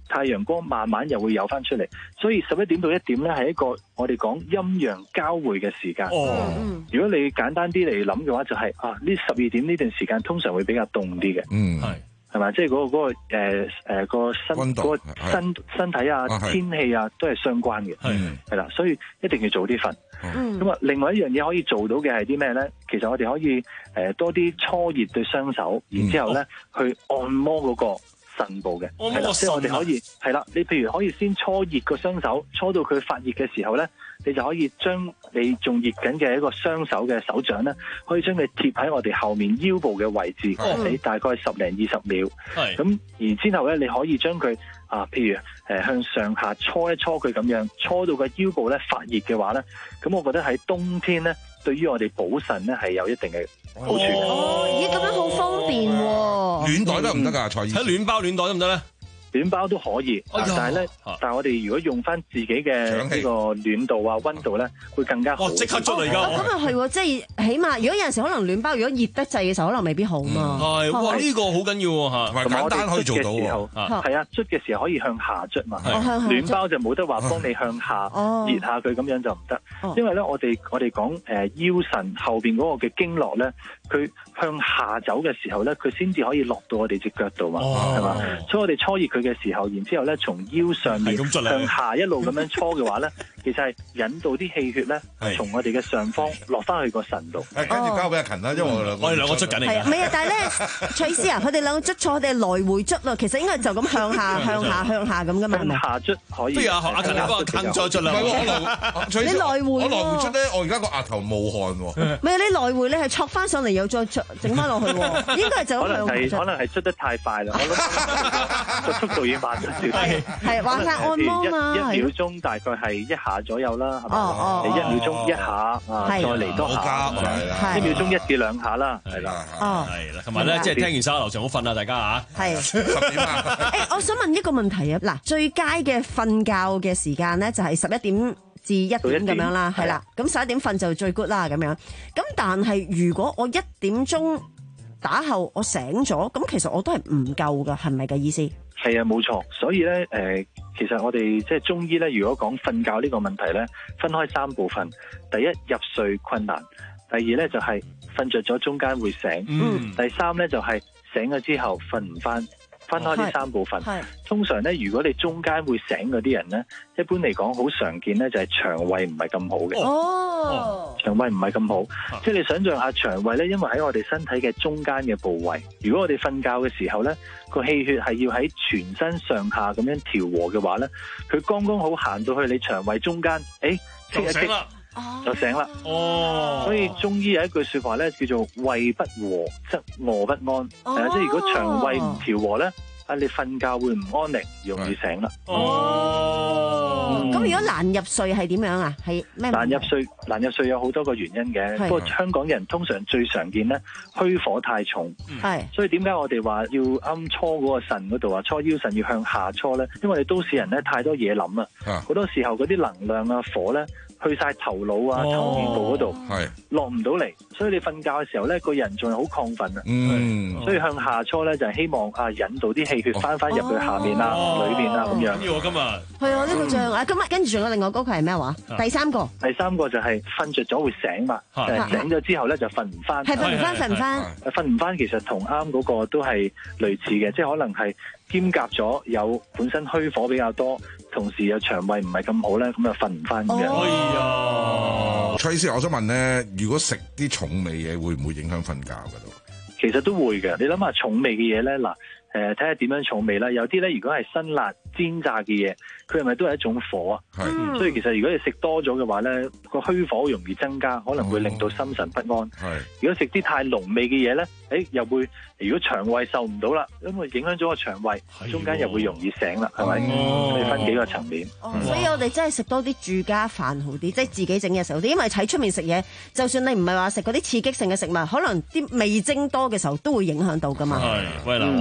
太陽光慢慢又會有翻出嚟，所以十一點到一點咧係一個我哋講陰陽交匯嘅時間。 哦， 如果你簡單啲嚟諗嘅話，就係、是、啊呢十二點呢段時間通常會比較凍啲嘅。 嗯， 係係咪？即係嗰、那個嗰、那個誒誒、呃呃、個身嗰個身身體啊、 啊天氣啊都係相關嘅。係係啦，所以一定要早啲瞓。 嗯， 咁啊，另外一樣嘢可以做到嘅係啲咩咧？其實我哋可以誒、呃、多啲搓熱對雙手，然之後咧、嗯、去按摩嗰個腎部嘅，係啦，即係我哋可以係啦。你譬如可以先搓熱個雙手，搓到佢發熱嘅時候咧，你就可以將你仲熱緊嘅一個雙手嘅手掌咧，可以將佢貼喺我哋後面腰部嘅位置，你大概十零二十秒。係咁，然之後咧，你可以將佢啊，譬如誒、呃、向上下搓一搓佢咁樣，搓到個腰部咧發熱嘅話咧，咁我覺得喺冬天咧，對於我哋補腎咧係有一定嘅好處嘅。 哦，咦，咁樣好方便喎！ 暖袋得唔得㗎？蔡醫生， 喺暖包暖袋得唔得咧？ 暖包都可以， 哎、 但係咧，但係我哋如果用翻自己嘅呢個暖度啊、溫度咧，會更加好。 即刻出嚟㗎！ 咁又係，即係起碼，如果有陣時可能暖包，如果熱得滯嘅時候，可能未必好嘛。 係、嗯，哇！呢、這個好緊要喎嚇， 同埋簡單可以做到喎。 係啊，捽嘅時候可以向下捽嘛。暖包就冇得話幫你向下熱下佢，咁樣就唔得。因為咧，我哋我哋講誒腰腎後邊嗰個嘅經絡咧，佢向下走嘅時候咧，佢先至可以落到我哋隻腳度嘛，係嘛？所以我哋搓熱佢嘅時候，然之後咧，從腰上面向下一路咁樣搓嘅話咧，其實係引導啲氣血咧，從我哋嘅上方落翻去個腎度。 跟住交俾阿勤啦，因為我哋我哋兩個捽緊嚟。 係啊，唔係啊，但係咧，蔡醫師啊，佢哋兩個捽錯，我哋來回捽咯。其實應該就咁向下、向下、向下咁噶嘛。 向下捽可以。不如阿阿勤你幫我撐再捽啦。 你來回我來回捽咧，我而家個額頭冒汗喎。 唔係你來回，你係戳翻上嚟又再捽整翻落去喎。應該係就咁向下捽。 可能係捽得太快啦，我諗個速度已經慢咗少少。 係玩下按摩嘛， 一秒鐘大概係一下左右啦，係嘛？ 哦你一秒鐘一下啊，再嚟多下，一秒鐘一至兩下啦，係啦。 哦， 係啦，同埋咧，即係聽完手下留情好瞓啊，大家嚇。 係十點啊！誒，我想問一個問題啊，嗱，最佳嘅瞓覺嘅時間咧，就係十一點至一點咁樣啦，係啦。咁十一點瞓就最 good 啦，咁樣。咁但係如果我一點鐘打後我醒咗，咁其實我都係唔夠噶，係咪嘅意思？ 係啊，冇錯。所以咧，誒、呃，其實我哋即係中醫咧，如果講瞓覺呢個問題咧，分開三部分。第一，入睡困難；第二咧就係瞓着咗中間會醒；嗯、第三咧就係醒咗之後瞓唔翻。分開呢三部分。通常咧，如果你中間會醒嗰啲人咧，一般嚟講好常見咧，就係腸胃唔係咁好嘅。哦，腸胃唔係咁好，啊、即係你想象下腸胃咧，因為喺我哋身體嘅中間嘅部位。如果我哋瞓覺嘅時候咧，個氣血係要喺全身上下咁樣調和嘅話咧，佢剛剛好行到去你腸胃中間，誒，就醒啦，就醒啦。哦，所以中醫有一句說話咧，叫做胃不和則餓不安。係啊、哦，即係如果腸胃唔調和咧，啊，你瞓覺會唔安寧，容易醒啦。 哦，咁、嗯、如果難入睡係點樣啊？係咩？ 難入睡，難入睡有好多個原因嘅。不過香港人通常最常見咧，虛火太重。係、嗯，所以點解我哋話要啱搓嗰個腎嗰度啊，搓腰腎要向下搓咧？因為我哋都市人咧太多嘢諗啊，好多時候嗰啲能量啊火咧，去晒頭腦啊、頭面部嗰度，係落唔到嚟，所以你瞓覺嘅時候咧，個人仲係好亢奮啊。嗯，所以向下搓咧，就係希望啊引導啲氣血翻翻入去下面啊、裏面啊咁樣。 要我今日係啊，呢個正啊！今日跟住仲有另外嗰個係咩話？第三個， 第三個就係瞓着咗會醒嘛，誒醒咗之後咧就瞓唔翻， 係瞓唔翻，瞓唔翻， 瞓唔翻。其實同啱嗰個都係類似嘅，即係可能係兼夾咗有本身虛火比較多，同時又腸胃唔係咁好咧，咁就瞓唔翻嘅。 哎呀， 蔡醫師，我想問咧，如果食啲重味嘢，會唔會影響瞓覺噶都？ 其實都會嘅，你諗下重味嘅嘢咧，嗱，誒睇下點樣重味啦。有啲咧，如果係辛辣煎炸嘅嘢，佢係咪都係一種火啊？係、嗯，所以其實如果你食多咗嘅話咧，個虛火容易增加，可能會令到心神不安。係、哦，如果食啲太濃味嘅嘢咧，誒又會，如果腸胃受唔到啦，因為影響咗個腸胃，中間又會容易醒啦，係咪？所以分幾個層面。 哦，所以我哋真係食多啲住家飯好啲，即係自己整嘅時候好啲，因為喺出面食嘢，就算你唔係話食嗰啲刺激性嘅食物，可能啲味精多嘅時候都會影響到噶嘛。 係，喂嗱，我哋咧就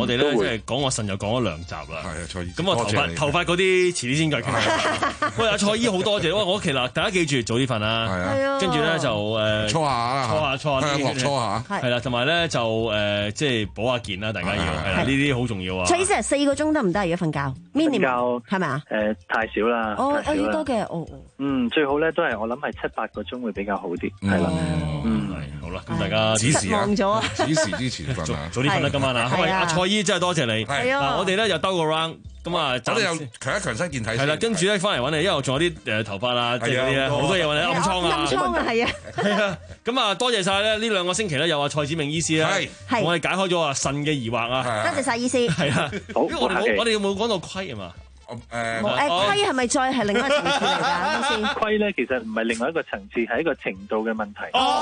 係講我腎又講咗兩集啦。 係啊，蔡醫咁我頭髮頭髮嗰啲遲啲先再傾。喂，阿蔡醫好多謝，喂，我屋企啦，大家記住早啲瞓啦。 係啊， 跟住咧就誒搓下搓下搓下啲， 搓下係啦，同埋咧就誒即係保下健啦，大家要係啦，呢啲好重要啊。 蔡醫生四個鐘得唔得？而家瞓覺 minimum 係咪啊？ 誒太少啦， 哦， 太少啦要多嘅，哦。 嗯，最好咧都係我諗係七八個鐘會比較好啲，係啦。嗯， 好啦，咁大家指示啊， 咗啊， 指示之前瞓啊， 早啲瞓啦，今晚啊。咁啊，阿蔡醫真係多謝你。 係啊， 嗱，我哋咧又兜個 round。咁啊， 我哋又強一強身健體。 係啦，跟住咧翻嚟揾你，因為我仲有啲誒頭髮啊，即係嗰啲咧，好多嘢揾你暗瘡啊， 暗瘡啊，係啊， 係啊。咁啊，多謝晒咧呢兩個星期咧，有阿蔡子明醫師啦， 係我哋解開咗啊腎嘅疑惑啊。 多謝晒醫師。 係啊， 好， 因為我哋冇我哋冇講到虧啊嘛。 誒誒虧係咪再係另一個層次嚟㗎？先虧咧，其實唔係另外一個層次，係一個程度嘅問題。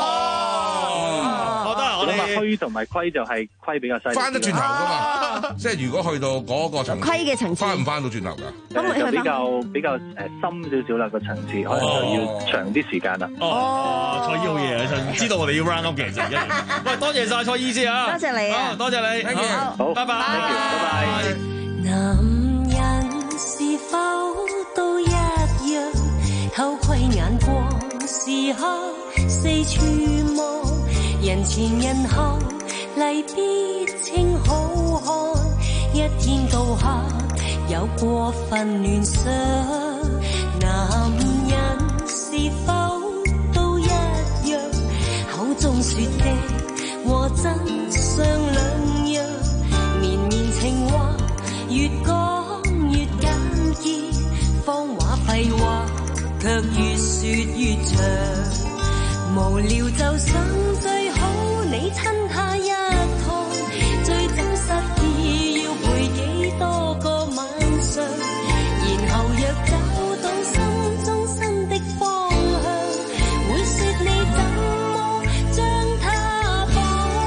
哦，我得我哋虛同埋虧就係虧比較細， 翻得轉頭㗎嘛。即係如果去到嗰個層次， 虧嘅層次， 翻唔翻到轉頭㗎？ 咁就比較比較誒深少少啦個層次，可能就要長啲時間啦。 哦，蔡醫好嘢啊！知道我哋要 round up 嘅其實一。喂，多謝晒蔡醫師啊！ 多謝你啊！ 多謝你， 好， 拜拜， 拜拜。 男人是否都一樣？偷窺眼光，時刻四處望，人前人後，例必稱好看。一天到黑，有過分亂想。男人是否都一樣？口中說的和真相兩樣，綿綿情話越講越簡潔，謊話廢話卻越說越長。無聊就想最好你親他一趟，最真實意要陪幾多個晚上，然後若找到心中新的方向，會說你怎麼將他放。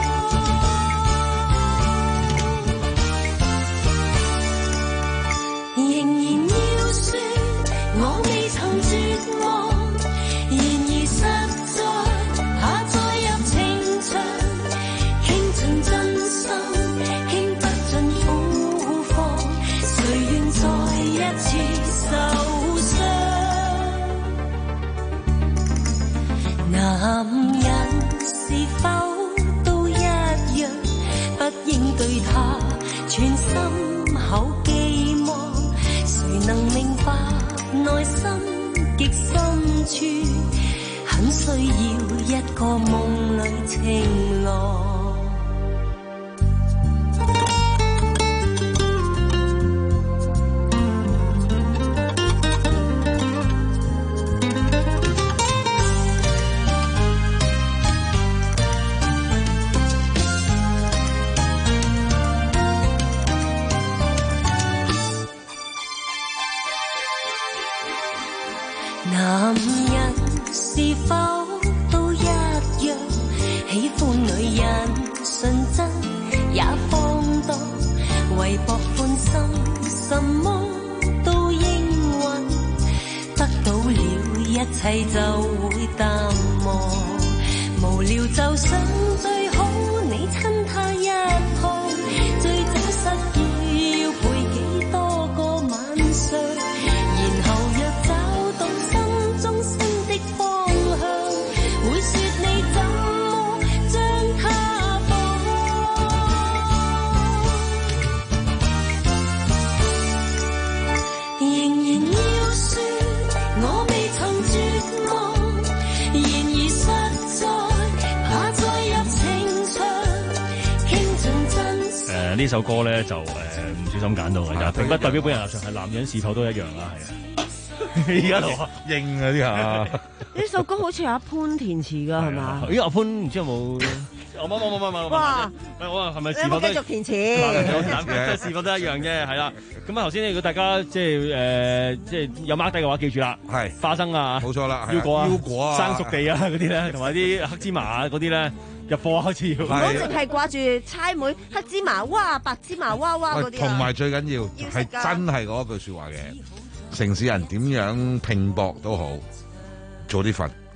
仍然要說我未曾絕望，然而實在怕再入情場，傾盡真心，傾不盡苦況，誰願再一次受傷？男人是否都一樣？不應對他全心口寄望，誰能明白內心極深處，很需要一個夢裏情郎。男人是否都一樣？喜歡女人純真也放蕩，為博歡心，什麼都應允，得到了一切就會淡忘。無聊就想最好你親他一趟，最真實意要陪幾多個晚上，然後若找到心中新的方向，會說你怎麼將他放。仍然要說我未曾絕望，然而實在怕再入情場，傾盡真相。 誒呢首歌咧就誒唔小心揀到嘅，就並不代表本人立場，係男人是否都一樣啦，係啊。而家同應啊啲下， 呢首歌好似有阿潘填詞㗎係嘛？ 咦阿潘唔知有冇？我冇冇冇冇冇。 哇！ 我話係咪你有冇繼續填詞？ 男是否都一樣嘅係啦。咁啊頭先如果大家即係誒即係有 mark 低嘅話，記住啦，係花生啊， 冇錯啦， 腰果啊， 腰果啊， 生熟地啊嗰啲咧，同埋啲黑芝麻啊嗰啲咧。入貨開始要， 唔好淨係掛住猜妹黑芝麻哇、白芝麻哇哇嗰啲啊！ 同埋最緊要係真係嗰句説話嘅，城市人點樣拼搏都好，早啲瞓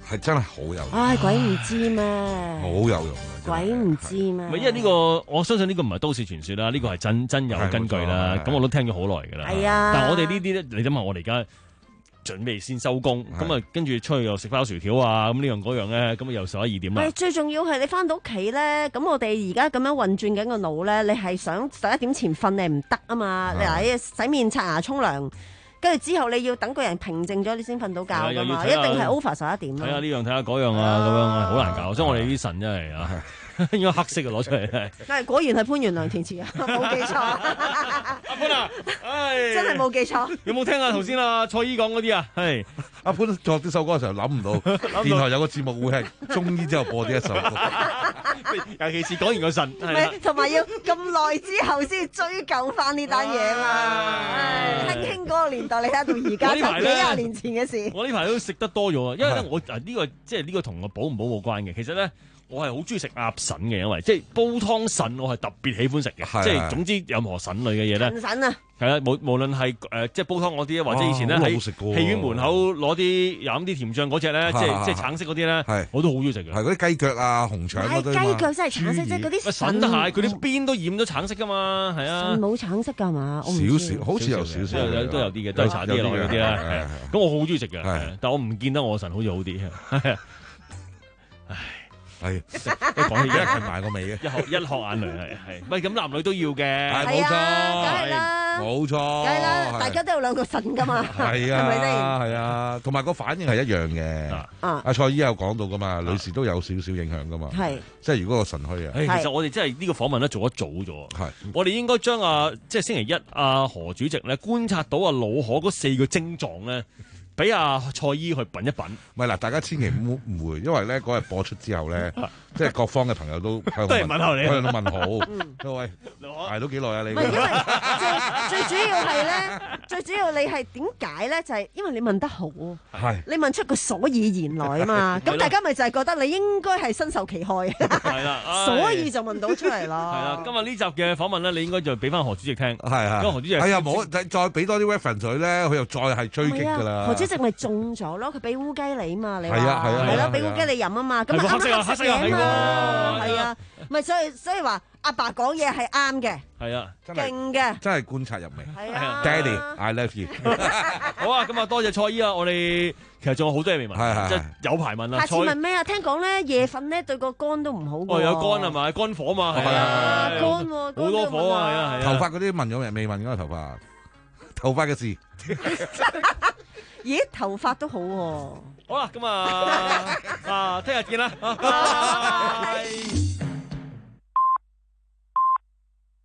係真係好有用。 唉，鬼唔知咩？ 好有用嘅， 鬼唔知咩？ 唔係因為呢個，我相信呢個唔係都市傳說啦，呢個係真真有根據啦。咁我都聽咗好耐㗎啦。 係啊。 但係我哋呢啲咧，你諗下，我哋而家準備先收工，咁啊跟住出去又食包薯條啊，咁呢樣嗰樣咧，咁又十一二點啦。 最重要係你翻到屋企咧，咁我哋而家咁樣運轉緊個腦咧，你係想十一點前瞓你唔得啊嘛？你話洗面刷牙沖涼。跟住之後你要等個人平靜咗，你先瞓到覺㗎嘛，一定係 over 十一點。 睇下呢樣睇下嗰樣啊，咁樣啊，好難搞。所以我哋啲腎真係啊，應該黑色嘅攞出嚟係。 係果然係潘源良填詞啊，冇記錯。 阿潘啊，唉， 真係冇記錯。 有冇聽啊頭先啊蔡姨講嗰啲啊？係阿潘作呢首歌嘅時候諗唔到，電台有個節目會係中醫之後播呢一首歌。 尤其是講完個腎， 係同埋要咁耐之後先追究翻呢單嘢嘛。輕輕嗰個年代，你睇到而家幾廿年前嘅事。 我呢排都食得多咗啊，因為咧我啊呢個即係呢個同我補唔補冇關嘅。其實咧我係好中意食鴨腎嘅，因為即係煲湯腎我係特別喜歡食嘅，即係總之任何腎類嘅嘢咧。 腎啊！ 係啦，無無論係誒即係煲湯嗰啲或者以前咧喺戲院門口攞啲飲啲甜醬嗰隻咧，即係即係橙色嗰啲咧，我都好中意食嘅。 係嗰啲雞腳啊、紅腸嗰啲嘛。 雞腳真係橙色，即係嗰啲腎得蟹，佢啲邊都染咗橙色噶嘛，係啊。 腎冇橙色㗎嘛？ 少少，好似有少少， 有都有啲嘅，都係搽啲落去嗰啲啦。咁我好中意食嘅，但我唔見得我腎好似好啲。唉。 係， 講起一係埋個尾嘅， 一殼一殼眼淚係係，喂咁男女都要嘅， 係冇錯， 梗係啦， 冇錯， 梗係啦，大家都有兩個腎噶嘛， 係啊， 係咪先？ 係啊，同埋個反應係一樣嘅。阿蔡姨有講到噶嘛，女士都有少少影響噶嘛， 係， 即係如果個腎虛啊， 其實我哋真係呢個訪問咧做得早咗， 係， 我哋應該將啊即係星期一阿何主席咧觀察到阿老可嗰四個症狀咧。俾阿蔡姨去品一品， 唔係嗱，大家千祈唔好誤會，因為咧嗰日播出之後咧，即係各方嘅朋友都都係問候你， 佢哋都問好，各位捱到幾耐啊？你唔係因為最最主要係咧，最主要你係點解咧？就係因為你問得好， 係你問出個所以然來啊嘛，咁大家咪就係覺得你應該係身受其害， 係啦， 所以就問到出嚟咯。 係啦，今日呢集嘅訪問咧，你應該就俾翻何主席聽， 係啊， 因為何主席哎呀冇，再再俾多啲 reference 佢咧，佢又再係追擊㗎啦。 即係咪中咗咯？佢俾烏雞你嘛？你話係啊係啊係咯，俾烏雞你飲啊嘛？咁啱啱黑色嘢嘛？係啊，咪所以所以話阿爸講嘢係啱嘅， 係啊， 勁嘅， 真係觀察入微。 係啊 ，Daddy，I love you。 好啊，咁啊多謝蔡姨啊，我哋其實仲有好多嘢未問，即係有排問啊。 下次問咩啊？聽講咧夜瞓咧對個肝都唔好㗎。 哦，有肝係咪？肝火嘛，係啊， 肝喎， 好多火啊，係啊，係啊。 頭髮嗰啲問咗未？未問嗰個頭髮，頭髮嘅事。 咦，頭髮都好喎。 好啦，咁啊，啊，聽日見啦。拜拜。